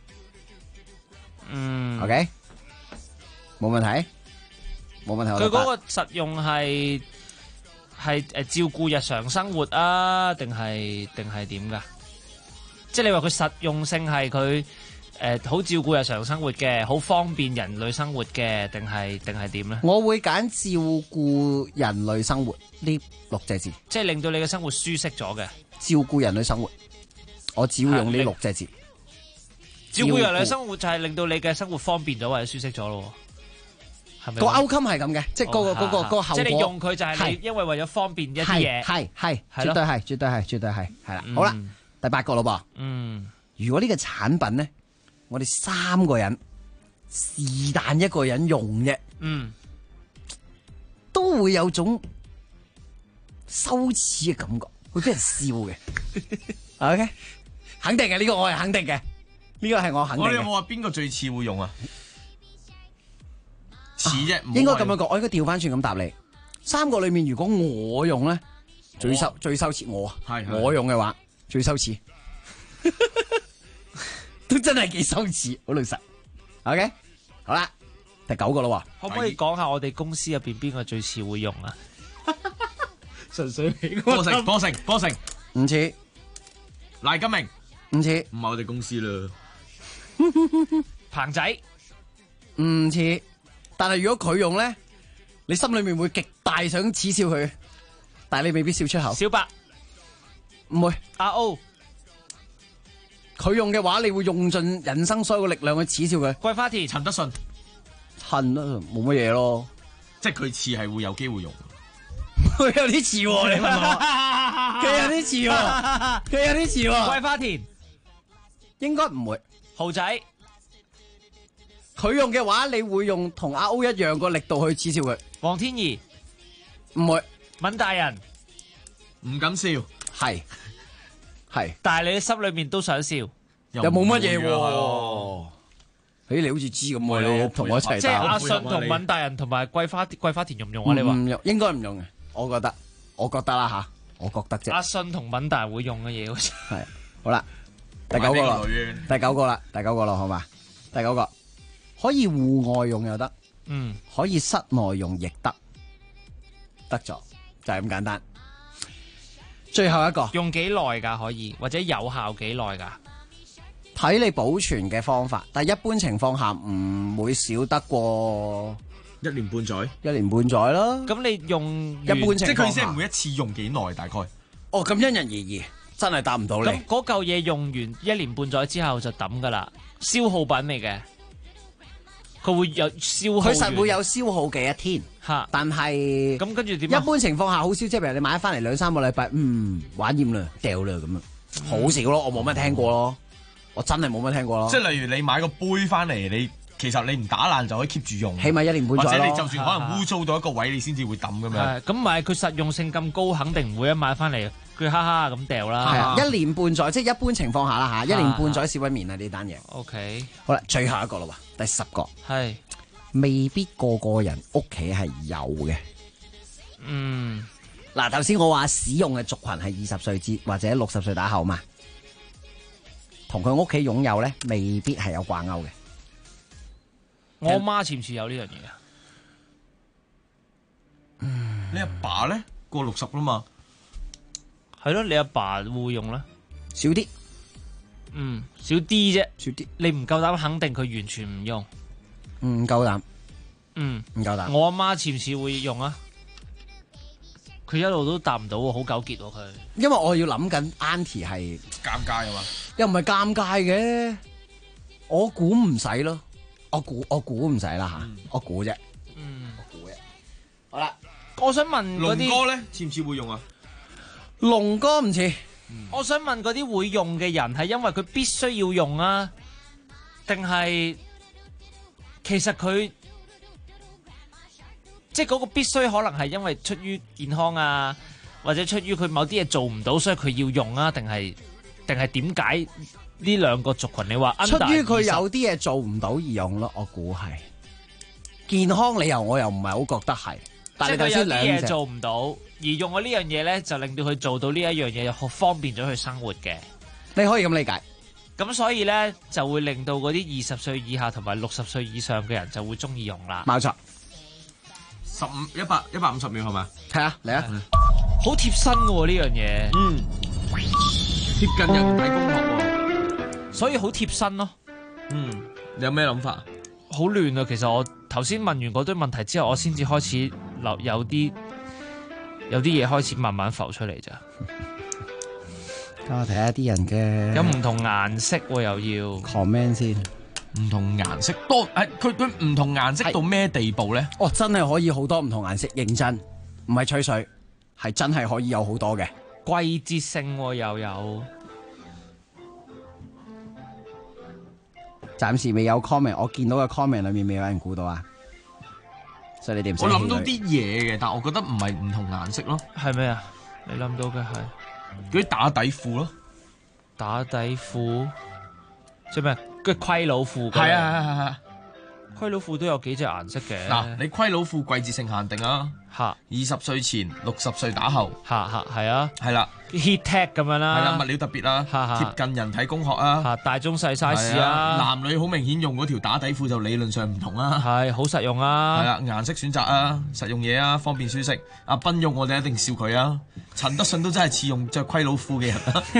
嘢。OK， 冇問題。 佢嗰個實用係照顧日常生活啊，定係點噶？即係你話佢實用性係佢好照顧日常生活嘅，好方便人類生活嘅，定係點咧？ 我會揀照顧人類生活呢6隻字， 即係令到你嘅生活舒適咗嘅。 照顧人類生活，我只會用呢6隻字。 照顧人類生活就係令到你嘅生活方便咗或者舒適咗咯。係咪？ 個 outcome 係咁嘅，即係嗰個後果。 即係你用佢就係你因為為咗方便一啲嘢。 係，絕對係啦。好啦，第8個咯噃。如果呢個產品咧，我哋3個人是但一個人用啫，都會有種羞恥嘅感覺，會俾人笑嘅。OK， 肯定嘅，呢個我係肯定嘅，呢個係我肯定嘅。 我哋有冇話邊個最似會用啊？似啫， 應該咁樣講，我應該調翻轉咁答你。3個裏面，如果我用咧，最羞恥我用嘅話最羞恥，都真係幾羞恥，好老實。OK， 好啦，第9個咯。 可唔可以講下我哋公司入邊邊個最似會用啊？純粹波成唔似， 賴金明唔似， 唔係我哋公司啦。 彭仔唔似。但係如果佢用咧，你心裏面會極大想恥笑佢，但係你未必笑出口。 小白唔會。 阿 O 佢用嘅話，你會用盡人生所有嘅力量去恥笑佢。 桂花田陳德信冇乜嘢咯， 即係佢似係會有機會用。 佢有啲似喎，你問我，佢有啲似喎， 桂花田應該唔會。 豪仔。 佢用嘅話，你會用同阿 O 一樣個力度去恥笑佢。 黃天怡唔會。 敏大人唔敢笑， 係， 但係你心裏面都想笑， 又冇乜嘢喎。你好似知咁喎，你同我一齊打。 即係阿信同敏大人同埋桂花田用唔用啊？你話唔用，應該唔用嘅。我覺得啦吓，我覺得啫。 阿信同敏大人會用嘅嘢好似係。好啦，第9個啦，第9個啦，好嘛？第9個。可以戶外用又得，可以室內用亦得咗，就係咁簡單。最後一個用幾耐噶？可以或者有效幾耐噶？ 睇你保存嘅方法，但係一般情況下唔會少得過 1年半載。 1年半載啦。 咁你用一般情況下， 即係佢意思係每一次用幾耐大概？ 哦，咁因人而異，真係答唔到你。 咁嗰嚿嘢用完1年半載之後就抌噶啦，消耗品嚟嘅。 佢會有消耗， 佢實會有消耗嘅一天。 嚇， 但係咁跟住點？ 一般情況下好少，即係譬如你買翻嚟2-3個禮拜，玩厭啦，掉啦咁樣，好少咯。我冇乜聽過咯，我真係冇乜聽過咯。 即係例如你買個杯翻嚟，其實你唔打爛就可以 keep 住用， 起碼1年半載咯。 或者你就算可能污糟到一個位，你先至會抌咁樣。 咁咪佢實用性咁高，肯定唔會一買翻嚟佢哈哈咁掉啦。 係啊，1年半載，即係一般情況下啦嚇，1年半載少不免啊呢單嘢。 OK， 好啦，最後一個啦喎，第10個係未必個個人屋企係有嘅。嗱，頭先我話使用嘅族群係20歲至或者60歲打後嘛，同佢屋企擁有咧未必係有掛鈎嘅。 我媽似唔似有呢樣嘢啊？ 你阿爸咧過60啦嘛， 係咯，你阿爸會唔會用咧？ 少啲， 少啲啫， 少啲。 你唔夠膽肯定佢完全唔用？ 唔夠膽， 唔夠膽。 我阿媽似唔似會用啊？佢一路都答唔到喎，好糾結喎佢。 因為我要諗緊 Auntie 係尷尬啊嘛， 又唔係尷尬嘅，我估唔使咯。我估唔使啦吓，我估啫。我估啫。好啦， 我想問嗰啲龍哥咧，似唔似會用啊？ 龍哥唔似。 我想問嗰啲會用嘅人係因為佢必須要用啊，定係其實佢即係嗰個必須可能係因為出於健康啊，或者出於佢某啲嘢做唔到，所以佢要用啊？定係點解？呢兩個族群，你話出於佢有啲嘢做唔到而用咯，我估係健康理由，我又唔係好覺得係。但係頭先兩嘢做唔到，而用咗呢樣嘢咧，就令到佢做到呢一樣嘢，好方便咗佢生活嘅。 你可以咁理解。 咁所以咧，就會令到嗰啲20歲以下同埋60歲以上嘅人就會中意用啦。 冇錯 ，150秒係咪？ 係啊，嚟啊！ 好貼身嘅呢樣嘢， 貼近人體工學喎。 所以好貼身咯。 你有咩諗法？ 好亂啊！其實我頭先問完嗰堆問題之後，我先至開始有啲嘢開始慢慢浮出嚟咋。 等我睇下啲人嘅有唔同顏色喎，又要 comment 先。 唔同顏色多佢唔同顏色到咩地步咧？ 哦，真係可以好多唔同顏色，認真唔係吹水，係真係可以有好多嘅季節性又有。 暫時未有 comment， 我見到嘅 comment 裏面未有人估到啊，所以你哋唔使。 我諗到啲嘢嘅，但係我覺得唔係唔同顏色咯。 係咩啊？你諗到嘅係嗰啲打底褲咯， 打底褲即係咩？嗰虧佬褲。 係啊， 虧佬褲都有幾隻顏色嘅。 嗱，你虧佬褲季節性限定啊。 嚇 ，20歲前60歲打後。 係啊， 係啦。 heat tech 咁樣啦， 係啦，物料特別啦，貼近人體工學啊， 大中細 size 啊， 男女好明顯用嗰條打底褲就理論上唔同啦， 係好實用啊， 係啦，顏色選擇啊，實用嘢啊，方便舒適。阿斌用我哋一定笑佢啊，陳德信都真係似用着虧佬褲嘅人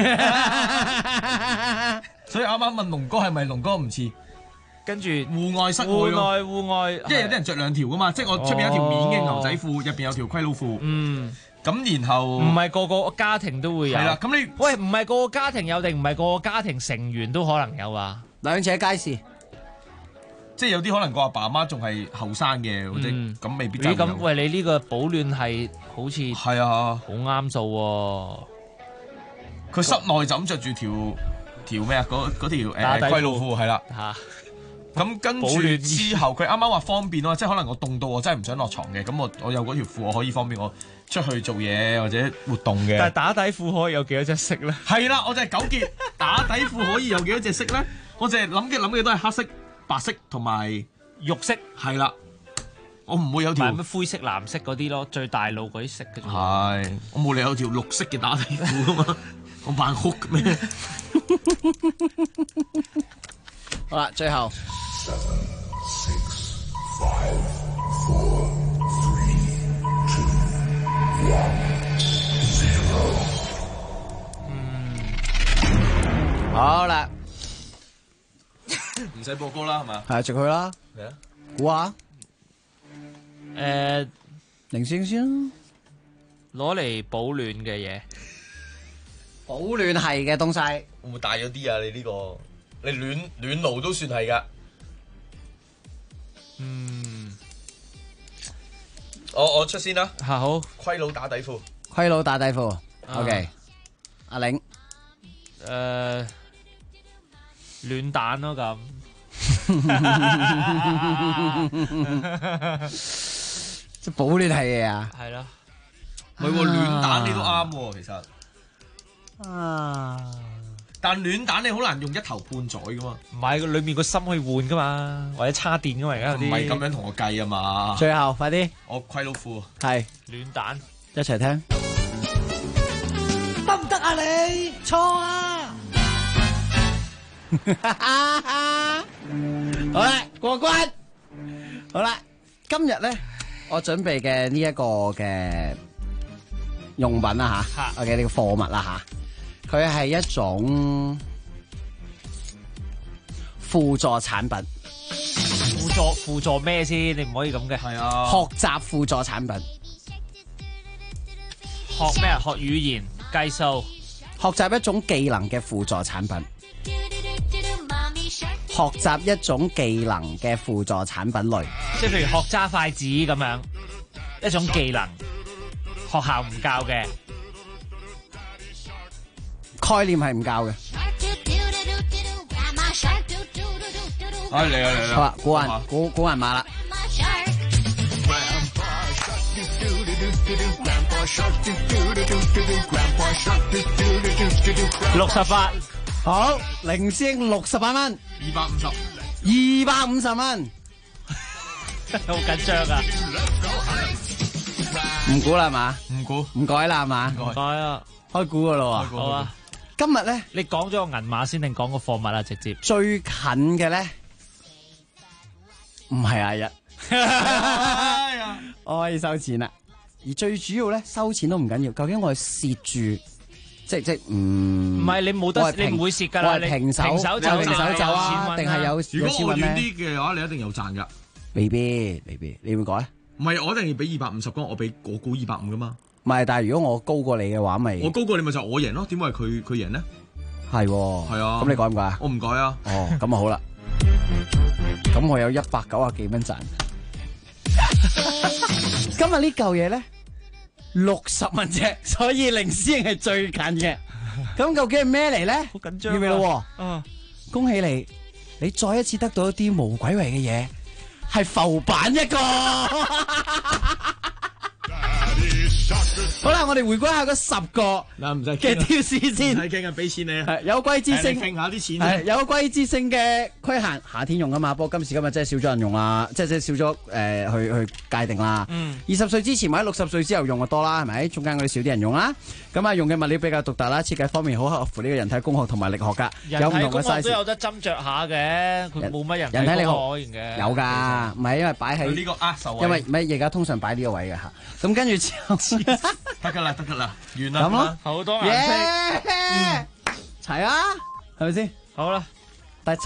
啊，所以啱啱問龍哥係咪龍哥唔似？ 跟住戶外室外， 戶外， 因為有啲人着兩條噶嘛，即係我出邊有條面嘅牛仔褲，入邊有條虧佬褲。咁然後唔係個個家庭都會有。 係啦，咁你喂唔係個個家庭有定唔係個個家庭成員都可能有啊？ 兩者皆是， 即係有啲可能個阿爸阿媽仲係後生嘅，或者咁未必真係有。 咁喂，你呢個保暖係好似係啊， 好啱數喎。 佢室內就咁着住條咩啊？嗰條龜老褲係啦。咁跟住之後，佢啱啱話方便咯，即係可能我凍到我真係唔想落床嘅，咁我有嗰條褲，我可以方便我出去做嘢或者活動嘅。 但係打底褲可以有幾多隻色咧？ 係啦，我就係糾結打底褲可以有幾多隻色咧？我就係諗嘅都係黑色、白色同埋肉色。 係啦，我唔會有條咩灰色、藍色嗰啲咯，最大路嗰啲色嘅。 係，我冇理由有條綠色嘅打底褲噶嘛，我扮哭咩？ 好啦，最後。7, 6, 5, 4, 3, 2, 1, 0。好啦， 唔使播歌啦，係嘛？ 係着佢啦。 嚟啊！ 估下。零星先， 攞嚟保暖嘅嘢。 保暖係嘅東西。 會唔會大咗啲啊？你呢個，你暖爐都算係噶。 我出先啦。 好。 虧佬打底褲。 虧佬打底褲。OK。阿玲。 暖蛋咯咁。 即保暖係嘢啊。 係咯。 唔係喎，暖蛋你都啱喎，其實。但暖蛋你好難用一頭半載噶嘛。 唔係，裏面個芯可以換噶嘛，或者插電噶嘛，而家有啲。 唔係咁樣同我計啊嘛。 最後快啲。 我虧佬褲。 係。 暖蛋。 一齊聽。 得唔得啊你？錯啊！ 好啦，過關。好啦，今日咧，我準備嘅呢一個嘅用品啦吓，OK 呢個貨物啦吓，佢係一種輔助產品。 輔助咩先？你唔可以咁嘅。 係啊。 學習輔助產品。 學咩啊？學語言、計數。 學習一種技能嘅輔助產品。學習一種技能嘅輔助產品類。 即係譬如學揸筷子咁樣，一種技能，學校唔教嘅。 概念係唔教嘅。 嚟啊！ 好啦，估人馬啦。 68。 好，零先68蚊。250蚊。 好緊張啊！ 唔估啦係嘛？ 唔估。 唔改啦係嘛？ 唔改啊！ 開估噶咯喎。 好啊。 今日咧， 你講咗個銀碼先定講個貨物啊？直接。 最近嘅咧，唔係阿一。我可以收錢啦。而最主要咧，收錢都唔緊要，究竟我係蝕住，即唔係你冇得，你唔會蝕㗎啦。 我係平手就啊，定係有如果我遠錢揾咧？ 啲嘅話，你一定有賺㗎。 未必，你會改？ 唔係，我一定要俾250個，我估250㗎嘛。 唔係，但係如果我高過你嘅話，咪我高過你咪就我贏咯。點解佢贏呢？ 係啊。 咁你改唔改啊？ 我唔改啊。 哦，咁啊好啦。咁我有190幾蚊賺。今日呢嚿嘢咧60蚊啫，所以零師兄係最近嘅。咁究竟係咩嚟咧？ 好緊張， 要未咯？恭喜你，你再一次得到一啲無鬼為嘅嘢，係浮板一個。好啦，我哋回歸下嗰10個唔使嘅挑試先。 唔使驚啊，俾錢你啊。 係有季節性， 傾下啲錢。 係有季節性嘅規限，夏天用啊嘛。不過今時今日真係少咗人用啦，即係少咗去界定啦。20歲之前或者60歲之後用就多啦，係咪？中間嗰啲少啲人用啦。咁啊，用嘅物料比較獨特啦，設計方面好合乎呢個人體工學同埋力學噶。有唔同嘅 size 都有得斟酌下嘅，佢冇乜人體力學嘅。 有㗎，唔係因為擺喺呢個手位。 因為唔係而家通常擺呢個位嘅嚇。咁跟住之後得㗎啦，完啦。 咁咯， 好多顏色， 齊啊，係咪先？ 好啦。